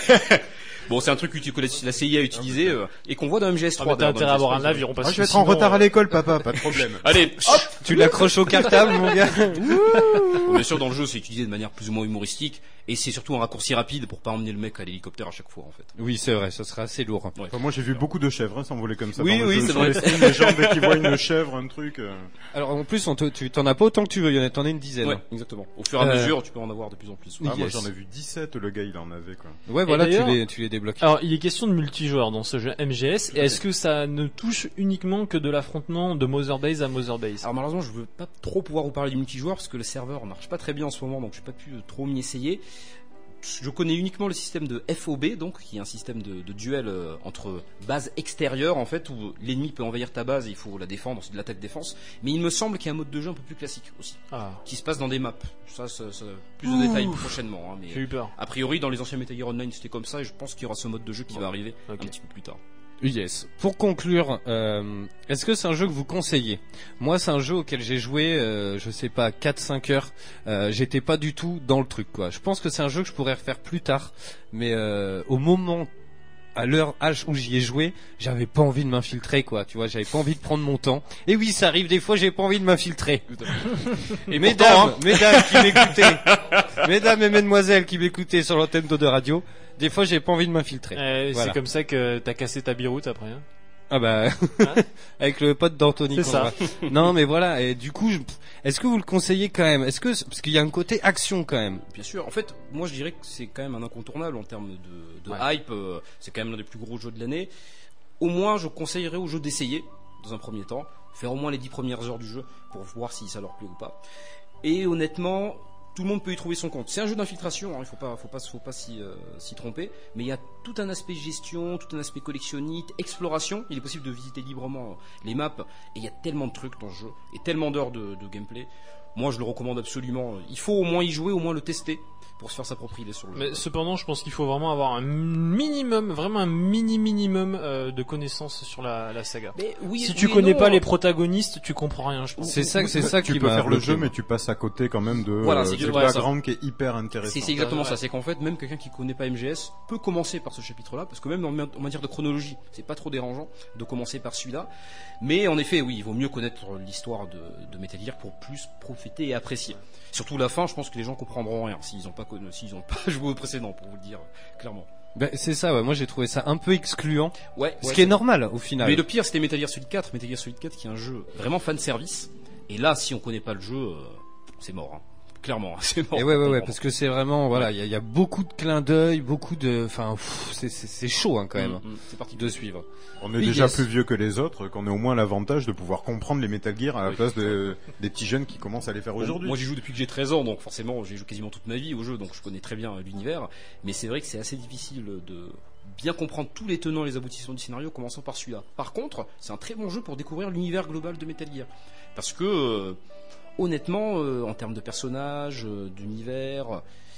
Bon, c'est un truc que la C I A a utilisé euh, et qu'on voit dans M G S trois. Ah, t'as intérêt à avoir un avion parce ah, que je vais être sinon, en retard euh... à l'école, papa, pas de problème. Allez, hop, tu l'accroches au cartable, mon gars. Bon, bien sûr, dans le jeu, c'est utilisé de manière plus ou moins humoristique et c'est surtout un raccourci rapide pour pas emmener le mec à l'hélicoptère à chaque fois, en fait. Oui, c'est vrai, ça sera assez lourd. Ouais. Enfin, moi, j'ai vu beaucoup de chèvres hein, s'envoler comme ça. Oui, dans oui, le jeu, c'est vrai. Les, les gens dès qu'ils voient une chèvre, un truc. Euh... Alors en plus, on te, tu t'en as pas autant que tu veux, il y en a, t'en as une dizaine. Ouais, exactement. Au fur et à euh... mesure, tu peux en avoir de plus en plus. Ah, yes. Moi, j'en ai vu dix-sept. Le gars, il en avait quoi. Ouais, voilà, tu les, tu les débloques. Alors, il est question de multijoueur dans ce jeu M G S. Et est-ce que ça ne touche uniquement que de l'affrontement de Mother Base à Mother Base? Alors malheureusement, je veux pas trop pouvoir vous parler du multijoueur parce que le serveur marche pas très bien en ce moment, donc j'ai pas pu trop m'y essayer. Je connais uniquement le système de F O B, donc qui est un système de, de duel euh, entre bases extérieures en fait, où l'ennemi peut envahir ta base et il faut la défendre, c'est de l'attaque-défense. Mais il me semble qu'il y a un mode de jeu un peu plus classique aussi, ah. qui se passe dans des maps. Ça, ça, ça plus de Ouh. détails prochainement. Hein, mais j'ai eu peur. A priori, dans les anciens Metal Gear Online, c'était comme ça, et je pense qu'il y aura ce mode de jeu qui ouais. va arriver okay. un petit peu plus tard. Yes. Pour conclure, euh, est-ce que c'est un jeu que vous conseillez? Moi, c'est un jeu auquel j'ai joué, euh, je sais pas, quatre cinq heures. Euh, j'étais pas du tout dans le truc, quoi. Je pense que c'est un jeu que je pourrais refaire plus tard, mais euh, au moment, à l'heure H où j'y ai joué, j'avais pas envie de m'infiltrer, quoi. Tu vois, j'avais pas envie de prendre mon temps. Et oui, ça arrive des fois, j'ai pas envie de m'infiltrer. Et mesdames, hein. mesdames qui m'écoutez, Mesdames et mesdemoiselles qui m'écoutez sur l'antenne d'O deux Radio, des fois j'ai pas envie de m'infiltrer. Eh, Voilà. C'est comme ça que t'as cassé ta biroute après. Hein. Ah bah avec le pote d'Anthony. C'est qu'on ça. voit. Non mais voilà, et du coup, je- est-ce que vous le conseillez quand même? Est-ce que parce qu'il y a un côté action quand même? Bien sûr. En fait, moi je dirais que c'est quand même un incontournable en termes de, de Ouais. hype. euh, c'est quand même l'un des plus gros jeux de l'année. Au moins, je conseillerais aux jeux d'essayer dans un premier temps, faire au moins les dix premières heures du jeu pour voir si ça leur plaît ou pas. Et honnêtement, tout le monde peut y trouver son compte. C'est un jeu d'infiltration, hein, il faut pas, faut pas, faut pas s'y, euh, s'y tromper. Mais il y a tout un aspect gestion, tout un aspect collectionnite, exploration. Il est possible de visiter librement les maps. Et il y a tellement de trucs dans ce jeu et tellement d'heures de, de gameplay. Moi, je le recommande absolument. Il faut au moins y jouer, au moins le tester pour se faire s'approprier sur le jeu. Mais cependant, je pense qu'il faut vraiment avoir un minimum, vraiment un mini minimum euh, de connaissances sur la, la saga. Mais oui, si oui tu et connais non. pas les protagonistes, tu comprends rien. Je pense. C'est ça, c'est ça Tu qui peux m'a faire le bloqué, jeu, moi. mais tu passes à côté quand même de Voilà, euh, c'est du voilà, background qui est hyper intéressant. C'est c'est exactement Ouais. ça, c'est qu'en fait même quelqu'un qui connaît pas M G S peut commencer par ce chapitre-là, parce que même en, en matière de chronologie, c'est pas trop dérangeant de commencer par celui-là. Mais en effet, oui, il vaut mieux connaître l'histoire de, de Metal Gear pour plus profiter et apprécier. Surtout la fin, je pense que les gens comprendront rien s'ils ont pas connu, s'ils ont pas joué au précédent, pour vous le dire clairement. Ben, c'est ça, ouais. Moi j'ai trouvé ça un peu excluant. Ouais. Ce ouais, qui est c'est- normal au final. Mais le pire, c'était Metal Gear Solid quatre, Metal Gear Solid quatre qui est un jeu vraiment fan service. Et là, si on connaît pas le jeu, euh, c'est mort. Hein. Clairement, c'est mort. Et ouais, ouais, ouais, Complètement. parce que c'est vraiment, voilà, il y, a- il y a beaucoup de clins d'œil, beaucoup de, enfin, pff, c'est, c'est, c'est chaud hein, quand même Mm, mm, c'est parti. de suivre. On est Oui, déjà yes. plus vieux que les autres, qu'on ait au moins l'avantage de pouvoir comprendre les Metal Gear à la place de, des petits jeunes qui commencent à les faire aujourd'hui. Moi j'y joue depuis que j'ai treize ans, donc forcément j'ai joué quasiment toute ma vie au jeu, donc je connais très bien l'univers. Mais c'est vrai que c'est assez difficile de bien comprendre tous les tenants et les aboutissants du scénario, commençant par celui-là. Par contre, c'est un très bon jeu pour découvrir l'univers global de Metal Gear. Parce que, euh, honnêtement, euh, en termes de personnages, euh, d'univers,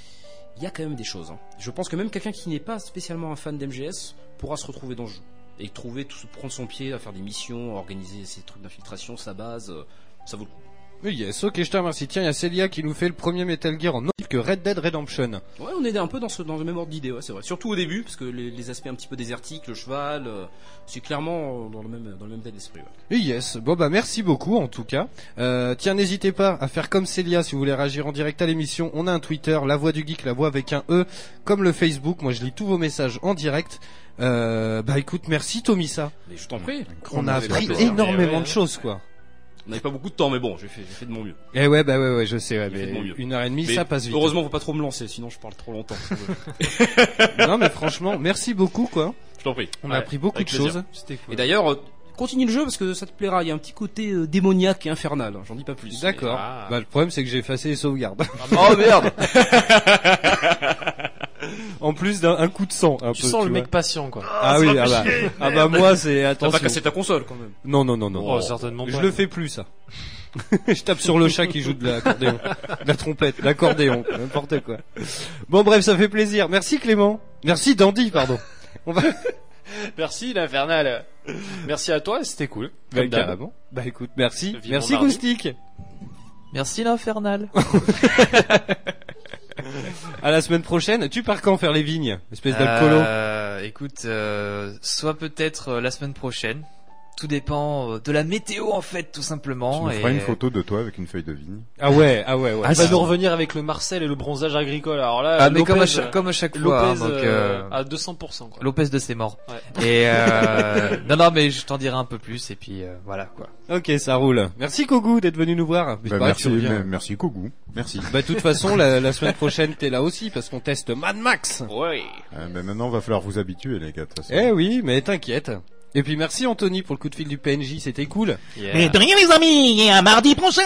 il y a quand même des choses. Hein. Je pense que même quelqu'un qui n'est pas spécialement un fan d'M G S pourra se retrouver dans le jeu. Et trouver, tout, prendre son pied à faire des missions, à organiser ses trucs d'infiltration, sa base, euh, ça vaut le coup. Oui, yes, ok, je te remercie. Tiens, il y a Célia qui nous fait le premier Metal Gear en autre que Red Dead Redemption. Ouais, on est un peu dans, ce, dans le même ordre d'idée, ouais, c'est vrai. Surtout au début, parce que les, les aspects un petit peu désertiques, le cheval, euh, c'est clairement dans le même, dans le même état d'esprit. Ouais. Oui, yes. Bon, bah, merci beaucoup, en tout cas. Euh, tiens, n'hésitez pas à faire comme Célia si vous voulez réagir en direct à l'émission. On a un Twitter, La Voix du Geek, la voix avec un E, comme le Facebook. Moi, je lis tous vos messages en direct. Euh, bah, écoute, merci, Tomisa. Mais je t'en prie. On a Avec appris plaisir. énormément ouais, de choses, quoi. On n'avait pas beaucoup de temps, mais bon, j'ai fait, j'ai fait de mon mieux. Eh ouais, bah, ouais, ouais, je sais, ouais, J'ai fait de mon mais mieux. une heure et demie, Mais ça passe vite. Heureusement, faut pas trop me lancer, sinon je parle trop longtemps. Non, mais franchement, merci beaucoup, quoi. Je t'en prie. On a Ouais, appris beaucoup de avec plaisir. choses. C'était cool. Et d'ailleurs, euh, continue le jeu parce que ça te plaira. Il y a un petit côté euh, démoniaque et infernal. J'en dis pas plus. D'accord. Ah. Bah, le problème, c'est que j'ai effacé les sauvegardes. Oh merde. En plus d'un un coup de sang, un Tu peu. sens le vois. mec patient, quoi. Ah oui, ah bah, ah bah moi c'est T'as attention. pas cassé ta console quand même. Non non non non. Oh, certainement Je pas. le fais plus ça. Je tape sur le chat qui joue de l'accordéon, de la trompette, de l'accordéon, quoi, n'importe quoi. Bon bref, ça fait plaisir. Merci Clément. Merci Dandy, pardon. On va Merci l'Infernal. Merci à toi, c'était cool. bah, Comme d'hab. carrément. Bah écoute, merci. Vivement Merci mardi. Goustic. Merci l'Infernal. À la semaine prochaine. Tu pars quand faire les vignes, espèce d'alcoolo. Euh, écoute, euh, soit peut-être euh, la semaine prochaine. Tout dépend euh, de la météo en fait, tout Tu simplement. nous et... feras une photo de toi avec une feuille de vigne. Ah ouais, ah ouais, ouais. Il va nous revenir avec le Marcel et le bronzage agricole. Alors là, Ah mais Lopez, comme à chaque, comme à chaque Lopez fois, hein, donc, euh, euh, à deux cents pour cent, quoi. Lopez de ses morts. Ouais. Et euh, non non mais je t'en dirai un peu plus et puis euh, voilà quoi. Ok, ça roule. Merci Kogu d'être venu nous voir. Mais Bah, pareil, tu merci, reviens. mais- merci Kogu. Merci. Bah de toute façon, la, la semaine prochaine t'es là aussi parce qu'on teste Mad Max. Ouais. Euh, mais maintenant, va falloir vous habituer, les gars. de toute façon. Eh oui, mais t'inquiète. Et puis merci Anthony pour le coup de fil du P N J, c'était cool. Mais de rien les amis, et à mardi prochain.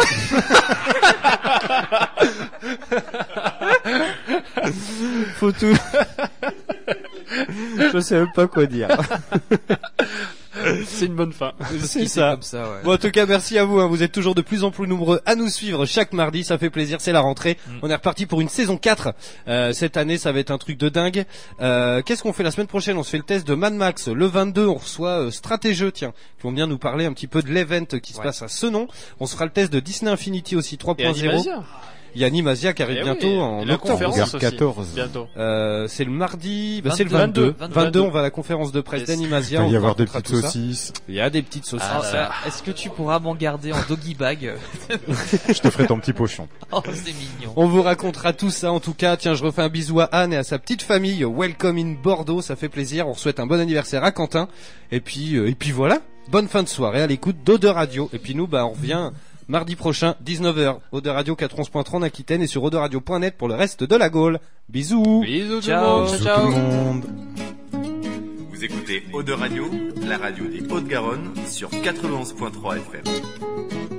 Faut tout. Je sais même pas quoi dire. C'est une bonne fin. C'est ça. Comme ça ouais. Bon, en tout cas, merci à vous. Hein. Vous êtes toujours de plus en plus nombreux à nous suivre chaque mardi. Ça fait plaisir. C'est la rentrée. Mm. On est reparti pour une saison quatre. Euh, cette année, ça va être un truc de dingue. Euh, qu'est-ce qu'on fait la semaine prochaine? On se fait le test de Mad Max. Le vingt-deux, on reçoit euh, Stratégeux, tiens, qui vont bien nous parler un petit peu de l'event qui se Ouais. passe à Senon. On se fera le test de Disney Infinity aussi trois Et point zéro. Animasia. Il y a Animasia qui arrive Eh bientôt oui, en et la octobre. conférence Regarde aussi, quatorze. bientôt. Euh, c'est le mardi, bah, c'est le vingt-deux, vingt-deux. vingt-deux, on va à la conférence de presse Yes. d'Animasia. Il va y on avoir des racontera petites tout ça. saucisses. Il y a des petites saucisses. Ah, ça, est-ce que tu pourras m'en garder en doggy bag? Je te ferai ton petit pochon. Oh, c'est mignon. On vous racontera tout ça en tout cas. Tiens, je refais un bisou à Anne et à sa petite famille. Welcome in Bordeaux, ça fait plaisir. On souhaite un bon anniversaire à Quentin. Et puis, euh, et puis voilà. Bonne fin de soirée à l'écoute d'Ode Radio. Et puis nous, bah, on revient mardi prochain, dix-neuf heures. Ode Radio quatre-vingt-onze point trois en Aquitaine et sur ode radio point net pour le reste de la Gaule. Bisous. Bisous tout le Ciao. monde. Bisous Ciao, tout le ciao. monde. Vous écoutez Eau de Radio, la radio des Hauts-de-Garonne sur quatre-vingt-onze point trois F M.